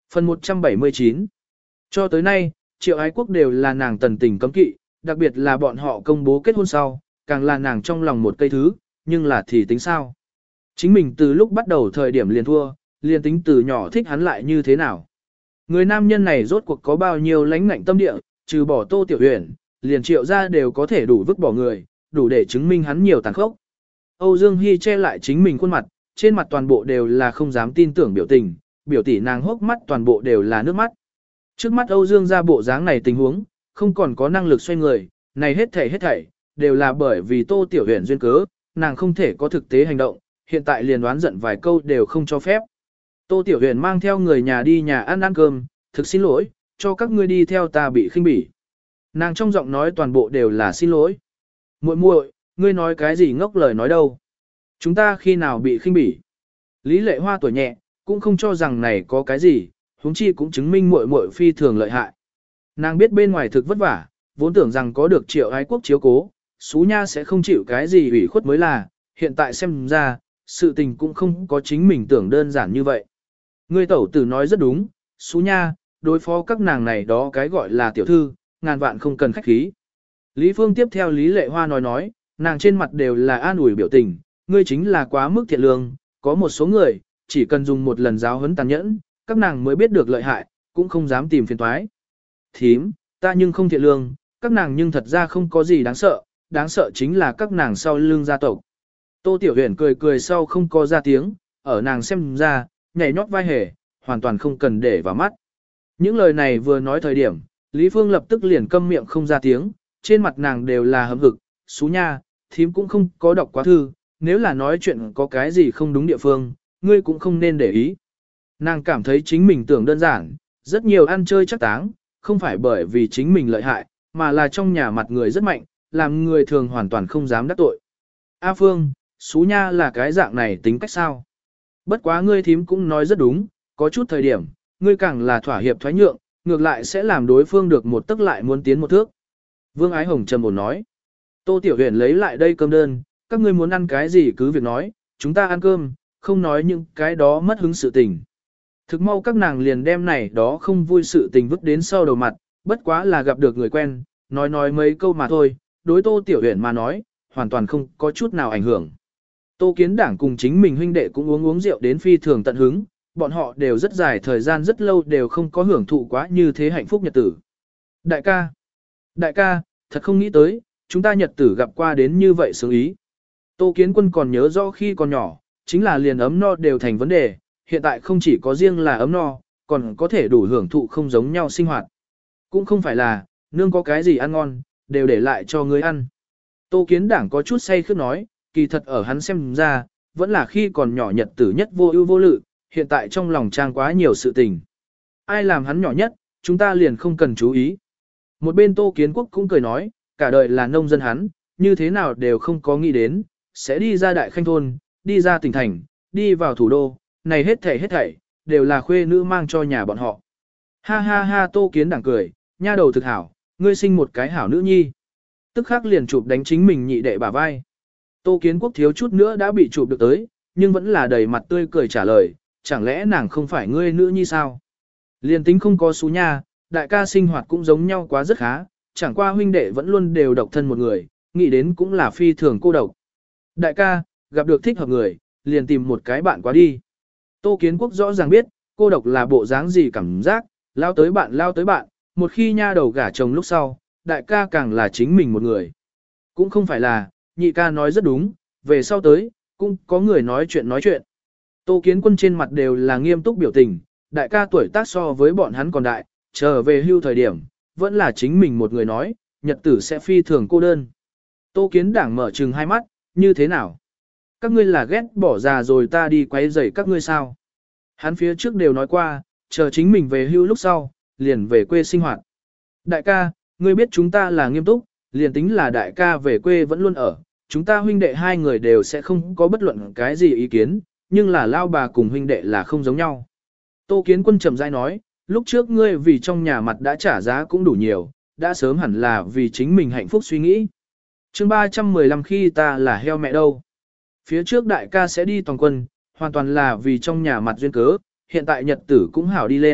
Phần một trăm bảy mươi chín. Cho tới nay, Triệu Ái Quốc đều là nàng tần tình cấm kỵ, đặc biệt là bọn họ công bố kết hôn sau, càng là nàng trong lòng một cây thứ, nhưng là thì tính sao? Chính mình từ lúc bắt đầu thời điểm liền thua, liền tính từ nhỏ thích hắn lại như thế nào? Người nam nhân này rốt cuộc có bao nhiêu lãnh ngạnh tâm địa, trừ bỏ Tô Tiểu Huyền, liền Triệu ra đều có thể đủ vứt bỏ người, đủ để chứng minh hắn nhiều tàn khốc. Âu Dương Hy che lại chính mình khuôn mặt, trên mặt toàn bộ đều là không dám tin tưởng biểu tình, biểu tỷ nàng hốc mắt toàn bộ đều là nước mắt. Trước mắt Âu Dương ra bộ dáng này tình huống, không còn có năng lực xoay người, này hết thảy hết thảy, đều là bởi vì Tô Tiểu Huyền duyên cớ, nàng không thể có thực tế hành động, hiện tại liền đoán giận vài câu đều không cho phép. Tô Tiểu Huyền mang theo người nhà đi nhà ăn ăn cơm, thực xin lỗi, cho các ngươi đi theo ta bị khinh bỉ. Nàng trong giọng nói toàn bộ đều là xin lỗi. Muội muội, ngươi nói cái gì ngốc lời nói đâu? Chúng ta khi nào bị khinh bỉ? Lý Lệ Hoa tuổi nhẹ, cũng không cho rằng này có cái gì, huống chi cũng chứng minh muội muội phi thường lợi hại. Nàng biết bên ngoài thực vất vả, vốn tưởng rằng có được Triệu Ái Quốc chiếu cố, Sú Nha sẽ không chịu cái gì ủy khuất mới là, hiện tại xem ra, sự tình cũng không có chính mình tưởng đơn giản như vậy. Ngươi tẩu tử nói rất đúng, Sú Nha, đối phó các nàng này đó cái gọi là tiểu thư, ngàn vạn không cần khách khí. Lý Phương tiếp theo Lý Lệ Hoa nói nói, nàng trên mặt đều là an ủi biểu tình, ngươi chính là quá mức thiện lương, có một số người, chỉ cần dùng một lần giáo huấn tàn nhẫn, các nàng mới biết được lợi hại, cũng không dám tìm phiền toái. Thím, ta nhưng không thiện lương, các nàng nhưng thật ra không có gì đáng sợ, đáng sợ chính là các nàng sau lưng gia tộc. Tô Tiểu Huyền cười cười sau không có ra tiếng, ở nàng xem ra, nhảy nhót vai hề, hoàn toàn không cần để vào mắt. Những lời này vừa nói thời điểm, Lý Phương lập tức liền câm miệng không ra tiếng, trên mặt nàng đều là hâm hực, Sú Nha, thím cũng không có đọc quá thư, nếu là nói chuyện có cái gì không đúng địa phương, ngươi cũng không nên để ý. Nàng cảm thấy chính mình tưởng đơn giản, rất nhiều ăn chơi chắc táng, không phải bởi vì chính mình lợi hại, mà là trong nhà mặt người rất mạnh, làm người thường hoàn toàn không dám đắc tội. A Phương, Sú Nha là cái dạng này tính cách sao? Bất quá ngươi thím cũng nói rất đúng, có chút thời điểm, ngươi càng là thỏa hiệp thoái nhượng, ngược lại sẽ làm đối phương được một tức lại muốn tiến một thước. Vương Ái Hồng trầm ổn nói. Tô Tiểu Huyền lấy lại đây cơm đơn, các ngươi muốn ăn cái gì cứ việc nói, chúng ta ăn cơm, không nói những cái đó mất hứng sự tình. Thực mau các nàng liền đem này đó không vui sự tình vứt đến sau đầu mặt, bất quá là gặp được người quen, nói nói mấy câu mà thôi, đối Tô Tiểu Huyền mà nói, hoàn toàn không có chút nào ảnh hưởng. Tô Kiến Đảng cùng chính mình huynh đệ cũng uống uống rượu đến phi thường tận hứng, bọn họ đều rất dài thời gian rất lâu đều không có hưởng thụ quá như thế hạnh phúc nhật tử. Đại ca, đại ca, thật không nghĩ tới, chúng ta nhật tử gặp qua đến như vậy sướng ý. Tô Kiến Quân còn nhớ rõ khi còn nhỏ, chính là liền ấm no đều thành vấn đề, hiện tại không chỉ có riêng là ấm no, còn có thể đủ hưởng thụ không giống nhau sinh hoạt. Cũng không phải là, nương có cái gì ăn ngon, đều để lại cho ngươi ăn. Tô Kiến Đảng có chút say khước nói, kỳ thật ở hắn xem ra, vẫn là khi còn nhỏ nhật tử nhất vô ưu vô lự, hiện tại trong lòng trang quá nhiều sự tình. Ai làm hắn nhỏ nhất, chúng ta liền không cần chú ý. Một bên Tô Kiến Quốc cũng cười nói, cả đời là nông dân hắn, như thế nào đều không có nghĩ đến, sẽ đi ra đại khanh thôn, đi ra tỉnh thành, đi vào thủ đô, này hết thảy hết thảy, đều là khuê nữ mang cho nhà bọn họ. Ha ha ha Tô Kiến Đảng cười, nha đầu thực hảo, ngươi sinh một cái hảo nữ nhi. Tức khắc liền chụp đánh chính mình nhị đệ bả vai. Tô Kiến Quốc thiếu chút nữa đã bị chụp được tới, nhưng vẫn là đầy mặt tươi cười trả lời, chẳng lẽ nàng không phải ngươi nữ nhi sao? Liền tính không có Sú Nha, đại ca sinh hoạt cũng giống nhau quá rất khá, chẳng qua huynh đệ vẫn luôn đều độc thân một người, nghĩ đến cũng là phi thường cô độc. Đại ca, gặp được thích hợp người, liền tìm một cái bạn quá đi. Tô Kiến Quốc rõ ràng biết, cô độc là bộ dáng gì cảm giác, lao tới bạn lao tới bạn, một khi nha đầu gả chồng lúc sau, đại ca càng là chính mình một người. Cũng không phải là, nhị ca nói rất đúng, về sau tới, cũng có người nói chuyện nói chuyện. Tô Kiến Quân trên mặt đều là nghiêm túc biểu tình, đại ca tuổi tác so với bọn hắn còn đại, trở về hưu thời điểm, vẫn là chính mình một người nói, nhật tử sẽ phi thường cô đơn. Tô Kiến Đảng mở trừng hai mắt, như thế nào? Các ngươi là ghét bỏ già rồi ta đi quấy rầy các ngươi sao? Hắn phía trước đều nói qua, chờ chính mình về hưu lúc sau, liền về quê sinh hoạt. Đại ca, ngươi biết chúng ta là nghiêm túc, liền tính là đại ca về quê vẫn luôn ở, chúng ta huynh đệ hai người đều sẽ không có bất luận cái gì ý kiến, nhưng là lao bà cùng huynh đệ là không giống nhau. Tô Kiến Quân trầm rãi nói, lúc trước ngươi vì trong nhà mặt đã trả giá cũng đủ nhiều, đã sớm hẳn là vì chính mình hạnh phúc suy nghĩ. chương ba trăm mười lăm khi ta là heo mẹ đâu. Phía trước đại ca sẽ đi toàn quân, hoàn toàn là vì trong nhà mặt duyên cớ, hiện tại nhật tử cũng hảo đi lên,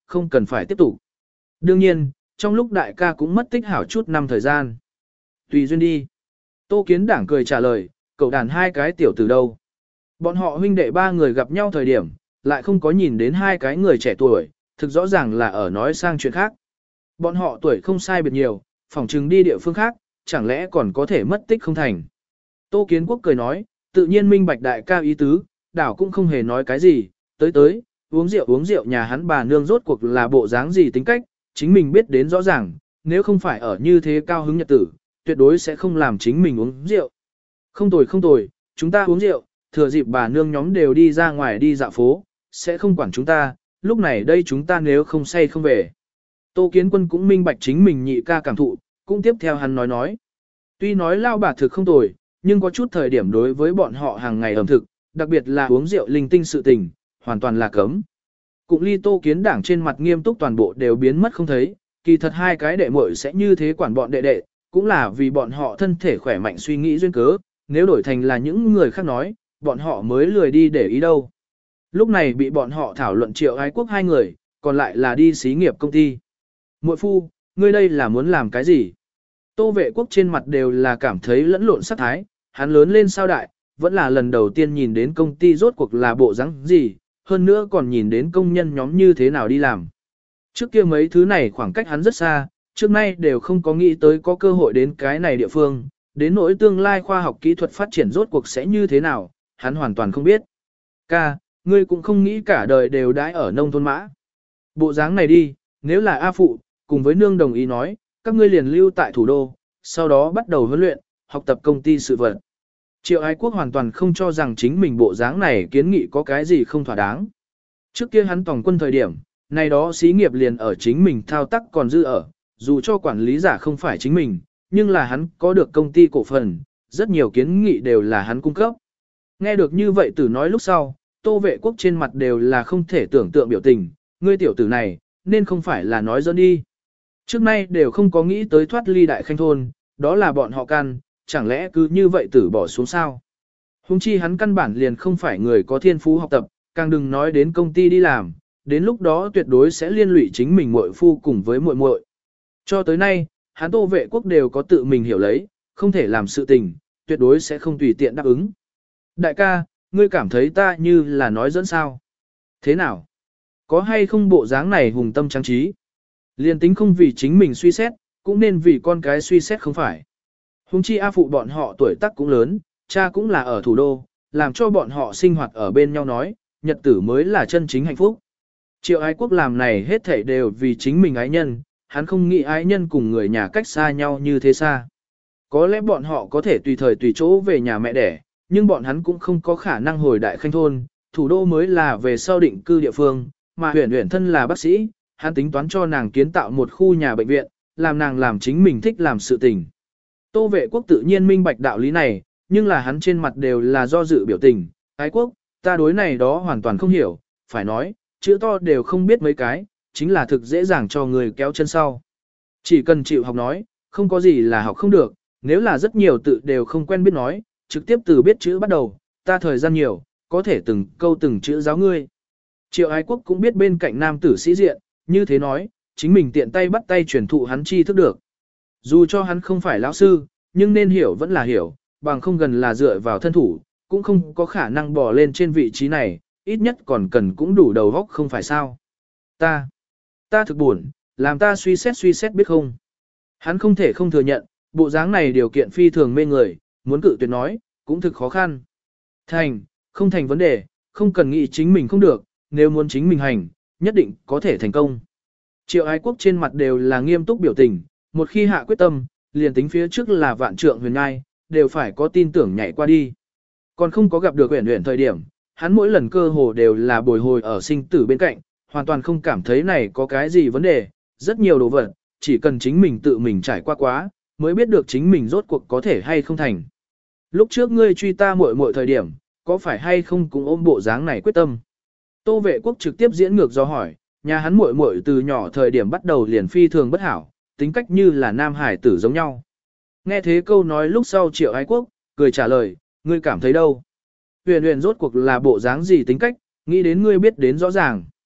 không cần phải tiếp tục. Đương nhiên, trong lúc đại ca cũng mất tích hảo chút năm thời gian. Tùy duyên đi. Tô Kiến Đảng cười trả lời, cậu đàn hai cái tiểu từ đâu. Bọn họ huynh đệ ba người gặp nhau thời điểm, lại không có nhìn đến hai cái người trẻ tuổi, thực rõ ràng là ở nói sang chuyện khác. Bọn họ tuổi không sai biệt nhiều, phỏng chừng đi địa phương khác, chẳng lẽ còn có thể mất tích không thành. Tô Kiến Quốc cười nói, tự nhiên minh bạch đại ca ý tứ, đảo cũng không hề nói cái gì, tới tới, uống rượu uống rượu nhà hắn bà nương rốt cuộc là bộ dáng gì tính cách, chính mình biết đến rõ ràng, nếu không phải ở như thế cao hứng nhật tử, tuyệt đối sẽ không làm chính mình uống rượu. Không tồi không tồi, chúng ta uống rượu, thừa dịp bà nương nhóm đều đi ra ngoài đi dạo phố, sẽ không quản chúng ta, lúc này đây chúng ta nếu không say không về. Tô Kiến Quân cũng minh bạch chính mình nhị ca cảm thụ, cũng tiếp theo hắn nói nói. Tuy nói lao bà thực không tồi, nhưng có chút thời điểm đối với bọn họ hàng ngày ẩm thực, đặc biệt là uống rượu linh tinh sự tình, hoàn toàn là cấm. Cụng ly Tô Kiến Đảng trên mặt nghiêm túc toàn bộ đều biến mất không thấy, kỳ thật hai cái đệ muội sẽ như thế quản bọn đệ đệ, cũng là vì bọn họ thân thể khỏe mạnh suy nghĩ duyên cớ, nếu đổi thành là những người khác nói, bọn họ mới lười đi để ý đâu. Lúc này bị bọn họ thảo luận Triệu Ái Quốc hai người, còn lại là đi xí nghiệp công ty. Muội phu, ngươi đây là muốn làm cái gì? Tô Vệ Quốc trên mặt đều là cảm thấy lẫn lộn sắc thái, hắn lớn lên sao đại, vẫn là lần đầu tiên nhìn đến công ty rốt cuộc là bộ dáng gì, hơn nữa còn nhìn đến công nhân nhóm như thế nào đi làm. Trước kia mấy thứ này khoảng cách hắn rất xa, trước nay đều không có nghĩ tới có cơ hội đến cái này địa phương, đến nỗi tương lai khoa học kỹ thuật phát triển rốt cuộc sẽ như thế nào, hắn hoàn toàn không biết. Ca, ngươi cũng không nghĩ cả đời đều đãi ở nông thôn mã. Bộ dáng này đi, nếu là A Phụ, cùng với nương đồng ý nói, các ngươi liền lưu tại thủ đô, sau đó bắt đầu huấn luyện, học tập công ty sự vật. Triệu Ái Quốc hoàn toàn không cho rằng chính mình bộ dáng này kiến nghị có cái gì không thỏa đáng. Trước kia hắn tổng quân thời điểm, này đó xí nghiệp liền ở chính mình thao tác còn dư ở, dù cho quản lý giả không phải chính mình, nhưng là hắn có được công ty cổ phần, rất nhiều kiến nghị đều là hắn cung cấp. Nghe được như vậy tử nói lúc sau, Tô Vệ Quốc trên mặt đều là không thể tưởng tượng biểu tình, ngươi tiểu tử này, nên không phải là nói dẫn đi. Trước nay đều không có nghĩ tới thoát ly đại khanh thôn, đó là bọn họ can, chẳng lẽ cứ như vậy tử bỏ xuống sao? Hùng chi hắn căn bản liền không phải người có thiên phú học tập, càng đừng nói đến công ty đi làm, đến lúc đó tuyệt đối sẽ liên lụy chính mình muội phu cùng với muội muội. Cho tới nay, hắn Tô Vệ Quốc đều có tự mình hiểu lấy, không thể làm sự tình, tuyệt đối sẽ không tùy tiện đáp ứng. Đại ca, ngươi cảm thấy ta như là nói dẫn sao? Thế nào? Có hay không bộ dáng này hùng tâm trang trí? Liên tính không vì chính mình suy xét, cũng nên vì con cái suy xét không phải. Hùng chi A Phụ bọn họ tuổi tác cũng lớn, cha cũng là ở thủ đô, làm cho bọn họ sinh hoạt ở bên nhau nói, nhật tử mới là chân chính hạnh phúc. Triệu Ái Quốc làm này hết thảy đều vì chính mình ái nhân, hắn không nghĩ ái nhân cùng người nhà cách xa nhau như thế xa. Có lẽ bọn họ có thể tùy thời tùy chỗ về nhà mẹ đẻ, nhưng bọn hắn cũng không có khả năng hồi đại khanh thôn, thủ đô mới là về sau định cư địa phương, mà huyền huyền thân là bác sĩ, hắn tính toán cho nàng kiến tạo một khu nhà bệnh viện, làm nàng làm chính mình thích làm sự tình. Tô Vệ Quốc tự nhiên minh bạch đạo lý này, nhưng là hắn trên mặt đều là do dự biểu tình, Ái Quốc, ta đối này đó hoàn toàn không hiểu, phải nói, chữ to đều không biết mấy cái, chính là thực dễ dàng cho người kéo chân sau. Chỉ cần chịu học nói, không có gì là học không được, nếu là rất nhiều tự đều không quen biết nói, trực tiếp từ biết chữ bắt đầu, ta thời gian nhiều, có thể từng câu từng chữ giáo ngươi. Triệu Ái Quốc cũng biết bên cạnh nam tử sĩ diện, như thế nói, chính mình tiện tay bắt tay truyền thụ hắn tri thức được. Dù cho hắn không phải lão sư, nhưng nên hiểu vẫn là hiểu, bằng không gần là dựa vào thân thủ, cũng không có khả năng bỏ lên trên vị trí này, ít nhất còn cần cũng đủ đầu óc không phải sao. Ta, ta thực buồn, làm ta suy xét suy xét biết không. Hắn không thể không thừa nhận, bộ dáng này điều kiện phi thường mê người, muốn cự tuyệt nói, cũng thực khó khăn. Thành, không thành vấn đề, không cần nghĩ chính mình không được, nếu muốn chính mình hành, nhất định có thể thành công. Triệu Ái Quốc trên mặt đều là nghiêm túc biểu tình, một khi hạ quyết tâm, liền tính phía trước là vạn trượng huyền ngai, đều phải có tin tưởng nhảy qua đi. Còn không có gặp được huyền huyền thời điểm, hắn mỗi lần cơ hồ đều là bồi hồi ở sinh tử bên cạnh, hoàn toàn không cảm thấy này có cái gì vấn đề, rất nhiều đồ vật, chỉ cần chính mình tự mình trải qua quá, mới biết được chính mình rốt cuộc có thể hay không thành. Lúc trước ngươi truy ta muội muội thời điểm, có phải hay không cũng ôm bộ dáng này quyết tâm. Tô Vệ Quốc trực tiếp diễn ngược do hỏi, nhà hắn muội muội từ nhỏ thời điểm bắt đầu liền phi thường bất hảo, tính cách như là nam hải tử giống nhau. Nghe thế câu nói lúc sau Triệu Ái Quốc, cười trả lời, ngươi cảm thấy đâu? Huyền huyền rốt cuộc là bộ dáng gì tính cách, nghĩ đến ngươi biết đến rõ ràng.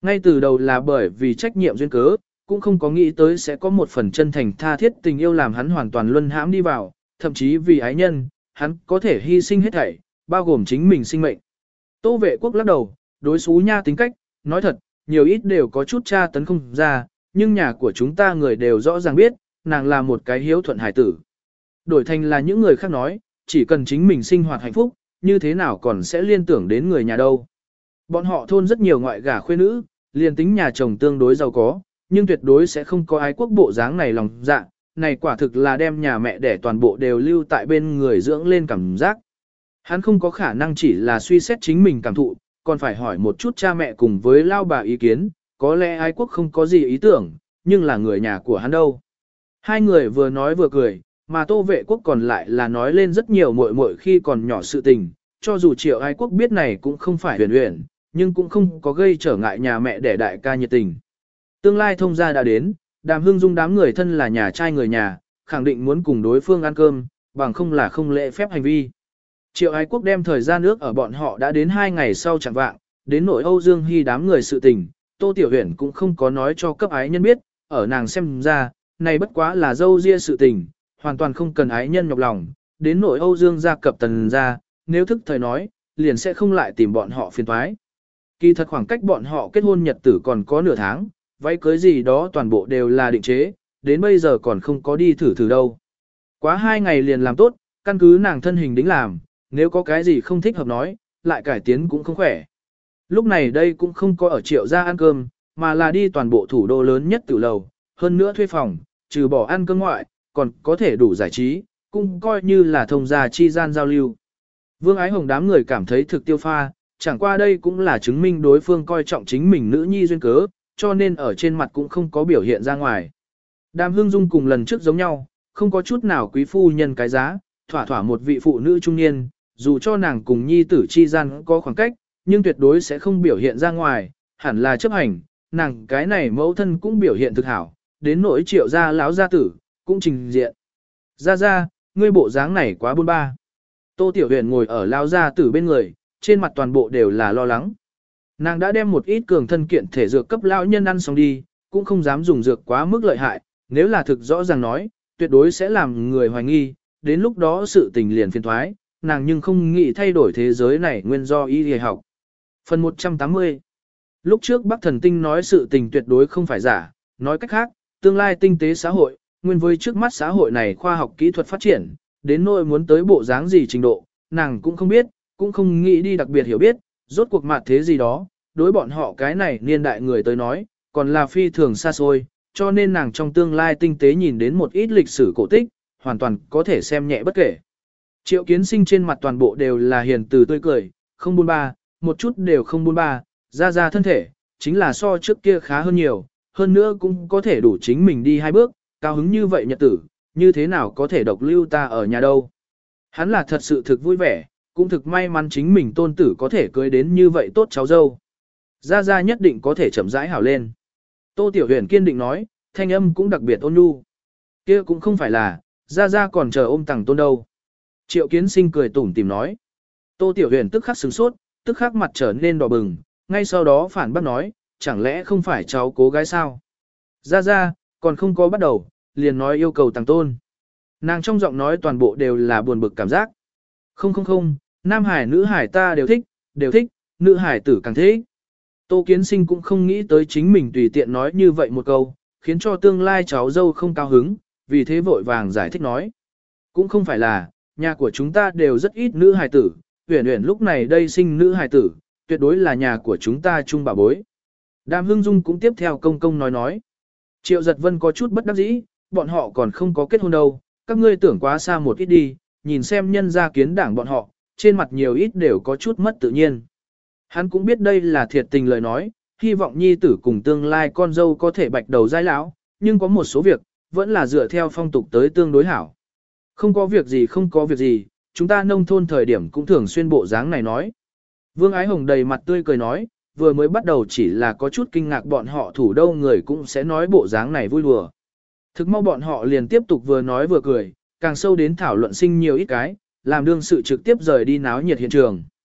ngay từ đầu là bởi vì trách nhiệm duyên cớ, cũng không có nghĩ tới sẽ có một phần chân thành tha thiết tình yêu làm hắn hoàn toàn luân hãm đi vào, thậm chí vì ái nhân, hắn có thể hy sinh hết thảy, bao gồm chính mình sinh mệnh. Tô Vệ Quốc lắc đầu, đối xú nha tính cách, nói thật, nhiều ít đều có chút tra tấn không ra, nhưng nhà của chúng ta người đều rõ ràng biết, nàng là một cái hiếu thuận hải tử. Đổi thành là những người khác nói, chỉ cần chính mình sinh hoạt hạnh phúc, như thế nào còn sẽ liên tưởng đến người nhà đâu. Bọn họ thôn rất nhiều ngoại gả khuê nữ, liền tính nhà chồng tương đối giàu có, nhưng tuyệt đối sẽ không có ái quốc bộ dáng này lòng dạ, này quả thực là đem nhà mẹ để toàn bộ đều lưu tại bên người dưỡng lên cảm giác. Hắn không có khả năng chỉ là suy xét chính mình cảm thụ, còn phải hỏi một chút cha mẹ cùng với lao bà ý kiến, có lẽ ái quốc không có gì ý tưởng, nhưng là người nhà của hắn đâu. Hai người vừa nói vừa cười, mà Tô Vệ Quốc còn lại là nói lên rất nhiều muội muội khi còn nhỏ sự tình, cho dù Triệu Ái Quốc biết này cũng không phải huyền huyền, nhưng cũng không có gây trở ngại nhà mẹ để đại ca nhiệt tình. Tương lai thông gia đã đến, Đàm Hương Dung đám người thân là nhà trai người nhà, khẳng định muốn cùng đối phương ăn cơm, bằng không là không lễ phép hành vi. Triệu Ái Quốc đem thời gian nước ở bọn họ đã đến hai ngày sau chẳng vạng, đến nội Âu Dương Hy đám người sự tình, Tô Tiểu Huyền cũng không có nói cho cấp ái nhân biết, ở nàng xem ra, này bất quá là dâu ria sự tình, hoàn toàn không cần ái nhân nhọc lòng, đến nội Âu Dương gia cập tần ra, nếu thức thời nói, liền sẽ không lại tìm bọn họ phiền toái. Kỳ thật khoảng cách bọn họ kết hôn nhật tử còn có nửa tháng, váy cưới gì đó toàn bộ đều là định chế, đến bây giờ còn không có đi thử thử đâu. Quá hai ngày liền làm tốt, căn cứ nàng thân hình đính làm, nếu có cái gì không thích hợp nói, lại cải tiến cũng không khỏe. Lúc này đây cũng không có ở Triệu gia ăn cơm, mà là đi toàn bộ thủ đô lớn nhất tử lầu, hơn nữa thuê phòng, trừ bỏ ăn cơm ngoại, còn có thể đủ giải trí, cũng coi như là thông gia chi gian giao lưu. Vương Ái Hồng đám người cảm thấy thực tiêu pha, chẳng qua đây cũng là chứng minh đối phương coi trọng chính mình nữ nhi duyên cớ, cho nên ở trên mặt cũng không có biểu hiện ra ngoài. Đàm Hương Dung cùng lần trước giống nhau, không có chút nào quý phu nhân cái giá, thỏa thỏa một vị phụ nữ trung niên, dù cho nàng cùng nhi tử chi gian có khoảng cách, nhưng tuyệt đối sẽ không biểu hiện ra ngoài, hẳn là chấp hành, nàng cái này mẫu thân cũng biểu hiện thực hảo, đến nỗi Triệu gia lão gia tử, cũng trình diện. Ra ra, ngươi bộ dáng này quá buôn ba. Tô Tiểu Huyền ngồi ở lão gia tử bên người, trên mặt toàn bộ đều là lo lắng. Nàng đã đem một ít cường thân kiện thể dược cấp lão nhân ăn xong đi, cũng không dám dùng dược quá mức lợi hại, nếu là thực rõ ràng nói, tuyệt đối sẽ làm người hoài nghi, đến lúc đó sự tình liền phiền thoái, nàng nhưng không nghĩ thay đổi thế giới này nguyên do y y học. Phần một trăm tám mươi. Lúc trước Bắc Thần Tinh nói sự tình tuyệt đối không phải giả, nói cách khác, tương lai tinh tế xã hội, nguyên với trước mắt xã hội này khoa học kỹ thuật phát triển, đến nỗi muốn tới bộ dáng gì trình độ, nàng cũng không biết, cũng không nghĩ đi đặc biệt hiểu biết, rốt cuộc mặt thế gì đó, đối bọn họ cái này niên đại người tới nói, còn là phi thường xa xôi, cho nên nàng trong tương lai tinh tế nhìn đến một ít lịch sử cổ tích, hoàn toàn có thể xem nhẹ bất kể. Triệu Kiến Sinh trên mặt toàn bộ đều là hiền từ tươi cười, không buôn ba, một chút đều không buôn ba, ra ra thân thể, chính là so trước kia khá hơn nhiều, hơn nữa cũng có thể đủ chính mình đi hai bước, cao hứng như vậy nhật tử, như thế nào có thể độc lưu ta ở nhà đâu. Hắn là thật sự thực vui vẻ, cũng thực may mắn chính mình tôn tử có thể cưới đến như vậy tốt cháu dâu. Ra ra nhất định có thể chậm rãi hảo lên. Tô Tiểu Huyền kiên định nói, thanh âm cũng đặc biệt ôn nhu. Kia cũng không phải là, ra ra còn chờ ôm tàng tôn đâu. Triệu Kiến Sinh cười tủm tìm nói. Tô Tiểu Huyền tức khắc sửng sốt, tức khắc mặt trở nên đỏ bừng, ngay sau đó phản bác nói, chẳng lẽ không phải cháu cố gái sao? Ra ra, còn không có bắt đầu, liền nói yêu cầu tàng tôn. Nàng trong giọng nói toàn bộ đều là buồn bực cảm giác. Không không không, nam hải nữ hải ta đều thích, đều thích, nữ hải tử càng thích. Tô Kiến Sinh cũng không nghĩ tới chính mình tùy tiện nói như vậy một câu, khiến cho tương lai cháu dâu không cao hứng, vì thế vội vàng giải thích nói. Cũng không phải là, nhà của chúng ta đều rất ít nữ hài tử, Uyển Uyển lúc này đây sinh nữ hài tử, tuyệt đối là nhà của chúng ta chung bà bối. Đàm Hương Dung cũng tiếp theo công công nói nói. Triệu Giật Vân có chút bất đắc dĩ, bọn họ còn không có kết hôn đâu, các ngươi tưởng quá xa một ít đi, nhìn xem nhân gia kiến đảng bọn họ, trên mặt nhiều ít đều có chút mất tự nhiên. Hắn cũng biết đây là thiệt tình lời nói, hy vọng nhi tử cùng tương lai con dâu có thể bạch đầu giai lão, nhưng có một số việc, vẫn là dựa theo phong tục tới tương đối hảo. Không có việc gì không có việc gì, chúng ta nông thôn thời điểm cũng thường xuyên bộ dáng này nói. Vương Ái Hồng đầy mặt tươi cười nói, vừa mới bắt đầu chỉ là có chút kinh ngạc bọn họ thủ đô người cũng sẽ nói bộ dáng này vui đùa. Thực mau bọn họ liền tiếp tục vừa nói vừa cười, càng sâu đến thảo luận sinh nhiều ít cái, làm đương sự trực tiếp rời đi náo nhiệt hiện trường.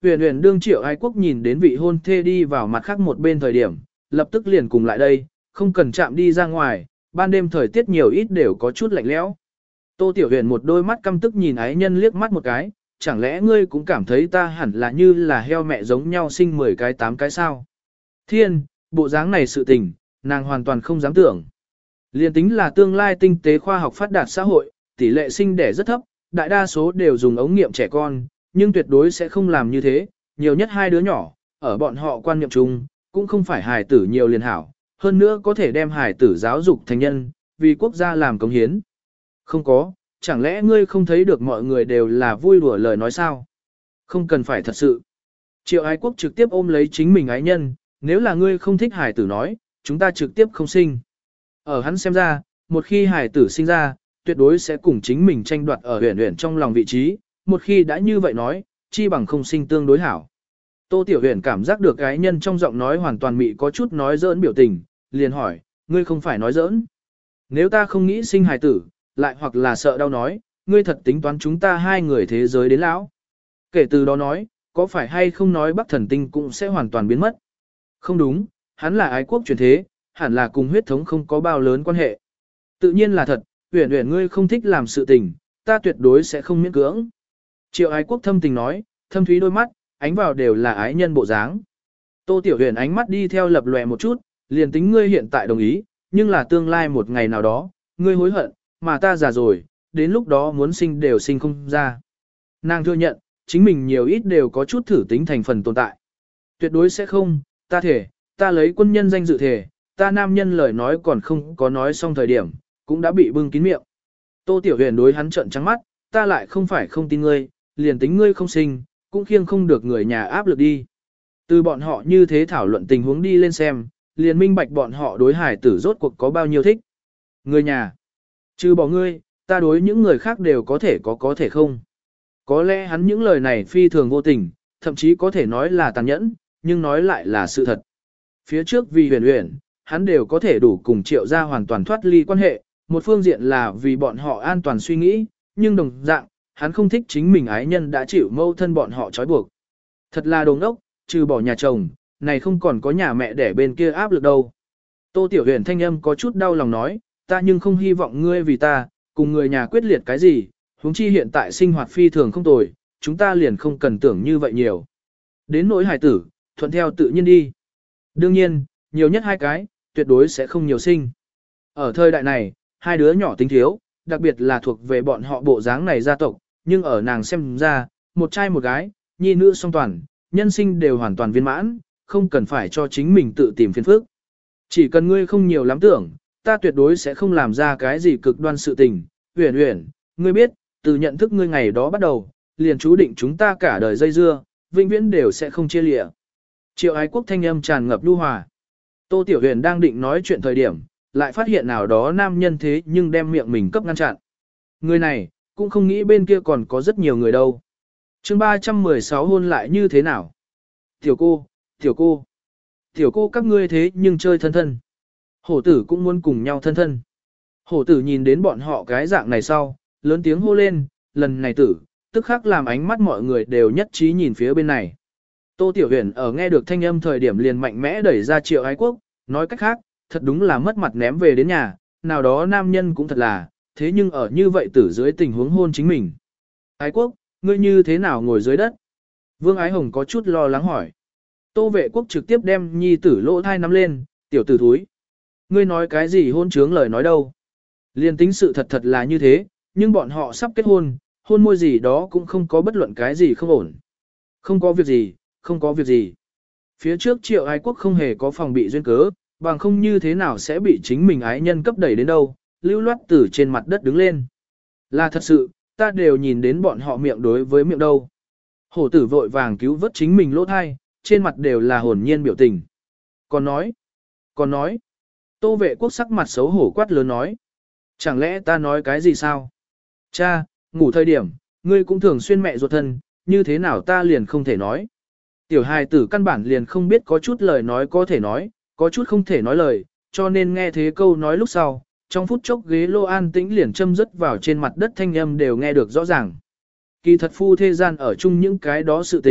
Huyền huyền đương Triệu Ái Quốc nhìn đến vị hôn thê đi vào mặt khác một bên thời điểm, lập tức liền cùng lại đây, không cần chạm đi ra ngoài, ban đêm thời tiết nhiều ít đều có chút lạnh lẽo. Tô Tiểu Huyền một đôi mắt căm tức nhìn ái nhân liếc mắt một cái, chẳng lẽ ngươi cũng cảm thấy ta hẳn là như là heo mẹ giống nhau sinh mười cái tám cái sao? Thiên, bộ dáng này sự tình, nàng hoàn toàn không dám tưởng. Liên tính là tương lai tinh tế khoa học phát đạt xã hội, tỷ lệ sinh đẻ rất thấp, đại đa số đều dùng ống nghiệm trẻ con, nhưng tuyệt đối sẽ không làm như thế, nhiều nhất hai đứa nhỏ, ở bọn họ quan niệm chung, cũng không phải hài tử nhiều liền hảo, hơn nữa có thể đem hài tử giáo dục thành nhân, vì quốc gia làm công hiến. Không có, chẳng lẽ ngươi không thấy được mọi người đều là vui đùa lời nói sao? Không cần phải thật sự. Triệu Ái Quốc trực tiếp ôm lấy chính mình ái nhân, nếu là ngươi không thích hài tử nói, chúng ta trực tiếp không sinh. Ở hắn xem ra, một khi hài tử sinh ra, tuyệt đối sẽ cùng chính mình tranh đoạt ở huyền huyền trong lòng vị trí, một khi đã như vậy nói, chi bằng không sinh tương đối hảo. Tô Tiểu Huyền cảm giác được ái nhân trong giọng nói hoàn toàn mị có chút nói giỡn biểu tình, liền hỏi, ngươi không phải nói giỡn. Nếu ta không nghĩ sinh hài tử, lại hoặc là sợ đau nói, ngươi thật tính toán chúng ta hai người thế giới đến lão. Kể từ đó nói, có phải hay không nói Bắc Thần Tinh cũng sẽ hoàn toàn biến mất. Không đúng, hắn là ái quốc truyền thế, hẳn là cùng huyết thống không có bao lớn quan hệ. Tự nhiên là thật, Huyền Huyền ngươi không thích làm sự tình, ta tuyệt đối sẽ không miễn cưỡng. Triệu Ái Quốc thâm tình nói, thâm thúy đôi mắt, ánh vào đều là ái nhân bộ dáng. Tô Tiểu Huyền ánh mắt đi theo lập lòe một chút, liền tính ngươi hiện tại đồng ý, nhưng là tương lai một ngày nào đó, ngươi hối hận, mà ta già rồi, đến lúc đó muốn sinh đều sinh không ra. Nàng thừa nhận, chính mình nhiều ít đều có chút thử tính thành phần tồn tại. Tuyệt đối sẽ không, ta thể, ta lấy quân nhân danh dự thể, ta nam nhân lời nói còn không có nói xong thời điểm, cũng đã bị bưng kín miệng. Tô Tiểu Huyền đối hắn trợn trắng mắt, ta lại không phải không tin ngươi, liền tính ngươi không sinh, cũng khiêng không được người nhà áp lực đi. Từ bọn họ như thế thảo luận tình huống đi lên xem, liền minh bạch bọn họ đối hải tử rốt cuộc có bao nhiêu thích. Người nhà, trừ bỏ ngươi, ta đối những người khác đều có thể có có thể không. Có lẽ hắn những lời này phi thường vô tình, thậm chí có thể nói là tàn nhẫn, nhưng nói lại là sự thật. Phía trước vì huyền huyền, hắn đều có thể đủ cùng Triệu gia hoàn toàn thoát ly quan hệ, một phương diện là vì bọn họ an toàn suy nghĩ, nhưng đồng dạng, hắn không thích chính mình ái nhân đã chịu mâu thân bọn họ trói buộc. Thật là đồ ngốc, trừ bỏ nhà chồng, này không còn có nhà mẹ để bên kia áp lực đâu. Tô Tiểu Huyền thanh âm có chút đau lòng nói, ta nhưng không hy vọng ngươi vì ta, cùng người nhà quyết liệt cái gì, huống chi hiện tại sinh hoạt phi thường không tồi, chúng ta liền không cần tưởng như vậy nhiều. Đến nỗi hài tử, thuận theo tự nhiên đi. Đương nhiên, nhiều nhất hai cái, tuyệt đối sẽ không nhiều sinh. Ở thời đại này, hai đứa nhỏ tính thiếu, đặc biệt là thuộc về bọn họ bộ dáng này gia tộc, nhưng ở nàng xem ra, một trai một gái, nhi nữ song toàn, nhân sinh đều hoàn toàn viên mãn, không cần phải cho chính mình tự tìm phiền phức. Chỉ cần ngươi không nhiều lắm tưởng, ta tuyệt đối sẽ không làm ra cái gì cực đoan sự tình. Uyển Uyển, ngươi biết, từ nhận thức ngươi ngày đó bắt đầu, liền chú định chúng ta cả đời dây dưa, vĩnh viễn đều sẽ không chia lìa. Triệu Ái Quốc thanh âm tràn ngập nhu hòa. Tô Tiểu Huyền đang định nói chuyện thời điểm, lại phát hiện nào đó nam nhân thế nhưng đem miệng mình cấp ngăn chặn. Người này, cũng không nghĩ bên kia còn có rất nhiều người đâu. chương ba trăm mười sáu hôn lại như thế nào? Tiểu cô, tiểu cô, tiểu cô các ngươi thế nhưng chơi thân thân. Hổ tử cũng muốn cùng nhau thân thân. Hổ tử nhìn đến bọn họ cái dạng này sau, lớn tiếng hô lên, lần này tử, tức khắc làm ánh mắt mọi người đều nhất trí nhìn phía bên này. Tô Tiểu Huyền ở nghe được thanh âm thời điểm liền mạnh mẽ đẩy ra Triệu Ái Quốc, nói cách khác, thật đúng là mất mặt ném về đến nhà, nào đó nam nhân cũng thật là, thế nhưng ở như vậy tử dưới tình huống hôn chính mình. Ái Quốc, ngươi như thế nào ngồi dưới đất? Vương Ái Hồng có chút lo lắng hỏi. Tô Vệ Quốc trực tiếp đem nhi tử lỗ thai nắm lên, tiểu tử thúi. Ngươi nói cái gì hôn trướng lời nói đâu? Liên tính sự thật thật là như thế, nhưng bọn họ sắp kết hôn, hôn môi gì đó cũng không có bất luận cái gì không ổn. Không có việc gì, không có việc gì. Phía trước Triệu Ái Quốc không hề có phòng bị duyên cớ, bằng không như thế nào sẽ bị chính mình ái nhân cấp đẩy đến đâu, lưu loát từ trên mặt đất đứng lên. Là thật sự, ta đều nhìn đến bọn họ miệng đối với miệng đâu. Hổ tử vội vàng cứu vớt chính mình lỗ thai, trên mặt đều là hồn nhiên biểu tình. Còn nói, còn nói, Tô Vệ Quốc sắc mặt xấu hổ quát lớn nói. Chẳng lẽ ta nói cái gì sao? Cha, ngủ thời điểm, ngươi cũng thường xuyên mẹ ruột thân, như thế nào ta liền không thể nói. Tiểu hài tử căn bản liền không biết có chút lời nói có thể nói, có chút không thể nói lời, cho nên nghe thế câu nói lúc sau, trong phút chốc ghế lô an tĩnh liền châm rớt vào trên mặt đất thanh âm đều nghe được rõ ràng. Kỳ thật phu thế gian ở chung những cái đó sự tình,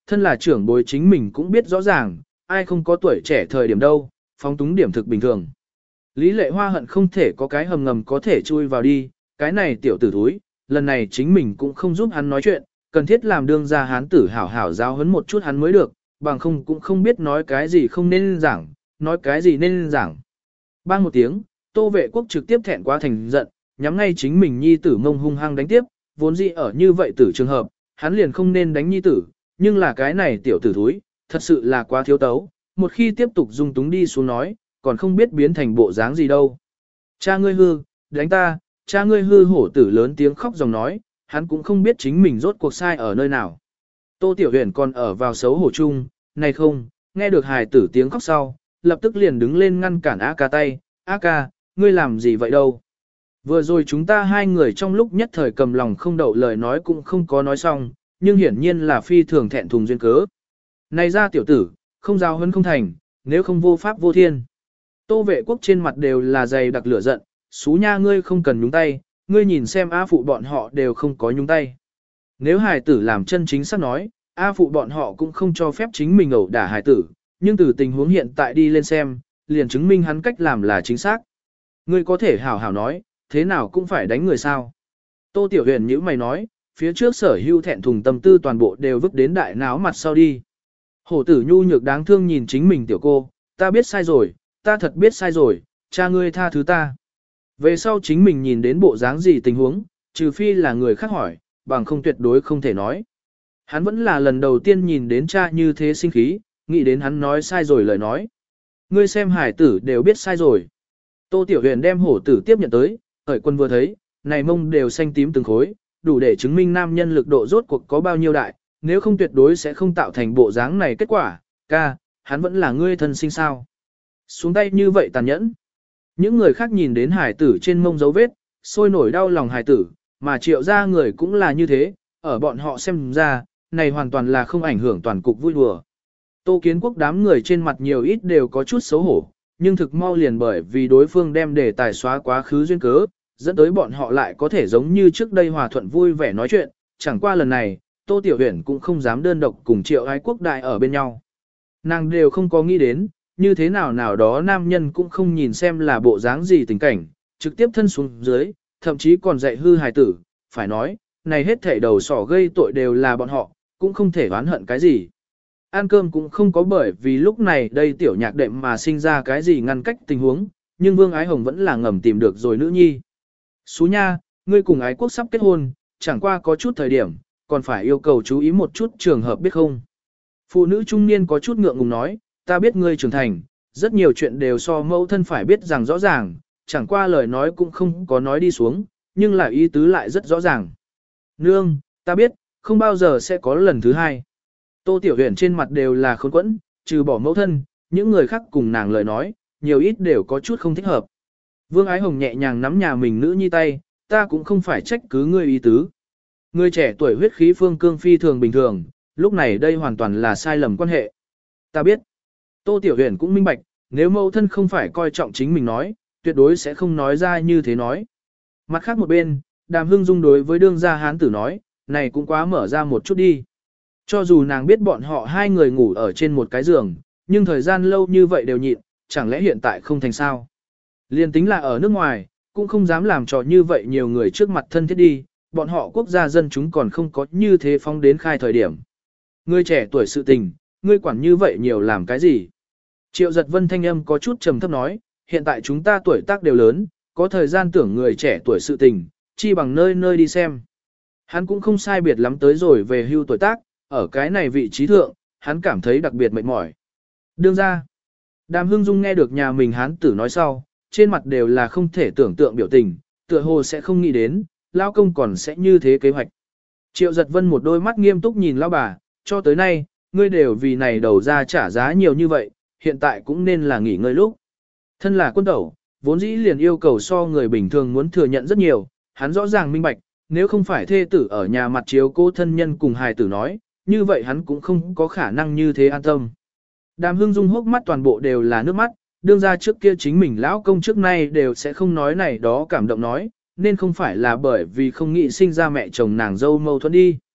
thân là trưởng bối chính mình cũng biết rõ ràng, ai không có tuổi trẻ thời điểm đâu, phóng túng điểm thực bình thường. Lý Lệ Hoa hận không thể có cái hầm ngầm có thể chui vào đi, cái này tiểu tử thúi, lần này chính mình cũng không giúp hắn nói chuyện, cần thiết làm đương gia hán tử hảo hảo giáo huấn một chút hắn mới được, bằng không cũng không biết nói cái gì không nên giảng, nói cái gì nên giảng. Bang một tiếng, Tô Vệ Quốc trực tiếp thẹn quá thành giận, nhắm ngay chính mình nhi tử mông hung hăng đánh tiếp, vốn dĩ ở như vậy tử trường hợp, hắn liền không nên đánh nhi tử, nhưng là cái này tiểu tử thúi, thật sự là quá thiếu tấu, một khi tiếp tục dung túng đi xuống nói, còn không biết biến thành bộ dáng gì đâu. Cha ngươi hư, đánh ta, cha ngươi hư hổ tử lớn tiếng khóc dòng nói, hắn cũng không biết chính mình rốt cuộc sai ở nơi nào. Tô Tiểu Huyền còn ở vào xấu hổ chung, này không, nghe được hài tử tiếng khóc sau, lập tức liền đứng lên ngăn cản A ca tay, A ca, ngươi làm gì vậy đâu. Vừa rồi chúng ta hai người trong lúc nhất thời cầm lòng không đậu lời nói cũng không có nói xong, nhưng hiển nhiên là phi thường thẹn thùng duyên cớ. Này ra tiểu tử, không giao hấn không thành, nếu không vô pháp vô thiên. Tô Vệ Quốc trên mặt đều là dày đặc lửa giận, xú nha ngươi không cần nhúng tay, ngươi nhìn xem A phụ bọn họ đều không có nhúng tay. Nếu hài tử làm chân chính xác nói, A phụ bọn họ cũng không cho phép chính mình ẩu đả hài tử, nhưng từ tình huống hiện tại đi lên xem, liền chứng minh hắn cách làm là chính xác. Ngươi có thể hảo hảo nói, thế nào cũng phải đánh người sao. Tô Tiểu Huyền nhíu mày nói, phía trước sở hưu thẹn thùng tâm tư toàn bộ đều vứt đến đại náo mặt sau đi. Hổ tử nhu nhược đáng thương nhìn chính mình tiểu cô, ta biết sai rồi, ta thật biết sai rồi, cha ngươi tha thứ ta. Về sau chính mình nhìn đến bộ dáng gì tình huống, trừ phi là người khác hỏi, bằng không tuyệt đối không thể nói. Hắn vẫn là lần đầu tiên nhìn đến cha như thế sinh khí, nghĩ đến hắn nói sai rồi lời nói. Ngươi xem hải tử đều biết sai rồi. Tô Tiểu Huyền đem hổ tử tiếp nhận tới, khởi quân vừa thấy, này mông đều xanh tím từng khối, đủ để chứng minh nam nhân lực độ rốt cuộc có bao nhiêu đại, nếu không tuyệt đối sẽ không tạo thành bộ dáng này kết quả, ca, hắn vẫn là ngươi thân sinh sao. Xuống tay như vậy tàn nhẫn. Những người khác nhìn đến hải tử trên mông dấu vết, sôi nổi đau lòng hải tử, mà triệu ra người cũng là như thế, ở bọn họ xem ra, này hoàn toàn là không ảnh hưởng toàn cục vui đùa. Tô Kiến Quốc đám người trên mặt nhiều ít đều có chút xấu hổ, nhưng thực mau liền bởi vì đối phương đem đề tài xóa quá khứ duyên cớ, dẫn tới bọn họ lại có thể giống như trước đây hòa thuận vui vẻ nói chuyện, chẳng qua lần này, Tô Tiểu Huyền cũng không dám đơn độc cùng Triệu Ái Quốc đại ở bên nhau. Nàng đều không có nghĩ đến, như thế nào nào đó nam nhân cũng không nhìn xem là bộ dáng gì tình cảnh, trực tiếp thân xuống dưới, thậm chí còn dạy hư hài tử, phải nói, này hết thảy đầu sỏ gây tội đều là bọn họ, cũng không thể oán hận cái gì. Ăn cơm cũng không có bởi vì lúc này đây tiểu nhạc đệm mà sinh ra cái gì ngăn cách tình huống, nhưng Vương Ái Hồng vẫn là ngầm tìm được rồi nữ nhi. Xú nha, ngươi cùng Ái Quốc sắp kết hôn, chẳng qua có chút thời điểm, còn phải yêu cầu chú ý một chút trường hợp biết không. Phụ nữ trung niên có chút ngượng ngùng nói, ta biết ngươi trưởng thành, rất nhiều chuyện đều so mẫu thân phải biết rằng rõ ràng, chẳng qua lời nói cũng không có nói đi xuống, nhưng là ý tứ lại rất rõ ràng. Nương, ta biết, không bao giờ sẽ có lần thứ hai. Tô Tiểu Huyền trên mặt đều là khốn quẫn, trừ bỏ mẫu thân, những người khác cùng nàng lời nói, nhiều ít đều có chút không thích hợp. Vương Ái Hồng nhẹ nhàng nắm nhà mình nữ nhi tay, ta cũng không phải trách cứ ngươi ý tứ. Người trẻ tuổi huyết khí phương cương phi thường bình thường, lúc này đây hoàn toàn là sai lầm quan hệ. Ta biết. Tô Tiểu Huyền cũng minh bạch, nếu mẫu thân không phải coi trọng chính mình nói, tuyệt đối sẽ không nói ra như thế nói. Mặt khác một bên, Đàm Hưng Dung đối với đương gia hán tử nói, này cũng quá mở ra một chút đi. Cho dù nàng biết bọn họ hai người ngủ ở trên một cái giường, nhưng thời gian lâu như vậy đều nhịn, chẳng lẽ hiện tại không thành sao? Liên tính là ở nước ngoài, cũng không dám làm trò như vậy nhiều người trước mặt thân thiết đi, bọn họ quốc gia dân chúng còn không có như thế phong đến khai thời điểm. Ngươi trẻ tuổi sự tình, ngươi quản như vậy nhiều làm cái gì? Triệu Giật Vân thanh âm có chút trầm thấp nói, hiện tại chúng ta tuổi tác đều lớn, có thời gian tưởng người trẻ tuổi sự tình, chi bằng nơi nơi đi xem. Hắn cũng không sai biệt lắm tới rồi về hưu tuổi tác, ở cái này vị trí thượng, hắn cảm thấy đặc biệt mệt mỏi. Đương ra, Đàm Hưng Dung nghe được nhà mình hán tử nói sau, trên mặt đều là không thể tưởng tượng biểu tình, tựa hồ sẽ không nghĩ đến, lão công còn sẽ như thế kế hoạch. Triệu Giật Vân một đôi mắt nghiêm túc nhìn lão bà, cho tới nay, ngươi đều vì này đầu ra trả giá nhiều như vậy, hiện tại cũng nên là nghỉ ngơi lúc. Thân là quân tẩu, vốn dĩ liền yêu cầu so người bình thường muốn thừa nhận rất nhiều, hắn rõ ràng minh bạch, nếu không phải thê tử ở nhà mặt chiếu cô thân nhân cùng hài tử nói, như vậy hắn cũng không có khả năng như thế an tâm. Đàm Hưng Dung hốc mắt toàn bộ đều là nước mắt, đương ra trước kia chính mình lão công trước nay đều sẽ không nói này đó cảm động nói, nên không phải là bởi vì không nghĩ sinh ra mẹ chồng nàng dâu mâu thuẫn đi.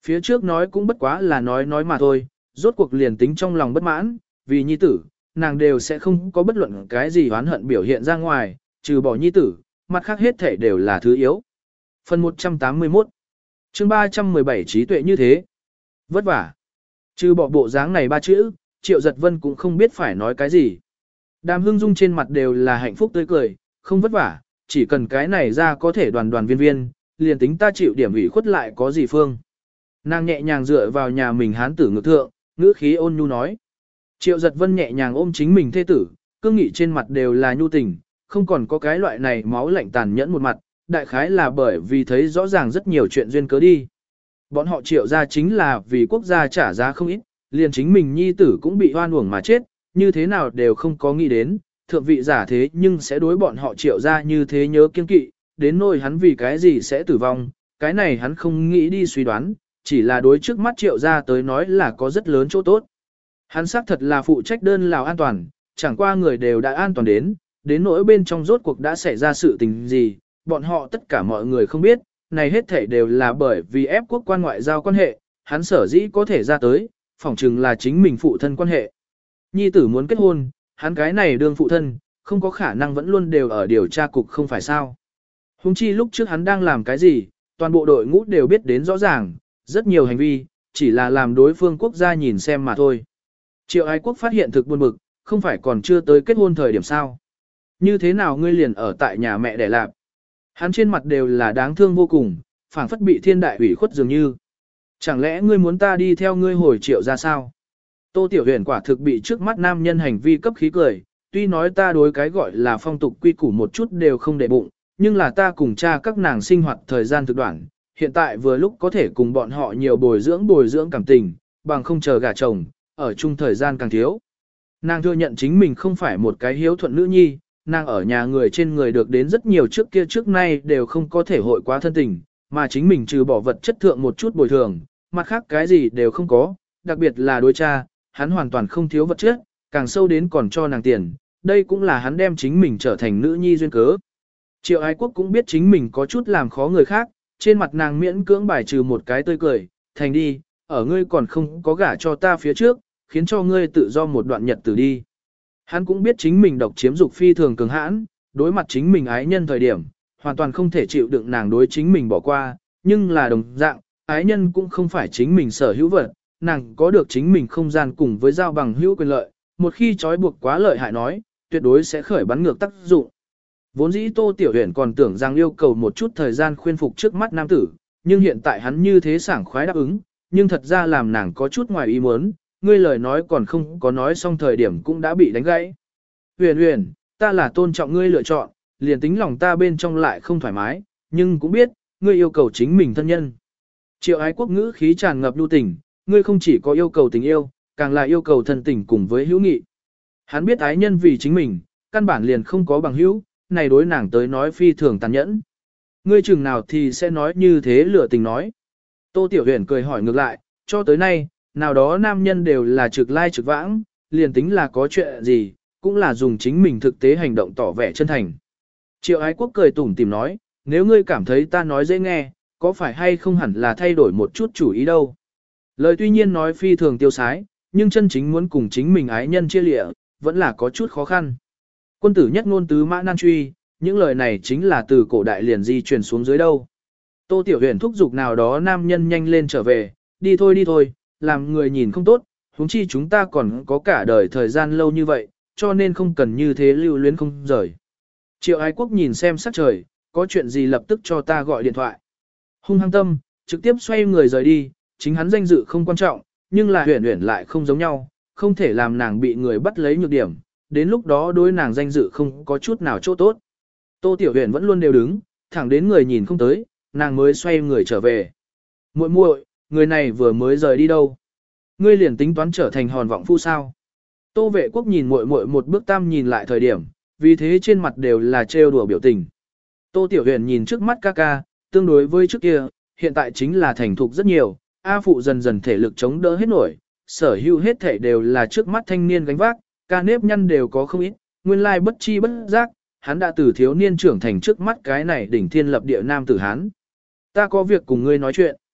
Phía trước nói cũng bất quá là nói nói mà thôi, rốt cuộc liền tính trong lòng bất mãn, vì nhi tử, nàng đều sẽ không có bất luận cái gì oán hận biểu hiện ra ngoài, trừ bỏ nhi tử, mặt khác hết thể đều là thứ yếu. Phần một trăm tám mươi mốt chương ba trăm mười bảy trí tuệ như thế. Vất vả. Trừ bỏ bộ dáng này ba chữ, Triệu Giật Vân cũng không biết phải nói cái gì. Đàm Hưng Dung trên mặt đều là hạnh phúc tươi cười, không vất vả, chỉ cần cái này ra có thể đoàn đoàn viên viên, liền tính ta chịu điểm ủy khuất lại có gì phương. Nàng nhẹ nhàng dựa vào nhà mình hán tử ngực thượng, ngữ khí ôn nhu nói. Triệu Giật Vân nhẹ nhàng ôm chính mình thê tử, cương nghị trên mặt đều là nhu tình, không còn có cái loại này máu lạnh tàn nhẫn một mặt, đại khái là bởi vì thấy rõ ràng rất nhiều chuyện duyên cớ đi. Bọn họ Triệu ra chính là vì quốc gia trả giá không ít, liền chính mình nhi tử cũng bị oan uổng mà chết, như thế nào đều không có nghĩ đến, thượng vị giả thế nhưng sẽ đối bọn họ Triệu ra như thế nhớ kiên kỵ, đến nỗi hắn vì cái gì sẽ tử vong, cái này hắn không nghĩ đi suy đoán, chỉ là đối trước mắt Triệu ra tới nói là có rất lớn chỗ tốt. Hắn xác thật là phụ trách đơn lào an toàn, chẳng qua người đều đã an toàn đến, đến nỗi bên trong rốt cuộc đã xảy ra sự tình gì, bọn họ tất cả mọi người không biết, này hết thể đều là bởi vì ép quốc quan ngoại giao quan hệ, hắn sở dĩ có thể ra tới, phỏng chừng là chính mình phụ thân quan hệ. Nhi tử muốn kết hôn, hắn cái này đương phụ thân, không có khả năng vẫn luôn đều ở điều tra cục không phải sao. Hùng chi lúc trước hắn đang làm cái gì, toàn bộ đội ngũ đều biết đến rõ ràng, rất nhiều hành vi, chỉ là làm đối phương quốc gia nhìn xem mà thôi. Triệu Ái Quốc phát hiện thực buồn bực, không phải còn chưa tới kết hôn thời điểm sao. Như thế nào ngươi liền ở tại nhà mẹ đẻ lạp? Hắn trên mặt đều là đáng thương vô cùng, phảng phất bị thiên đại ủy khuất dường như. Chẳng lẽ ngươi muốn ta đi theo ngươi hồi Triệu ra sao? Tô Tiểu Huyền quả thực bị trước mắt nam nhân hành vi cấp khí cười, tuy nói ta đối cái gọi là phong tục quy củ một chút đều không để bụng, nhưng là ta cùng cha các nàng sinh hoạt thời gian thực đoạn, hiện tại vừa lúc có thể cùng bọn họ nhiều bồi dưỡng bồi dưỡng cảm tình, bằng không chờ gả chồng, ở chung thời gian càng thiếu. Nàng thừa nhận chính mình không phải một cái hiếu thuận nữ nhi, nàng ở nhà người trên người được đến rất nhiều trước kia trước nay đều không có thể hội quá thân tình, mà chính mình trừ bỏ vật chất thượng một chút bồi thường, mặt khác cái gì đều không có, đặc biệt là đối cha, hắn hoàn toàn không thiếu vật chất, càng sâu đến còn cho nàng tiền, đây cũng là hắn đem chính mình trở thành nữ nhi duyên cớ. Triệu Ái Quốc cũng biết chính mình có chút làm khó người khác, trên mặt nàng miễn cưỡng bài trừ một cái tươi cười, thành đi, ở ngươi còn không có gả cho ta phía trước, khiến cho ngươi tự do một đoạn nhật tử đi. Hắn cũng biết chính mình độc chiếm dục phi thường cường hãn, đối mặt chính mình ái nhân thời điểm, hoàn toàn không thể chịu đựng nàng đối chính mình bỏ qua, nhưng là đồng dạng, ái nhân cũng không phải chính mình sở hữu vật, nàng có được chính mình không gian cùng với giao bằng hữu quyền lợi, một khi trói buộc quá lợi hại nói, tuyệt đối sẽ khởi bắn ngược tác dụng. Vốn dĩ Tô Tiểu Huyền còn tưởng rằng yêu cầu một chút thời gian khuyên phục trước mắt nam tử, nhưng hiện tại hắn như thế sảng khoái đáp ứng, nhưng thật ra làm nàng có chút ngoài ý muốn, ngươi lời nói còn không có nói xong thời điểm cũng đã bị đánh gãy. Huyền Huyền, ta là tôn trọng ngươi lựa chọn, liền tính lòng ta bên trong lại không thoải mái, nhưng cũng biết, ngươi yêu cầu chính mình thân nhân. Triệu Ái Quốc ngữ khí tràn ngập nhu tình, ngươi không chỉ có yêu cầu tình yêu, càng là yêu cầu thân tình cùng với hữu nghị. Hắn biết ái nhân vì chính mình, căn bản liền không có bằng hữu, này đối nàng tới nói phi thường tàn nhẫn. Ngươi chừng nào thì sẽ nói như thế lựa tình nói. Tô Tiểu Huyền cười hỏi ngược lại, cho tới nay, nào đó nam nhân đều là trực lai trực vãng, liền tính là có chuyện gì, cũng là dùng chính mình thực tế hành động tỏ vẻ chân thành. Triệu Ái Quốc cười tủm tìm nói, nếu ngươi cảm thấy ta nói dễ nghe, có phải hay không hẳn là thay đổi một chút chủ ý đâu. Lời tuy nhiên nói phi thường tiêu sái, nhưng chân chính muốn cùng chính mình ái nhân chia lịa, vẫn là có chút khó khăn. Quân tử nhất ngôn tứ mã nan truy, những lời này chính là từ cổ đại liền di truyền xuống dưới đâu. Tô Tiểu Huyền thúc giục nào đó nam nhân nhanh lên trở về, đi thôi đi thôi, làm người nhìn không tốt, huống chi chúng ta còn có cả đời thời gian lâu như vậy, cho nên không cần như thế lưu luyến không rời. Triệu Ái Quốc nhìn xem sắc trời, có chuyện gì lập tức cho ta gọi điện thoại. Hung hăng tâm, trực tiếp xoay người rời đi, chính hắn danh dự không quan trọng, nhưng là Huyền Huyền lại không giống nhau, không thể làm nàng bị người bắt lấy nhược điểm, đến lúc đó đối nàng danh dự không có chút nào chỗ tốt. Tô Tiểu Huyền vẫn luôn đều đứng, thẳng đến người nhìn không tới, nàng mới xoay người trở về. Muội muội, người này vừa mới rời đi đâu? Ngươi liền tính toán trở thành hòn vọng phu sao? Tô Vệ Quốc nhìn muội muội một bước tam nhìn lại thời điểm, vì thế trên mặt đều là trêu đùa biểu tình. Tô Tiểu Huyền nhìn trước mắt ca ca, tương đối với trước kia, hiện tại chính là thành thục rất nhiều, A phụ dần dần thể lực chống đỡ hết nổi, sở hữu hết thể đều là trước mắt thanh niên gánh vác, ca nếp nhăn đều có không ít, nguyên lai bất chi bất giác, hắn đã từ thiếu niên trưởng thành trước mắt cái này đỉnh thiên lập địa nam tử hán. Ta có việc cùng ngươi nói chuyện.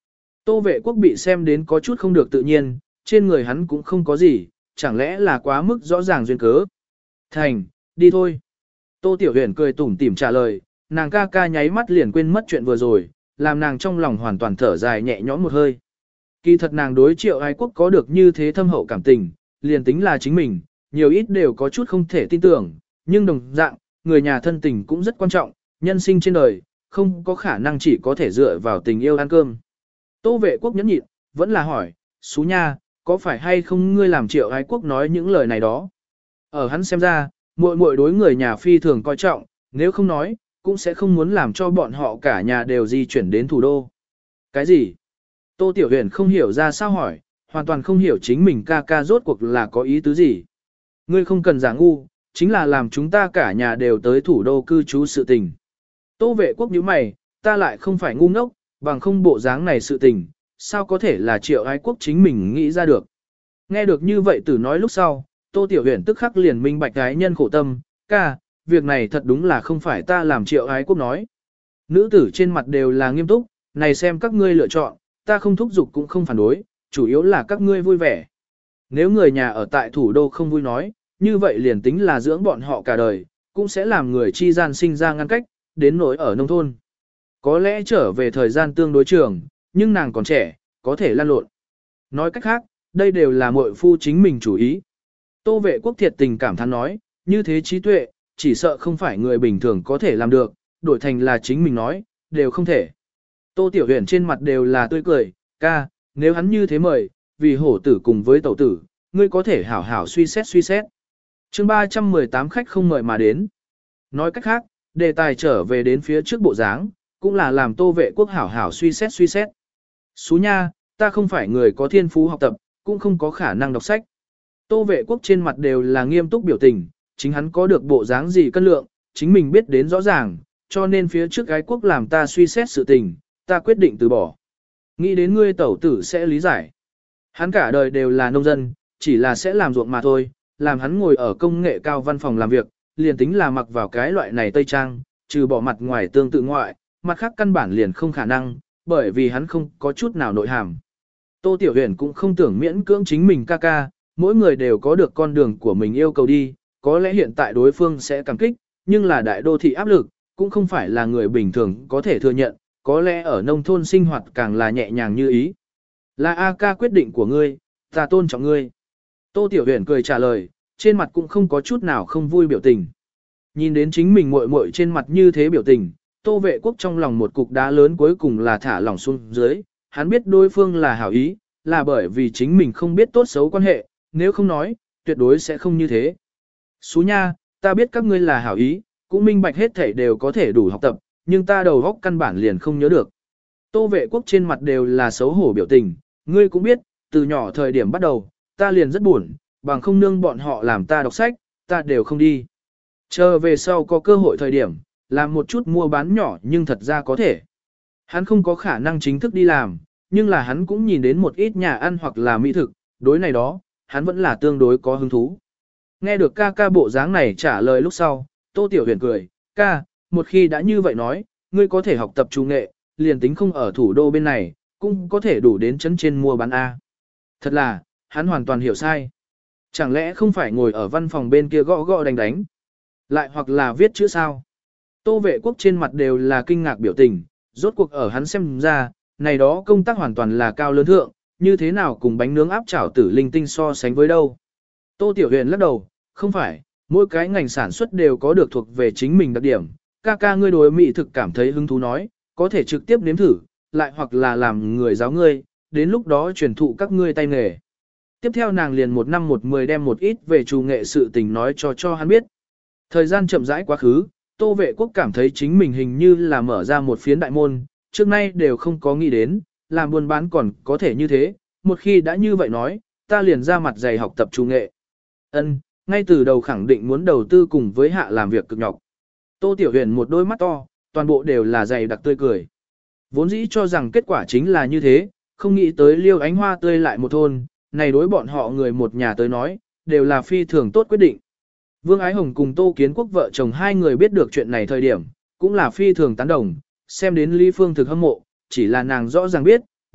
Tô vệ quốc bị xem đến có chút không được tự nhiên, trên người hắn cũng không có gì, chẳng lẽ là quá mức rõ ràng duyên cớ. Thành, đi thôi. Tô Tiểu Huyền cười tủm tỉm trả lời, nàng ca ca nháy mắt liền quên mất chuyện vừa rồi, làm nàng trong lòng hoàn toàn thở dài nhẹ nhõm một hơi. Kỳ thật nàng đối Triệu Ái Quốc có được như thế thâm hậu cảm tình, liền tính là chính mình, nhiều ít đều có chút không thể tin tưởng, nhưng đồng dạng, người nhà thân tình cũng rất quan trọng, nhân sinh trên đời, không có khả năng chỉ có thể dựa vào tình yêu ăn cơm. Tô vệ quốc nhẫn nhịn, vẫn là hỏi, Xú Nha, có phải hay không ngươi làm Triệu Ái Quốc nói những lời này đó? Ở hắn xem ra, muội muội đối người nhà phi thường coi trọng, nếu không nói, cũng sẽ không muốn làm cho bọn họ cả nhà đều di chuyển đến thủ đô. Cái gì? Tô Tiểu Huyền không hiểu ra sao hỏi, hoàn toàn không hiểu chính mình ca ca rốt cuộc là có ý tứ gì. Ngươi không cần giả ngu, chính là làm chúng ta cả nhà đều tới thủ đô cư trú sự tình. Tô vệ quốc nhíu mày, ta lại không phải ngu ngốc, bằng không bộ dáng này sự tình, sao có thể là Triệu Ái Quốc chính mình nghĩ ra được. Nghe được như vậy từ nói lúc sau, Tô Tiểu Huyền tức khắc liền minh bạch cái nhân khổ tâm, ca, việc này thật đúng là không phải ta làm Triệu Ái Quốc nói. Nữ tử trên mặt đều là nghiêm túc, này xem các ngươi lựa chọn, ta không thúc giục cũng không phản đối, chủ yếu là các ngươi vui vẻ. Nếu người nhà ở tại thủ đô không vui nói, như vậy liền tính là dưỡng bọn họ cả đời, cũng sẽ làm người chi gian sinh ra ngăn cách, đến nỗi ở nông thôn. Có lẽ trở về thời gian tương đối trường, nhưng nàng còn trẻ, có thể lan lộn. Nói cách khác, đây đều là muội phu chính mình chủ ý. Tô vệ quốc thiệt tình cảm thán nói, như thế trí tuệ, chỉ sợ không phải người bình thường có thể làm được, đổi thành là chính mình nói, đều không thể. Tô Tiểu Huyền trên mặt đều là tươi cười, ca, nếu hắn như thế mời, vì hổ tử cùng với tẩu tử, ngươi có thể hảo hảo suy xét suy xét. chương ba trăm mười tám khách không mời mà đến. Nói cách khác, đề tài trở về đến phía trước bộ dáng, cũng là làm Tô vệ quốc hảo hảo suy xét suy xét. Xú Nha, ta không phải người có thiên phú học tập, cũng không có khả năng đọc sách. Tô vệ quốc trên mặt đều là nghiêm túc biểu tình, chính hắn có được bộ dáng gì cân lượng, chính mình biết đến rõ ràng, cho nên phía trước gái quốc làm ta suy xét sự tình, ta quyết định từ bỏ. Nghĩ đến ngươi tẩu tử sẽ lý giải. Hắn cả đời đều là nông dân, chỉ là sẽ làm ruộng mà thôi, làm hắn ngồi ở công nghệ cao văn phòng làm việc, liền tính là mặc vào cái loại này tây trang, trừ bỏ mặt ngoài tương tự ngoại, mặt khác căn bản liền không khả năng, bởi vì hắn không có chút nào nội hàm. Tô Tiểu Huyền cũng không tưởng miễn cưỡng chính mình ca ca, mỗi người đều có được con đường của mình yêu cầu đi, có lẽ hiện tại đối phương sẽ cảm kích, nhưng là đại đô thị áp lực, cũng không phải là người bình thường có thể thừa nhận, có lẽ ở nông thôn sinh hoạt càng là nhẹ nhàng như ý. Là A ca quyết định của ngươi, ta tôn trọng ngươi. Tô Tiểu Huyền cười trả lời, trên mặt cũng không có chút nào không vui biểu tình. Nhìn đến chính mình muội muội trên mặt như thế biểu tình, Tô vệ quốc trong lòng một cục đá lớn cuối cùng là thả lỏng xuống dưới, hắn biết đối phương là hảo ý, là bởi vì chính mình không biết tốt xấu quan hệ, nếu không nói, tuyệt đối sẽ không như thế. Xú Nha, ta biết các ngươi là hảo ý, cũng minh bạch hết thể đều có thể đủ học tập, nhưng ta đầu óc căn bản liền không nhớ được. Tô vệ quốc trên mặt đều là xấu hổ biểu tình, ngươi cũng biết, từ nhỏ thời điểm bắt đầu, ta liền rất buồn, bằng không nương bọn họ làm ta đọc sách, ta đều không đi. Chờ về sau có cơ hội thời điểm, làm một chút mua bán nhỏ nhưng thật ra có thể. Hắn không có khả năng chính thức đi làm, nhưng là hắn cũng nhìn đến một ít nhà ăn hoặc là mỹ thực, đối này đó, hắn vẫn là tương đối có hứng thú. Nghe được ca ca bộ dáng này trả lời lúc sau, Tô Tiểu Huyền cười, ca, một khi đã như vậy nói, ngươi có thể học tập trung nghệ, liền tính không ở thủ đô bên này, cũng có thể đủ đến chấn trên mua bán A. Thật là, hắn hoàn toàn hiểu sai. Chẳng lẽ không phải ngồi ở văn phòng bên kia gõ gõ đánh đánh, lại hoặc là viết chữ sao? Tô vệ quốc trên mặt đều là kinh ngạc biểu tình, rốt cuộc ở hắn xem ra, này đó công tác hoàn toàn là cao lớn thượng, như thế nào cùng bánh nướng áp chảo tử linh tinh so sánh với đâu. Tô Tiểu Huyền lắc đầu, không phải, mỗi cái ngành sản xuất đều có được thuộc về chính mình đặc điểm, ca ca ngươi đối mỹ thực cảm thấy hứng thú nói, có thể trực tiếp nếm thử, lại hoặc là làm người giáo ngươi, đến lúc đó truyền thụ các ngươi tay nghề. Tiếp theo nàng liền một năm một mười đem một ít về chủ nghệ sự tình nói cho cho hắn biết. Thời gian chậm rãi quá khứ, Tô vệ quốc cảm thấy chính mình hình như là mở ra một phiến đại môn, trước nay đều không có nghĩ đến, làm buôn bán còn có thể như thế, một khi đã như vậy nói, ta liền ra mặt dày học tập chủ nghệ. Ân, ngay từ đầu khẳng định muốn đầu tư cùng với hạ làm việc cực nhọc. Tô Tiểu Huyền một đôi mắt to, toàn bộ đều là dày đặc tươi cười. Vốn dĩ cho rằng kết quả chính là như thế, không nghĩ tới Liêu Ánh Hoa tươi lại một thôn, này đối bọn họ người một nhà tới nói, đều là phi thường tốt quyết định. Vương Ái Hồng cùng Tô Kiến Quốc vợ chồng hai người biết được chuyện này thời điểm, cũng là phi thường tán đồng, xem đến Lý Phương thực hâm mộ, chỉ là nàng rõ ràng biết,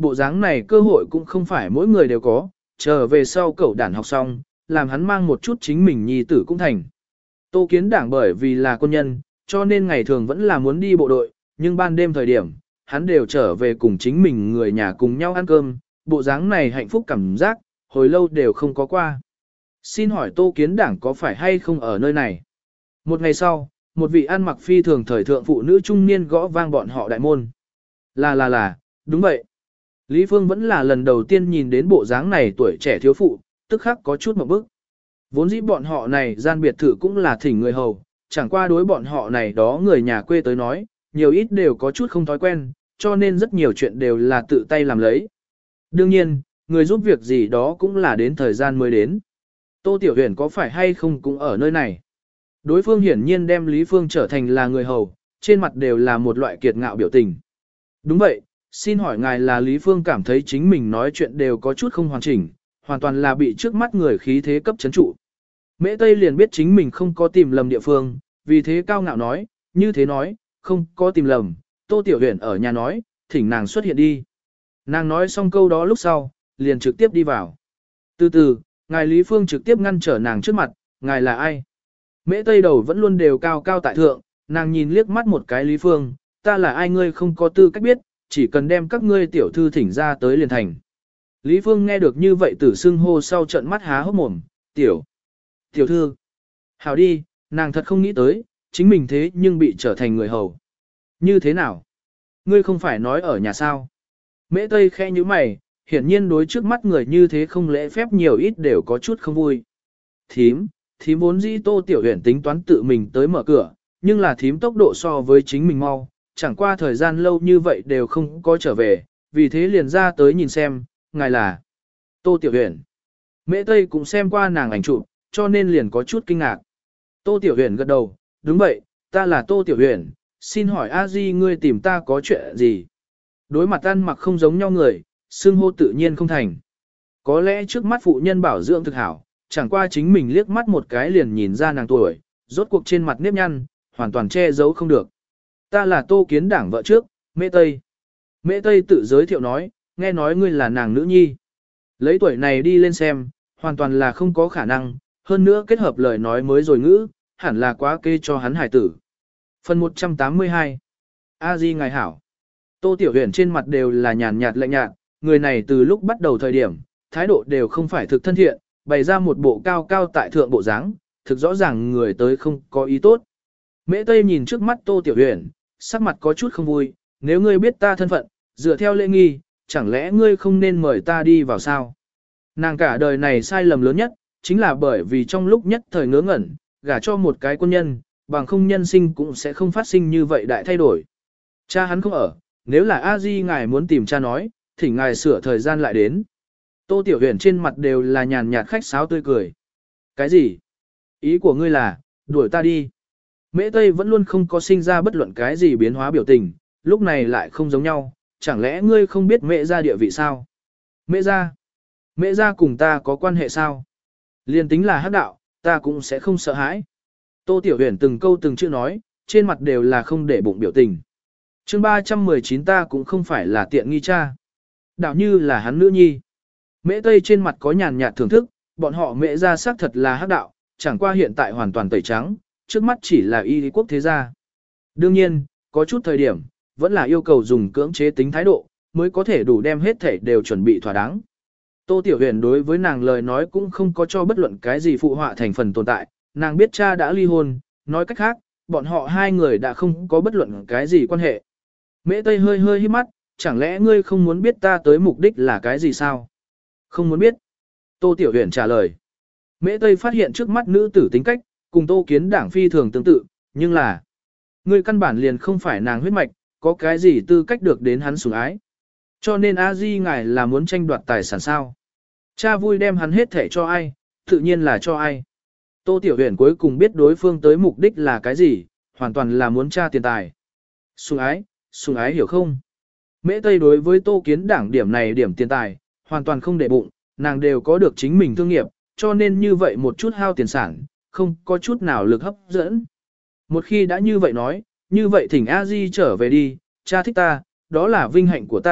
bộ dáng này cơ hội cũng không phải mỗi người đều có, chờ về sau cậu đản học xong, làm hắn mang một chút chính mình nhi tử cũng thành. Tô Kiến Đảng bởi vì là quân nhân, cho nên ngày thường vẫn là muốn đi bộ đội, nhưng ban đêm thời điểm, hắn đều trở về cùng chính mình người nhà cùng nhau ăn cơm, bộ dáng này hạnh phúc cảm giác, hồi lâu đều không có qua. Xin hỏi Tô Kiến Đảng có phải hay không ở nơi này? Một ngày sau, một vị ăn mặc phi thường thời thượng phụ nữ trung niên gõ vang bọn họ đại môn. Là là là, đúng vậy. Lý Phương vẫn là lần đầu tiên nhìn đến bộ dáng này tuổi trẻ thiếu phụ, tức khắc có chút một bức. Vốn dĩ bọn họ này gian biệt thự cũng là thỉnh người hầu, chẳng qua đối bọn họ này đó người nhà quê tới nói, nhiều ít đều có chút không thói quen, cho nên rất nhiều chuyện đều là tự tay làm lấy. Đương nhiên, người giúp việc gì đó cũng là đến thời gian mới đến. Tô Tiểu Huyền có phải hay không cũng ở nơi này. Đối phương hiển nhiên đem Lý Phương trở thành là người hầu, trên mặt đều là một loại kiệt ngạo biểu tình. Đúng vậy, xin hỏi ngài là Lý Phương cảm thấy chính mình nói chuyện đều có chút không hoàn chỉnh, hoàn toàn là bị trước mắt người khí thế cấp chấn trụ. Mễ Tây liền biết chính mình không có tìm lầm địa phương, vì thế cao ngạo nói, như thế nói, không có tìm lầm, Tô Tiểu Huyền ở nhà nói, thỉnh nàng xuất hiện đi. Nàng nói xong câu đó lúc sau, liền trực tiếp đi vào. Từ từ, ngài Lý Phương trực tiếp ngăn trở nàng trước mặt, ngài là ai? Mễ Tây đầu vẫn luôn đều cao cao tại thượng, nàng nhìn liếc mắt một cái Lý Phương, ta là ai ngươi không có tư cách biết, chỉ cần đem các ngươi tiểu thư thỉnh ra tới liền thành. Lý Phương nghe được như vậy tử xưng hô sau trận mắt há hốc mồm, tiểu, tiểu thư. Hảo đi, nàng thật không nghĩ tới, chính mình thế nhưng bị trở thành người hầu. Như thế nào? Ngươi không phải nói ở nhà sao? Mễ Tây khẽ như mày, hiển nhiên đối trước mắt người như thế không lễ phép nhiều ít đều có chút không vui. Thím, thím vốn dĩ Tô Tiểu Huyền tính toán tự mình tới mở cửa, nhưng là thím tốc độ so với chính mình mau, chẳng qua thời gian lâu như vậy đều không có trở về, vì thế liền ra tới nhìn xem, ngài là Tô Tiểu Huyền. Mễ Tây cũng xem qua nàng ảnh chụp, cho nên liền có chút kinh ngạc. Tô Tiểu Huyền gật đầu, đúng vậy, ta là Tô Tiểu Huyền, xin hỏi a di ngươi tìm ta có chuyện gì? Đối mặt ăn mặc không giống nhau người, xưng hô tự nhiên không thành. Có lẽ trước mắt phụ nhân bảo dưỡng thực hảo, chẳng qua chính mình liếc mắt một cái liền nhìn ra nàng tuổi, rốt cuộc trên mặt nếp nhăn, hoàn toàn che giấu không được. Ta là Tô Kiến Đảng vợ trước, Mễ Tây. Mễ Tây tự giới thiệu nói, nghe nói ngươi là nàng nữ nhi. Lấy tuổi này đi lên xem, hoàn toàn là không có khả năng, hơn nữa kết hợp lời nói mới rồi ngữ, hẳn là quá kê cho hắn hải tử. Phần một trăm tám mươi hai A Di ngài hảo. Tô Tiểu Huyền trên mặt đều là nhàn nhạt lạnh nhạt, người này từ lúc bắt đầu thời điểm, thái độ đều không phải thực thân thiện, bày ra một bộ cao cao tại thượng bộ dáng, thực rõ ràng người tới không có ý tốt. Mễ Tây nhìn trước mắt Tô Tiểu Huyền, sắc mặt có chút không vui, nếu ngươi biết ta thân phận, dựa theo lễ nghi, chẳng lẽ ngươi không nên mời ta đi vào sao? Nàng cả đời này sai lầm lớn nhất, chính là bởi vì trong lúc nhất thời ngớ ngẩn, gả cho một cái quân nhân, bằng không nhân sinh cũng sẽ không phát sinh như vậy đại thay đổi. Cha hắn không ở, nếu là A Di ngài muốn tìm cha nói, thỉnh ngài sửa thời gian lại đến. Tô Tiểu Huyền trên mặt đều là nhàn nhạt khách sáo tươi cười. Cái gì? Ý của ngươi là, đuổi ta đi. Mễ Tây vẫn luôn không có sinh ra bất luận cái gì biến hóa biểu tình, lúc này lại không giống nhau, chẳng lẽ ngươi không biết mẹ gia địa vị sao? Mẹ gia? Mẹ gia cùng ta có quan hệ sao? Liên tính là hắc đạo, ta cũng sẽ không sợ hãi. Tô Tiểu Huyền từng câu từng chữ nói, trên mặt đều là không để bụng biểu tình. Chương ba trăm mười chín ta cũng không phải là tiện nghi cha. Đạo như là hắn nữ nhi. Mễ Tây trên mặt có nhàn nhạt thưởng thức, bọn họ mẹ gia xác thật là hắc đạo, chẳng qua hiện tại hoàn toàn tẩy trắng, trước mắt chỉ là y lý quốc thế gia. Đương nhiên, có chút thời điểm, vẫn là yêu cầu dùng cưỡng chế tính thái độ, mới có thể đủ đem hết thể đều chuẩn bị thỏa đáng. Tô Tiểu Huyền đối với nàng lời nói cũng không có cho bất luận cái gì phụ họa thành phần tồn tại, nàng biết cha đã ly hôn, nói cách khác, bọn họ hai người đã không có bất luận cái gì quan hệ. Mễ Tây hơi hơi hít mắt, chẳng lẽ ngươi không muốn biết ta tới mục đích là cái gì sao? Không muốn biết. Tô Tiểu Huyền trả lời. Mễ Tây phát hiện trước mắt nữ tử tính cách, cùng Tô Kiến Đảng phi thường tương tự, nhưng là ngươi căn bản liền không phải nàng huyết mạch, có cái gì tư cách được đến hắn sủng ái. Cho nên A Di ngài là muốn tranh đoạt tài sản sao? Cha vui đem hắn hết thể cho ai, tự nhiên là cho ai. Tô Tiểu Huyền cuối cùng biết đối phương tới mục đích là cái gì, hoàn toàn là muốn tra tiền tài. Sủng ái, sủng ái hiểu không? Mễ Tây đối với Tô Kiến Đảng điểm này điểm tiền tài, hoàn toàn không để bụng, nàng đều có được chính mình thương nghiệp, cho nên như vậy một chút hao tiền sản, không có chút nào lực hấp dẫn. Một khi đã như vậy nói, như vậy thỉnh A Di trở về đi, cha thích ta, đó là vinh hạnh của ta,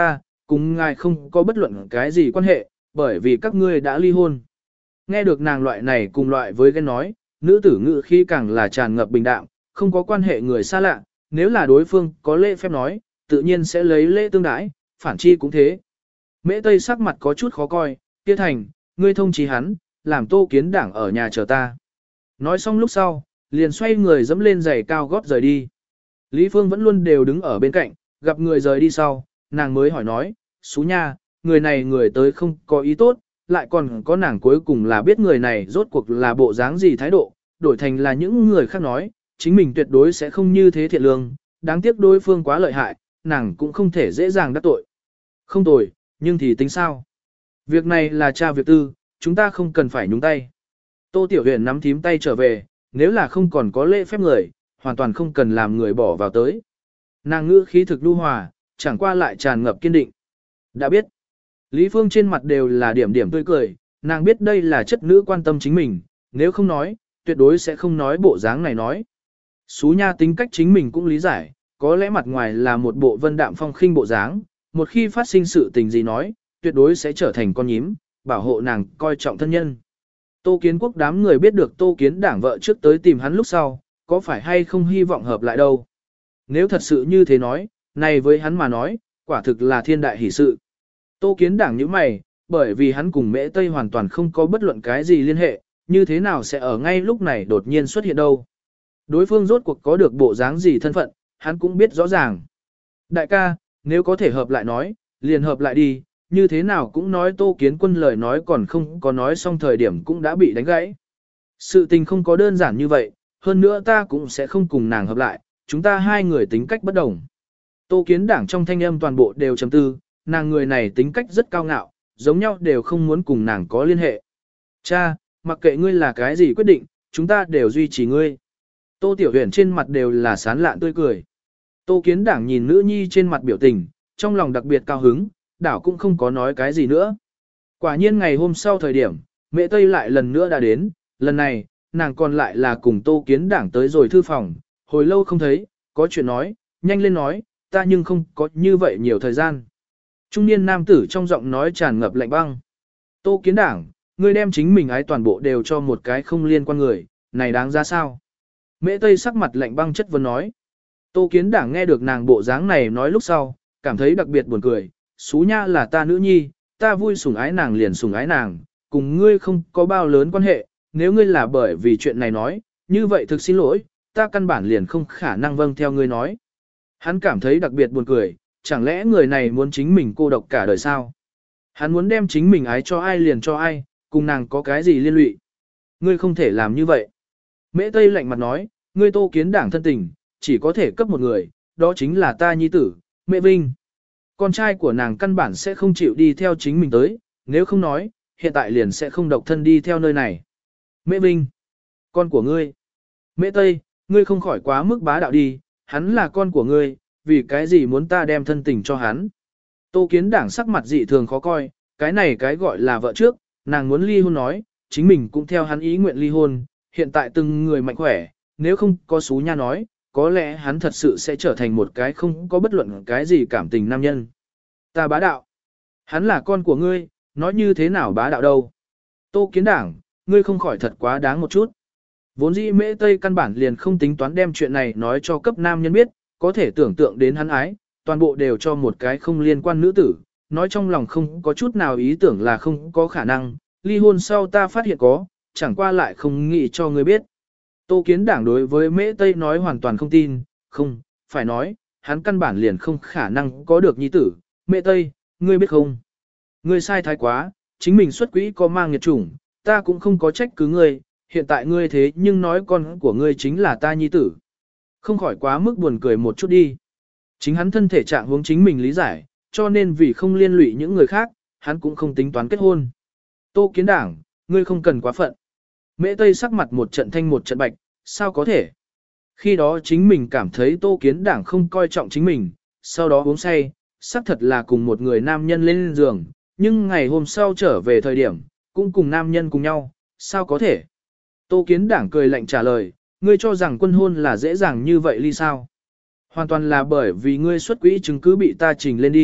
cùng ngài không có bất luận cái gì quan hệ, bởi vì các ngươi đã ly hôn. Nghe được nàng loại này cùng loại với ghen nói, nữ tử ngữ khi càng là tràn ngập bình đạm, không có quan hệ người xa lạ, nếu là đối phương có lễ phép nói, tự nhiên sẽ lấy lễ tương đãi, phản chi cũng thế. Mễ Tây sắc mặt có chút khó coi, kia thành, ngươi thông chí hắn, làm Tô Kiến Đảng ở nhà chờ ta. Nói xong lúc sau, liền xoay người dẫm lên giày cao gót rời đi. Lý Phương vẫn luôn đều đứng ở bên cạnh, gặp người rời đi sau, nàng mới hỏi nói, Xú nha, người này người tới không có ý tốt, lại còn có nàng cuối cùng là biết người này rốt cuộc là bộ dáng gì thái độ, đổi thành là những người khác nói, chính mình tuyệt đối sẽ không như thế thiện lương, đáng tiếc đối phương quá lợi hại, nàng cũng không thể dễ dàng đắc tội. Không tội, nhưng thì tính sao? Việc này là cha việc tư, chúng ta không cần phải nhúng tay. Tô Tiểu Huyền nắm thím tay trở về, nếu là không còn có lễ phép người, hoàn toàn không cần làm người bỏ vào tới. Nàng ngữ khí thực lưu hòa, chẳng qua lại tràn ngập kiên định. Đã biết, Lý Phương trên mặt đều là điểm điểm tươi cười, nàng biết đây là chất nữ quan tâm chính mình, nếu không nói, tuyệt đối sẽ không nói bộ dáng này nói. Xú nha tính cách chính mình cũng lý giải, có lẽ mặt ngoài là một bộ vân đạm phong khinh bộ dáng, một khi phát sinh sự tình gì nói, tuyệt đối sẽ trở thành con nhím, bảo hộ nàng coi trọng thân nhân. Tô Kiến Quốc đám người biết được Tô Kiến Đảng vợ trước tới tìm hắn lúc sau, có phải hay không hy vọng hợp lại đâu. Nếu thật sự như thế nói, này với hắn mà nói, quả thực là thiên đại hỷ sự. Tô Kiến Đảng như mày, bởi vì hắn cùng Mễ Tây hoàn toàn không có bất luận cái gì liên hệ, như thế nào sẽ ở ngay lúc này đột nhiên xuất hiện đâu. Đối phương rốt cuộc có được bộ dáng gì thân phận, hắn cũng biết rõ ràng. Đại ca, nếu có thể hợp lại nói, liền hợp lại đi, như thế nào cũng nói Tô Kiến Quân lời nói còn không có nói xong thời điểm cũng đã bị đánh gãy. Sự tình không có đơn giản như vậy, hơn nữa ta cũng sẽ không cùng nàng hợp lại, chúng ta hai người tính cách bất đồng. Tô Kiến Đảng trong thanh âm toàn bộ đều chấm tư, nàng người này tính cách rất cao ngạo, giống nhau đều không muốn cùng nàng có liên hệ. Cha, mặc kệ ngươi là cái gì quyết định, chúng ta đều duy trì ngươi. Tô Tiểu Huyền trên mặt đều là sán lạn tươi cười. Tô Kiến Đảng nhìn nữ nhi trên mặt biểu tình, trong lòng đặc biệt cao hứng, đảo cũng không có nói cái gì nữa. Quả nhiên ngày hôm sau thời điểm, Mẹ Tây lại lần nữa đã đến, lần này, nàng còn lại là cùng Tô Kiến Đảng tới rồi thư phòng, hồi lâu không thấy, có chuyện nói, nhanh lên nói, ta nhưng không có như vậy nhiều thời gian. Trung niên nam tử trong giọng nói tràn ngập lạnh băng. Tô Kiến Đảng, ngươi đem chính mình ái toàn bộ đều cho một cái không liên quan người, này đáng ra sao? Mễ Tây sắc mặt lạnh băng chất vấn nói. Tô Kiến Đảng nghe được nàng bộ dáng này nói lúc sau, cảm thấy đặc biệt buồn cười. Xú nha là ta nữ nhi, ta vui sủng ái nàng liền sủng ái nàng, cùng ngươi không có bao lớn quan hệ, nếu ngươi là bởi vì chuyện này nói, như vậy thực xin lỗi, ta căn bản liền không khả năng vâng theo ngươi nói. Hắn cảm thấy đặc biệt buồn cười, chẳng lẽ người này muốn chính mình cô độc cả đời sao? Hắn muốn đem chính mình ái cho ai liền cho ai, cùng nàng có cái gì liên lụy? Ngươi không thể làm như vậy. Mễ Tây lạnh mặt nói, ngươi Tô Kiến Đảng thân tình, chỉ có thể cấp một người, đó chính là ta nhi tử, Mễ Vinh. Con trai của nàng căn bản sẽ không chịu đi theo chính mình tới, nếu không nói, hiện tại liền sẽ không độc thân đi theo nơi này. Mễ Vinh, con của ngươi. Mễ Tây, ngươi không khỏi quá mức bá đạo đi, hắn là con của ngươi, vì cái gì muốn ta đem thân tình cho hắn. Tô Kiến Đảng sắc mặt dị thường khó coi, cái này cái gọi là vợ trước, nàng muốn ly hôn nói, chính mình cũng theo hắn ý nguyện ly hôn, hiện tại từng người mạnh khỏe, nếu không có Xú nha nói, có lẽ hắn thật sự sẽ trở thành một cái không có bất luận cái gì cảm tình nam nhân. Ta bá đạo. Hắn là con của ngươi, nói như thế nào bá đạo đâu. Tô Kiến Đảng, ngươi không khỏi thật quá đáng một chút. Vốn dĩ Mễ Tây căn bản liền không tính toán đem chuyện này nói cho cấp nam nhân biết, có thể tưởng tượng đến hắn ái, toàn bộ đều cho một cái không liên quan nữ tử, nói trong lòng không có chút nào ý tưởng là không có khả năng, ly hôn sau ta phát hiện có, chẳng qua lại không nghĩ cho ngươi biết. Tô Kiến Đảng đối với Mễ Tây nói hoàn toàn không tin, không, phải nói, hắn căn bản liền không khả năng có được nhi tử. Mễ Tây, ngươi biết không? Ngươi sai thái quá, chính mình xuất quỹ có mang nghiệt chủng, ta cũng không có trách cứ ngươi, hiện tại ngươi thế nhưng nói con của ngươi chính là ta nhi tử. Không khỏi quá mức buồn cười một chút đi. Chính hắn thân thể trạng huống chính mình lý giải, cho nên vì không liên lụy những người khác, hắn cũng không tính toán kết hôn. Tô Kiến Đảng, ngươi không cần quá phận. Mễ Tây sắc mặt một trận thanh một trận bạch, sao có thể? Khi đó chính mình cảm thấy Tô Kiến Đảng không coi trọng chính mình, sau đó uống say, xác thật là cùng một người nam nhân lên giường, nhưng ngày hôm sau trở về thời điểm, cũng cùng nam nhân cùng nhau, sao có thể? Tô Kiến Đảng cười lạnh trả lời, ngươi cho rằng quân hôn là dễ dàng như vậy ly sao? Hoàn toàn là bởi vì ngươi xuất quỹ chứng cứ bị ta trình lên đi,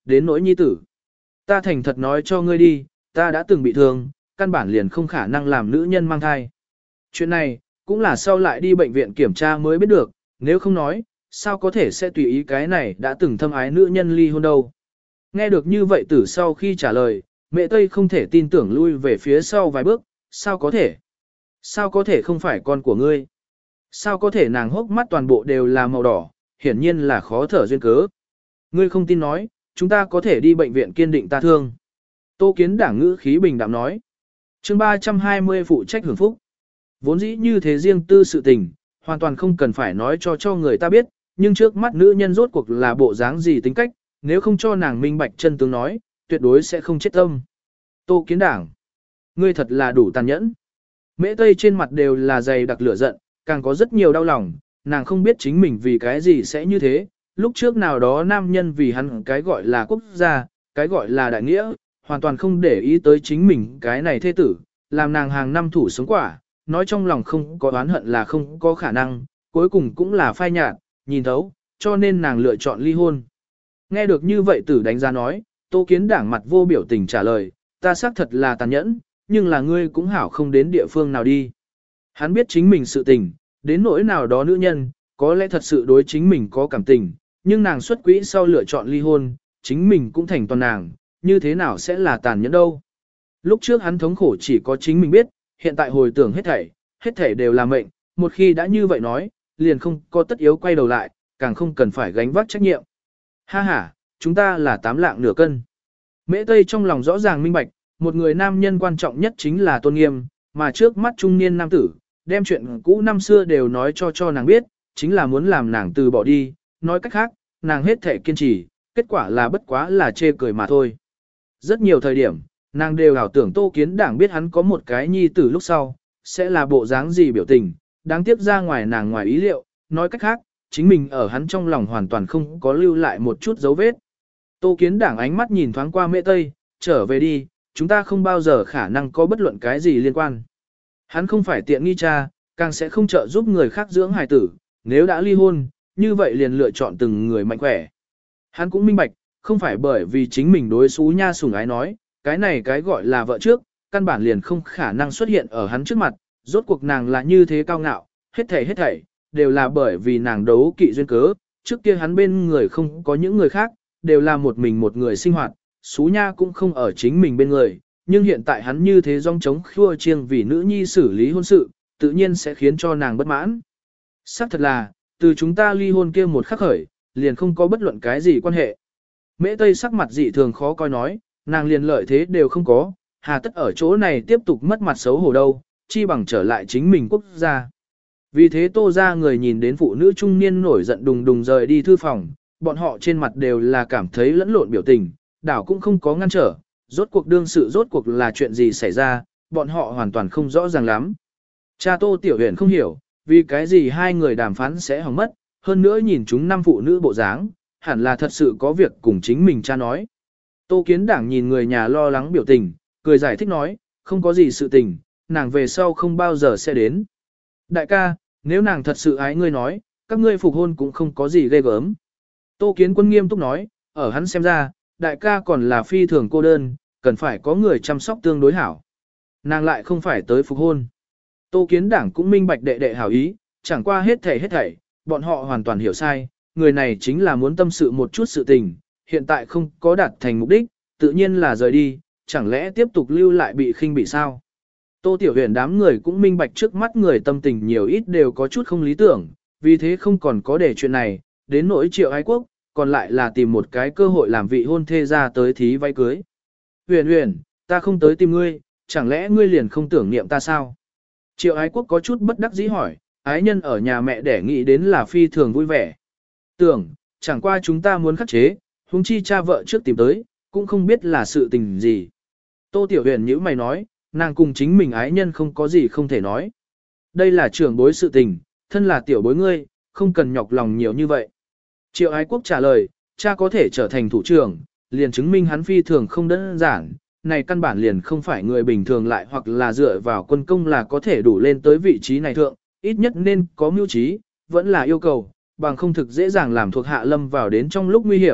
đến nỗi nhi tử. Ta thành thật nói cho ngươi đi, ta đã từng bị thương, căn bản liền không khả năng làm nữ nhân mang thai. Chuyện này, cũng là sau lại đi bệnh viện kiểm tra mới biết được, nếu không nói, sao có thể sẽ tùy ý cái này đã từng thâm ái nữ nhân ly hôn đâu. Nghe được như vậy tử sau khi trả lời, mẹ Tây không thể tin tưởng lui về phía sau vài bước, sao có thể? Sao có thể không phải con của ngươi? Sao có thể nàng hốc mắt toàn bộ đều là màu đỏ, hiển nhiên là khó thở duyên cớ. Ngươi không tin nói, chúng ta có thể đi bệnh viện kiên định ta thương. Tô Kiến Đảng ngữ khí bình đạm nói. Chương ba trăm hai mươi phụ trách hưởng phúc. Vốn dĩ như thế riêng tư sự tình, hoàn toàn không cần phải nói cho cho người ta biết, nhưng trước mắt nữ nhân rốt cuộc là bộ dáng gì tính cách, nếu không cho nàng minh bạch chân tướng nói, tuyệt đối sẽ không chết tâm. Tô Kiến Đảng, ngươi thật là đủ tàn nhẫn. Mễ Tây trên mặt đều là dày đặc lửa giận, càng có rất nhiều đau lòng, nàng không biết chính mình vì cái gì sẽ như thế. Lúc trước nào đó nam nhân vì hắn cái gọi là quốc gia, cái gọi là đại nghĩa, hoàn toàn không để ý tới chính mình cái này thê tử, làm nàng hàng năm thủ sống quả, nói trong lòng không có oán hận là không có khả năng, cuối cùng cũng là phai nhạt, nhìn thấu, cho nên nàng lựa chọn ly hôn. Nghe được như vậy tử đánh giá nói, Tô Kiến Đảng mặt vô biểu tình trả lời, ta xác thật là tàn nhẫn, nhưng là ngươi cũng hảo không đến địa phương nào đi. Hắn biết chính mình sự tình, đến nỗi nào đó nữ nhân, có lẽ thật sự đối chính mình có cảm tình, nhưng nàng xuất quỹ sau lựa chọn ly hôn, chính mình cũng thành toàn nàng, như thế nào sẽ là tàn nhẫn đâu. Lúc trước hắn thống khổ chỉ có chính mình biết, hiện tại hồi tưởng hết thảy, hết thảy đều là mệnh, một khi đã như vậy nói, liền không có tất yếu quay đầu lại, càng không cần phải gánh vác trách nhiệm. Ha ha, chúng ta là tám lạng nửa cân. Mễ Tây trong lòng rõ ràng minh bạch, một người nam nhân quan trọng nhất chính là tôn nghiêm, mà trước mắt trung niên nam tử, đem chuyện cũ năm xưa đều nói cho cho nàng biết, chính là muốn làm nàng từ bỏ đi, nói cách khác, nàng hết thể kiên trì, kết quả là bất quá là chê cười mà thôi. Rất nhiều thời điểm, nàng đều ảo tưởng Tô Kiến Đảng biết hắn có một cái nhi tử lúc sau, sẽ là bộ dáng gì biểu tình, đáng tiếc ra ngoài nàng ngoài ý liệu, nói cách khác, chính mình ở hắn trong lòng hoàn toàn không có lưu lại một chút dấu vết. Tô Kiến Đảng ánh mắt nhìn thoáng qua Mễ Tây, trở về đi, chúng ta không bao giờ khả năng có bất luận cái gì liên quan. Hắn không phải tiện nghi cha, càng sẽ không trợ giúp người khác dưỡng hài tử, nếu đã ly hôn, như vậy liền lựa chọn từng người mạnh khỏe. Hắn cũng minh bạch, không phải bởi vì chính mình đối xú nha sủng ái nói, cái này cái gọi là vợ trước, căn bản liền không khả năng xuất hiện ở hắn trước mặt, rốt cuộc nàng là như thế cao ngạo, hết thảy hết thảy, đều là bởi vì nàng đấu kỵ duyên cớ, trước kia hắn bên người không có những người khác, đều là một mình một người sinh hoạt, xú nha cũng không ở chính mình bên người, nhưng hiện tại hắn như thế rong trống khua chiêng vì nữ nhi xử lý hôn sự, tự nhiên sẽ khiến cho nàng bất mãn. Xác thật là, từ chúng ta ly hôn kia một khắc khởi, liền không có bất luận cái gì quan hệ. Mễ Tây sắc mặt dị thường khó coi nói, nàng liền lợi thế đều không có, hà tất ở chỗ này tiếp tục mất mặt xấu hổ đâu, chi bằng trở lại chính mình quốc gia. Vì thế Tô ra người nhìn đến phụ nữ trung niên nổi giận đùng đùng rời đi thư phòng, bọn họ trên mặt đều là cảm thấy lẫn lộn biểu tình, đảo cũng không có ngăn trở, rốt cuộc đương sự rốt cuộc là chuyện gì xảy ra, bọn họ hoàn toàn không rõ ràng lắm. Cha Tô Tiểu Huyền không hiểu, vì cái gì hai người đàm phán sẽ hỏng mất, hơn nữa nhìn chúng năm phụ nữ bộ dáng, hẳn là thật sự có việc cùng chính mình cha nói. Tô Kiến Đảng nhìn người nhà lo lắng biểu tình, cười giải thích nói, không có gì sự tình, nàng về sau không bao giờ sẽ đến. Đại ca, nếu nàng thật sự ái ngươi nói, các ngươi phục hôn cũng không có gì ghê gớm. Tô Kiến Quân nghiêm túc nói, ở hắn xem ra, đại ca còn là phi thường cô đơn, cần phải có người chăm sóc tương đối hảo. Nàng lại không phải tới phục hôn. Tô Kiến Đảng cũng minh bạch đệ đệ hảo ý, chẳng qua hết thảy hết thảy, bọn họ hoàn toàn hiểu sai, người này chính là muốn tâm sự một chút sự tình, hiện tại không có đạt thành mục đích, tự nhiên là rời đi, chẳng lẽ tiếp tục lưu lại bị khinh bị sao? Tô Tiểu Huyền đám người cũng minh bạch trước mắt người tâm tình nhiều ít đều có chút không lý tưởng, vì thế không còn có để chuyện này, đến nỗi Triệu Ái Quốc, còn lại là tìm một cái cơ hội làm vị hôn thê ra tới thí vay cưới. Huyền Huyền, ta không tới tìm ngươi, chẳng lẽ ngươi liền không tưởng niệm ta sao? Triệu Ái Quốc có chút bất đắc dĩ hỏi, ái nhân ở nhà mẹ để nghĩ đến là phi thường vui vẻ. Tưởng, chẳng qua chúng ta muốn khắc chế, huống chi cha vợ trước tìm tới, cũng không biết là sự tình gì. Tô Tiểu Huyền nhíu mày nói, nàng cùng chính mình ái nhân không có gì không thể nói. Đây là trưởng bối sự tình, thân là tiểu bối ngươi, không cần nhọc lòng nhiều như vậy. Triệu Ái Quốc trả lời, cha có thể trở thành thủ trưởng, liền chứng minh hắn phi thường không đơn giản, này căn bản liền không phải người bình thường lại hoặc là dựa vào quân công là có thể đủ lên tới vị trí này thượng, ít nhất nên có mưu trí, vẫn là yêu cầu, bằng không thực dễ dàng làm thuộc hạ lâm vào đến trong lúc nguy hiểm,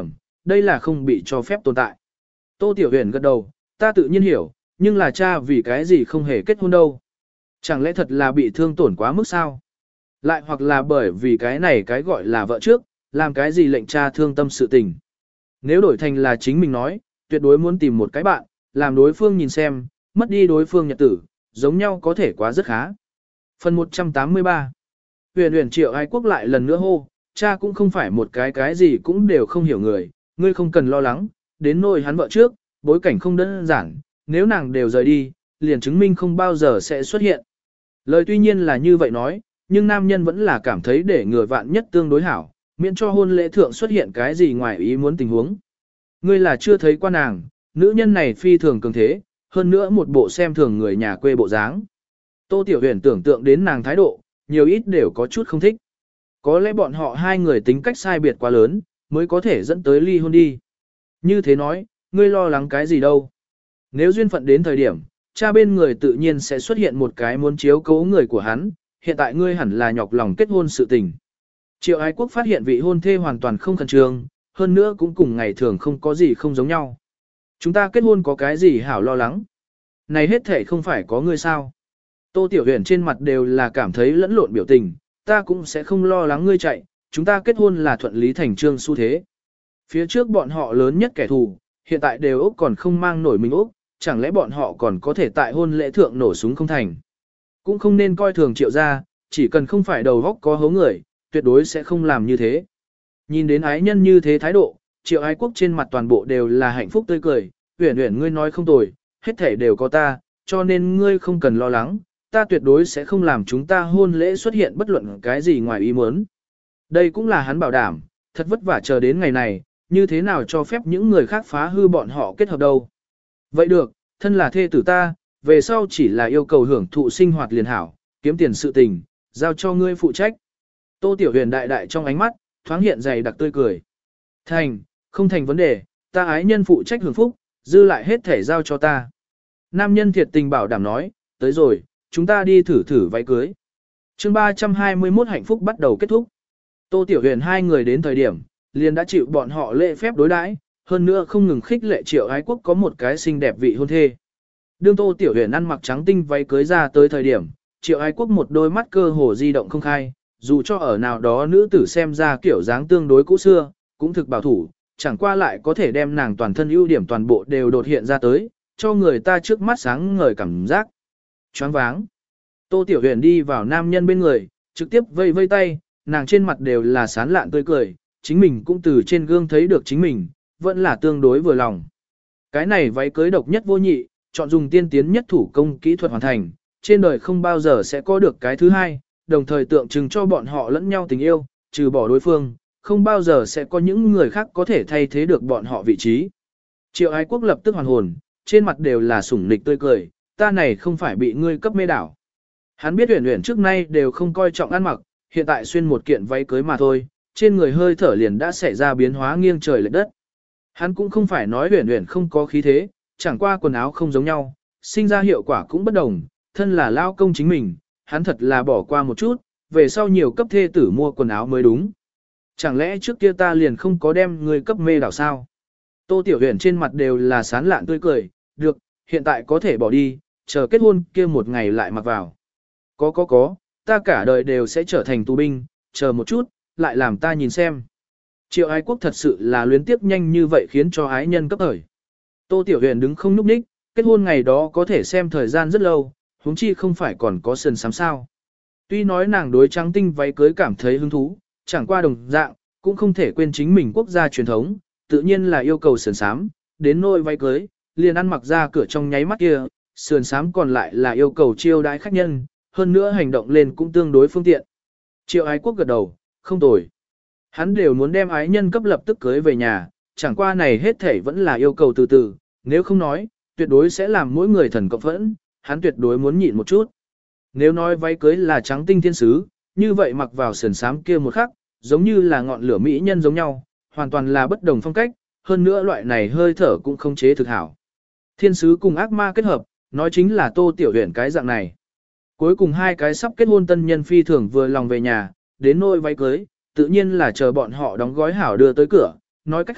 đây là không bị cho phép tồn tại. Tô Tiểu Huyền gật đầu, ta tự nhiên hiểu, nhưng là cha vì cái gì không hề kết hôn đâu. Chẳng lẽ thật là bị thương tổn quá mức sao? Lại hoặc là bởi vì cái này cái gọi là vợ trước, làm cái gì lệnh cha thương tâm sự tình. Nếu đổi thành là chính mình nói, tuyệt đối muốn tìm một cái bạn, làm đối phương nhìn xem, mất đi đối phương nhật tử, giống nhau có thể quá rất khá. Phần một trăm tám mươi ba. Huyền Huyền Triệu Ái Quốc lại lần nữa hô, cha cũng không phải một cái cái gì cũng đều không hiểu người, ngươi không cần lo lắng, đến nỗi hắn vợ trước, bối cảnh không đơn giản, nếu nàng đều rời đi, liền chứng minh không bao giờ sẽ xuất hiện. Lời tuy nhiên là như vậy nói, nhưng nam nhân vẫn là cảm thấy để người vạn nhất tương đối hảo, miễn cho hôn lễ thượng xuất hiện cái gì ngoài ý muốn tình huống. Ngươi là chưa thấy qua nàng, nữ nhân này phi thường cường thế, hơn nữa một bộ xem thường người nhà quê bộ dáng. Tô Tiểu Huyền tưởng tượng đến nàng thái độ, nhiều ít đều có chút không thích. Có lẽ bọn họ hai người tính cách sai biệt quá lớn, mới có thể dẫn tới ly hôn đi. Như thế nói, ngươi lo lắng cái gì đâu. Nếu duyên phận đến thời điểm, cha bên người tự nhiên sẽ xuất hiện một cái muốn chiếu cố người của hắn, hiện tại ngươi hẳn là nhọc lòng kết hôn sự tình. Triệu Ái Quốc phát hiện vị hôn thê hoàn toàn không khẩn trương, hơn nữa cũng cùng ngày thường không có gì không giống nhau. Chúng ta kết hôn có cái gì hảo lo lắng? Này hết thể không phải có ngươi sao? Tô Tiểu Huyền trên mặt đều là cảm thấy lẫn lộn biểu tình, ta cũng sẽ không lo lắng ngươi chạy, chúng ta kết hôn là thuận lý thành trương xu thế. Phía trước bọn họ lớn nhất kẻ thù, hiện tại đều Úc còn không mang nổi mình Úc, chẳng lẽ bọn họ còn có thể tại hôn lễ thượng nổ súng không thành. Cũng không nên coi thường Triệu gia, chỉ cần không phải đầu góc có hấu người, tuyệt đối sẽ không làm như thế. Nhìn đến ái nhân như thế thái độ, Triệu Ái Quốc trên mặt toàn bộ đều là hạnh phúc tươi cười, Huyền Huyền ngươi nói không tồi, hết thể đều có ta, cho nên ngươi không cần lo lắng, ta tuyệt đối sẽ không làm chúng ta hôn lễ xuất hiện bất luận cái gì ngoài ý muốn. Đây cũng là hắn bảo đảm, thật vất vả chờ đến ngày này, như thế nào cho phép những người khác phá hư bọn họ kết hợp đâu. Vậy được, thân là thê tử ta, về sau chỉ là yêu cầu hưởng thụ sinh hoạt liền hảo, kiếm tiền sự tình, giao cho ngươi phụ trách. Tô Tiểu Huyền đại đại trong ánh mắt, thoáng hiện dày đặc tươi cười. Thành, không thành vấn đề, ta ái nhân phụ trách hưởng phúc, dư lại hết thể giao cho ta. Nam nhân thiệt tình bảo đảm nói, tới rồi, chúng ta đi thử thử váy cưới. chương ba trăm hai mươi mốt hạnh phúc bắt đầu kết thúc. Tô Tiểu Huyền hai người đến thời điểm, liền đã chịu bọn họ lễ phép đối đãi, hơn nữa không ngừng khích lệ Triệu Ái Quốc có một cái xinh đẹp vị hôn thê. Đương Tô Tiểu Huyền ăn mặc trắng tinh váy cưới ra tới thời điểm, Triệu Ái Quốc một đôi mắt cơ hồ di động không khai, dù cho ở nào đó nữ tử xem ra kiểu dáng tương đối cũ xưa, cũng thực bảo thủ, chẳng qua lại có thể đem nàng toàn thân ưu điểm toàn bộ đều đột hiện ra tới, cho người ta trước mắt sáng ngời cảm giác. Choáng váng. Tô Tiểu Huyền đi vào nam nhân bên người, trực tiếp vây vây tay, nàng trên mặt đều là sán lạn tươi cười, chính mình cũng từ trên gương thấy được chính mình, vẫn là tương đối vừa lòng. Cái này váy cưới độc nhất vô nhị, chọn dùng tiên tiến nhất thủ công kỹ thuật hoàn thành, trên đời không bao giờ sẽ có được cái thứ hai, đồng thời tượng trưng cho bọn họ lẫn nhau tình yêu, trừ bỏ đối phương, không bao giờ sẽ có những người khác có thể thay thế được bọn họ vị trí. Triệu Ái Quốc lập tức hoàn hồn, trên mặt đều là sủng nịch tươi cười, ta này không phải bị ngươi cấp mê đảo. Hắn biết Uyển Uyển trước nay đều không coi trọng ăn mặc, hiện tại xuyên một kiện váy cưới mà thôi, trên người hơi thở liền đã xảy ra biến hóa nghiêng trời lệch đất. Hắn cũng không phải nói Uyển Uyển không có khí thế, chẳng qua quần áo không giống nhau, sinh ra hiệu quả cũng bất đồng, thân là lao công chính mình, hắn thật là bỏ qua một chút, về sau nhiều cấp thê tử mua quần áo mới đúng. Chẳng lẽ trước kia ta liền không có đem người cấp mê đảo sao? Tô Tiểu Huyền trên mặt đều là sán lạn tươi cười, được, hiện tại có thể bỏ đi, chờ kết hôn kia một ngày lại mặc vào. Có có có, ta cả đời đều sẽ trở thành tù binh, chờ một chút, lại làm ta nhìn xem. Triệu Ái Quốc thật sự là luyến tiếp nhanh như vậy khiến cho ái nhân cấp thời. Tô Tiểu Huyền đứng không núp ních, kết hôn ngày đó có thể xem thời gian rất lâu, huống chi không phải còn có sườn sám sao. Tuy nói nàng đối trắng tinh váy cưới cảm thấy hứng thú, chẳng qua đồng dạng, cũng không thể quên chính mình quốc gia truyền thống, tự nhiên là yêu cầu sườn sám, đến nôi váy cưới, liền ăn mặc ra cửa trong nháy mắt kia, sườn sám còn lại là yêu cầu chiêu đãi khách nhân, hơn nữa hành động lên cũng tương đối phương tiện. Triệu Ái Quốc gật đầu, không tồi. Hắn đều muốn đem ái nhân cấp lập tức cưới về nhà, chẳng qua này hết thể vẫn là yêu cầu từ từ, nếu không nói, tuyệt đối sẽ làm mỗi người thần cộng phẫn, hắn tuyệt đối muốn nhịn một chút. Nếu nói váy cưới là trắng tinh thiên sứ, như vậy mặc vào sườn sám kia một khắc, giống như là ngọn lửa mỹ nhân giống nhau, hoàn toàn là bất đồng phong cách, hơn nữa loại này hơi thở cũng không chế thực hảo. Thiên sứ cùng ác ma kết hợp, nói chính là Tô Tiểu Huyền cái dạng này. Cuối cùng hai cái sắp kết hôn tân nhân phi thường vừa lòng về nhà, đến nôi váy cưới, tự nhiên là chờ bọn họ đóng gói hảo đưa tới cửa, nói cách khác,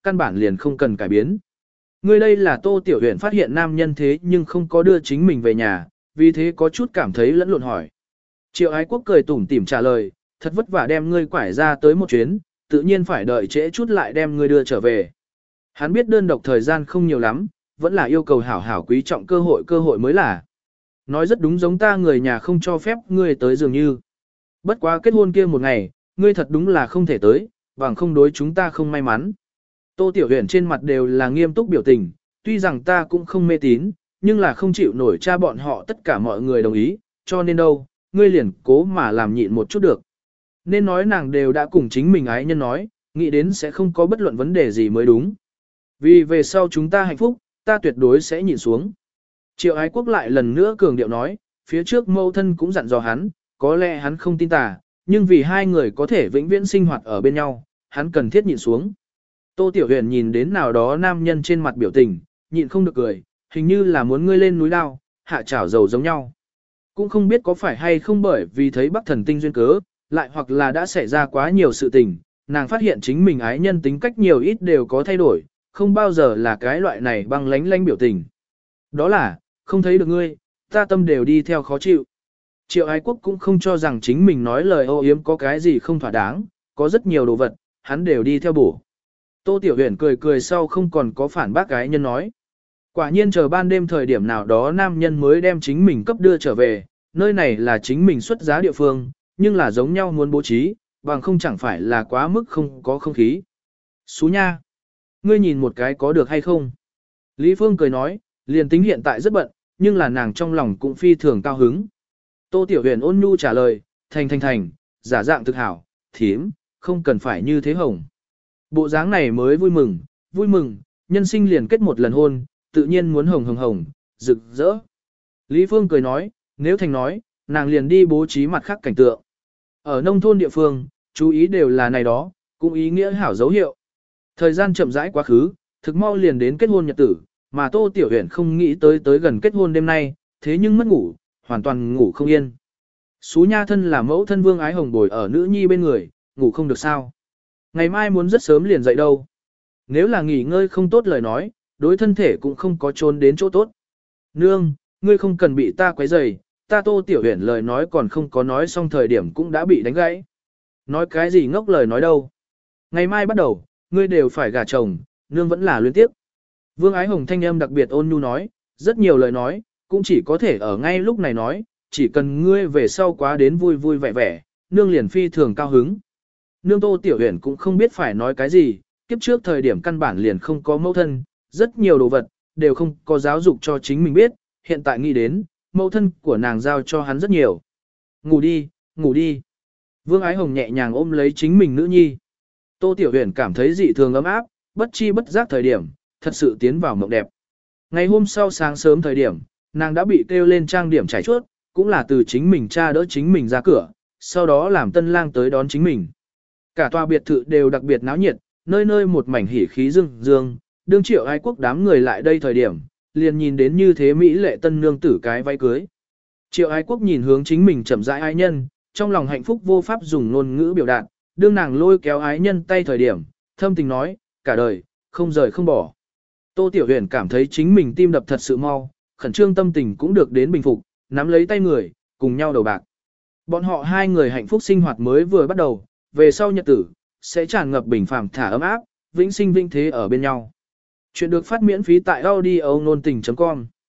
căn bản liền không cần cải biến. Ngươi đây là Tô Tiểu Huyền phát hiện nam nhân thế nhưng không có đưa chính mình về nhà, vì thế có chút cảm thấy lẫn lộn hỏi. Triệu Ái Quốc cười tủm tỉm trả lời, thật vất vả đem ngươi quải ra tới một chuyến, tự nhiên phải đợi trễ chút lại đem ngươi đưa trở về. Hắn biết đơn độc thời gian không nhiều lắm, vẫn là yêu cầu hảo hảo quý trọng cơ hội cơ hội mới là. Nói rất đúng, giống ta người nhà không cho phép ngươi tới dường như. Bất quá kết hôn kia một ngày, ngươi thật đúng là không thể tới, bằng không đối chúng ta không may mắn. Tô Tiểu Huyền trên mặt đều là nghiêm túc biểu tình, tuy rằng ta cũng không mê tín, nhưng là không chịu nổi cha bọn họ tất cả mọi người đồng ý, cho nên đâu, ngươi liền cố mà làm nhịn một chút được. Nên nói nàng đều đã cùng chính mình ái nhân nói, nghĩ đến sẽ không có bất luận vấn đề gì mới đúng. Vì về sau chúng ta hạnh phúc, ta tuyệt đối sẽ nhịn xuống. Triệu Ái Quốc lại lần nữa cường điệu nói, phía trước mâu thân cũng dặn dò hắn, có lẽ hắn không tin tà, nhưng vì hai người có thể vĩnh viễn sinh hoạt ở bên nhau, hắn cần thiết nhịn xuống. Tô Tiểu Huyền nhìn đến nào đó nam nhân trên mặt biểu tình, nhịn không được cười, hình như là muốn ngươi lên núi lao, hạ chảo dầu giống nhau. Cũng không biết có phải hay không bởi vì thấy Bắc Thần Tinh duyên cớ, lại hoặc là đã xảy ra quá nhiều sự tình, nàng phát hiện chính mình ái nhân tính cách nhiều ít đều có thay đổi, không bao giờ là cái loại này băng lánh lánh biểu tình. Đó là, không thấy được ngươi, ta tâm đều đi theo khó chịu. Triệu Ái Quốc cũng không cho rằng chính mình nói lời ô yếm có cái gì không thỏa đáng, có rất nhiều đồ vật, hắn đều đi theo bổ. Tô Tiểu Huyền cười cười sau không còn có phản bác ái nhân nói. Quả nhiên chờ ban đêm thời điểm nào đó nam nhân mới đem chính mình cấp đưa trở về, nơi này là chính mình xuất giá địa phương, nhưng là giống nhau muốn bố trí, bằng không chẳng phải là quá mức không có không khí. Xú nha! Ngươi nhìn một cái có được hay không? Lý Phương cười nói, liền tính hiện tại rất bận, nhưng là nàng trong lòng cũng phi thường cao hứng. Tô Tiểu Huyền ôn nhu trả lời, thành thành thành, giả dạng thực hảo, thím, không cần phải như thế hồng. Bộ dáng này mới vui mừng, vui mừng, nhân sinh liền kết một lần hôn, tự nhiên muốn hồng hồng hồng, rực rỡ. Lý Phương cười nói, nếu thành nói, nàng liền đi bố trí mặt khác cảnh tượng. Ở nông thôn địa phương, chú ý đều là này đó, cũng ý nghĩa hảo dấu hiệu. Thời gian chậm rãi quá khứ, thực mau liền đến kết hôn nhật tử, mà Tô Tiểu Huyền không nghĩ tới tới gần kết hôn đêm nay, thế nhưng mất ngủ, hoàn toàn ngủ không yên. Xú nha thân là mẫu thân Vương Ái Hồng bồi ở nữ nhi bên người, ngủ không được sao. Ngày mai muốn rất sớm liền dậy đâu. Nếu là nghỉ ngơi không tốt lời nói, đối thân thể cũng không có trốn đến chỗ tốt. Nương, ngươi không cần bị ta quấy rầy, ta Tô Tiểu Huyền lời nói còn không có nói xong thời điểm cũng đã bị đánh gãy. Nói cái gì ngốc lời nói đâu. Ngày mai bắt đầu, ngươi đều phải gả chồng, nương vẫn là luyến tiếp. Vương Ái Hồng thanh âm đặc biệt ôn nhu nói, rất nhiều lời nói, cũng chỉ có thể ở ngay lúc này nói, chỉ cần ngươi về sau quá đến vui vui vẻ vẻ, nương liền phi thường cao hứng. Nương Tô Tiểu Huyền cũng không biết phải nói cái gì, kiếp trước thời điểm căn bản liền không có mẫu thân, rất nhiều đồ vật, đều không có giáo dục cho chính mình biết, hiện tại nghĩ đến, mẫu thân của nàng giao cho hắn rất nhiều. Ngủ đi, ngủ đi. Vương Ái Hồng nhẹ nhàng ôm lấy chính mình nữ nhi. Tô Tiểu Huyền cảm thấy dị thường ấm áp, bất chi bất giác thời điểm, thật sự tiến vào mộng đẹp. Ngày hôm sau sáng sớm thời điểm, nàng đã bị kêu lên trang điểm trải chuốt, cũng là từ chính mình cha đỡ chính mình ra cửa, sau đó làm tân lang tới đón chính mình. Cả tòa biệt thự đều đặc biệt náo nhiệt, nơi nơi một mảnh hỉ khí dương dương, đương Triệu Ái Quốc đám người lại đây thời điểm, liền nhìn đến như thế mỹ lệ tân nương tử cái váy cưới. Triệu Ái Quốc nhìn hướng chính mình chậm rãi ái nhân, trong lòng hạnh phúc vô pháp dùng ngôn ngữ biểu đạt, đương nàng lôi kéo ái nhân tay thời điểm, thâm tình nói, cả đời, không rời không bỏ. Tô Tiểu Huyền cảm thấy chính mình tim đập thật sự mau, khẩn trương tâm tình cũng được đến bình phục, nắm lấy tay người, cùng nhau đầu bạc. Bọn họ hai người hạnh phúc sinh hoạt mới vừa bắt đầu, về sau nhật tử, sẽ tràn ngập bình phàm thả ấm áp, vĩnh sinh vĩnh thế ở bên nhau. Chuyện được phát miễn phí tại audio nôn tình chấm com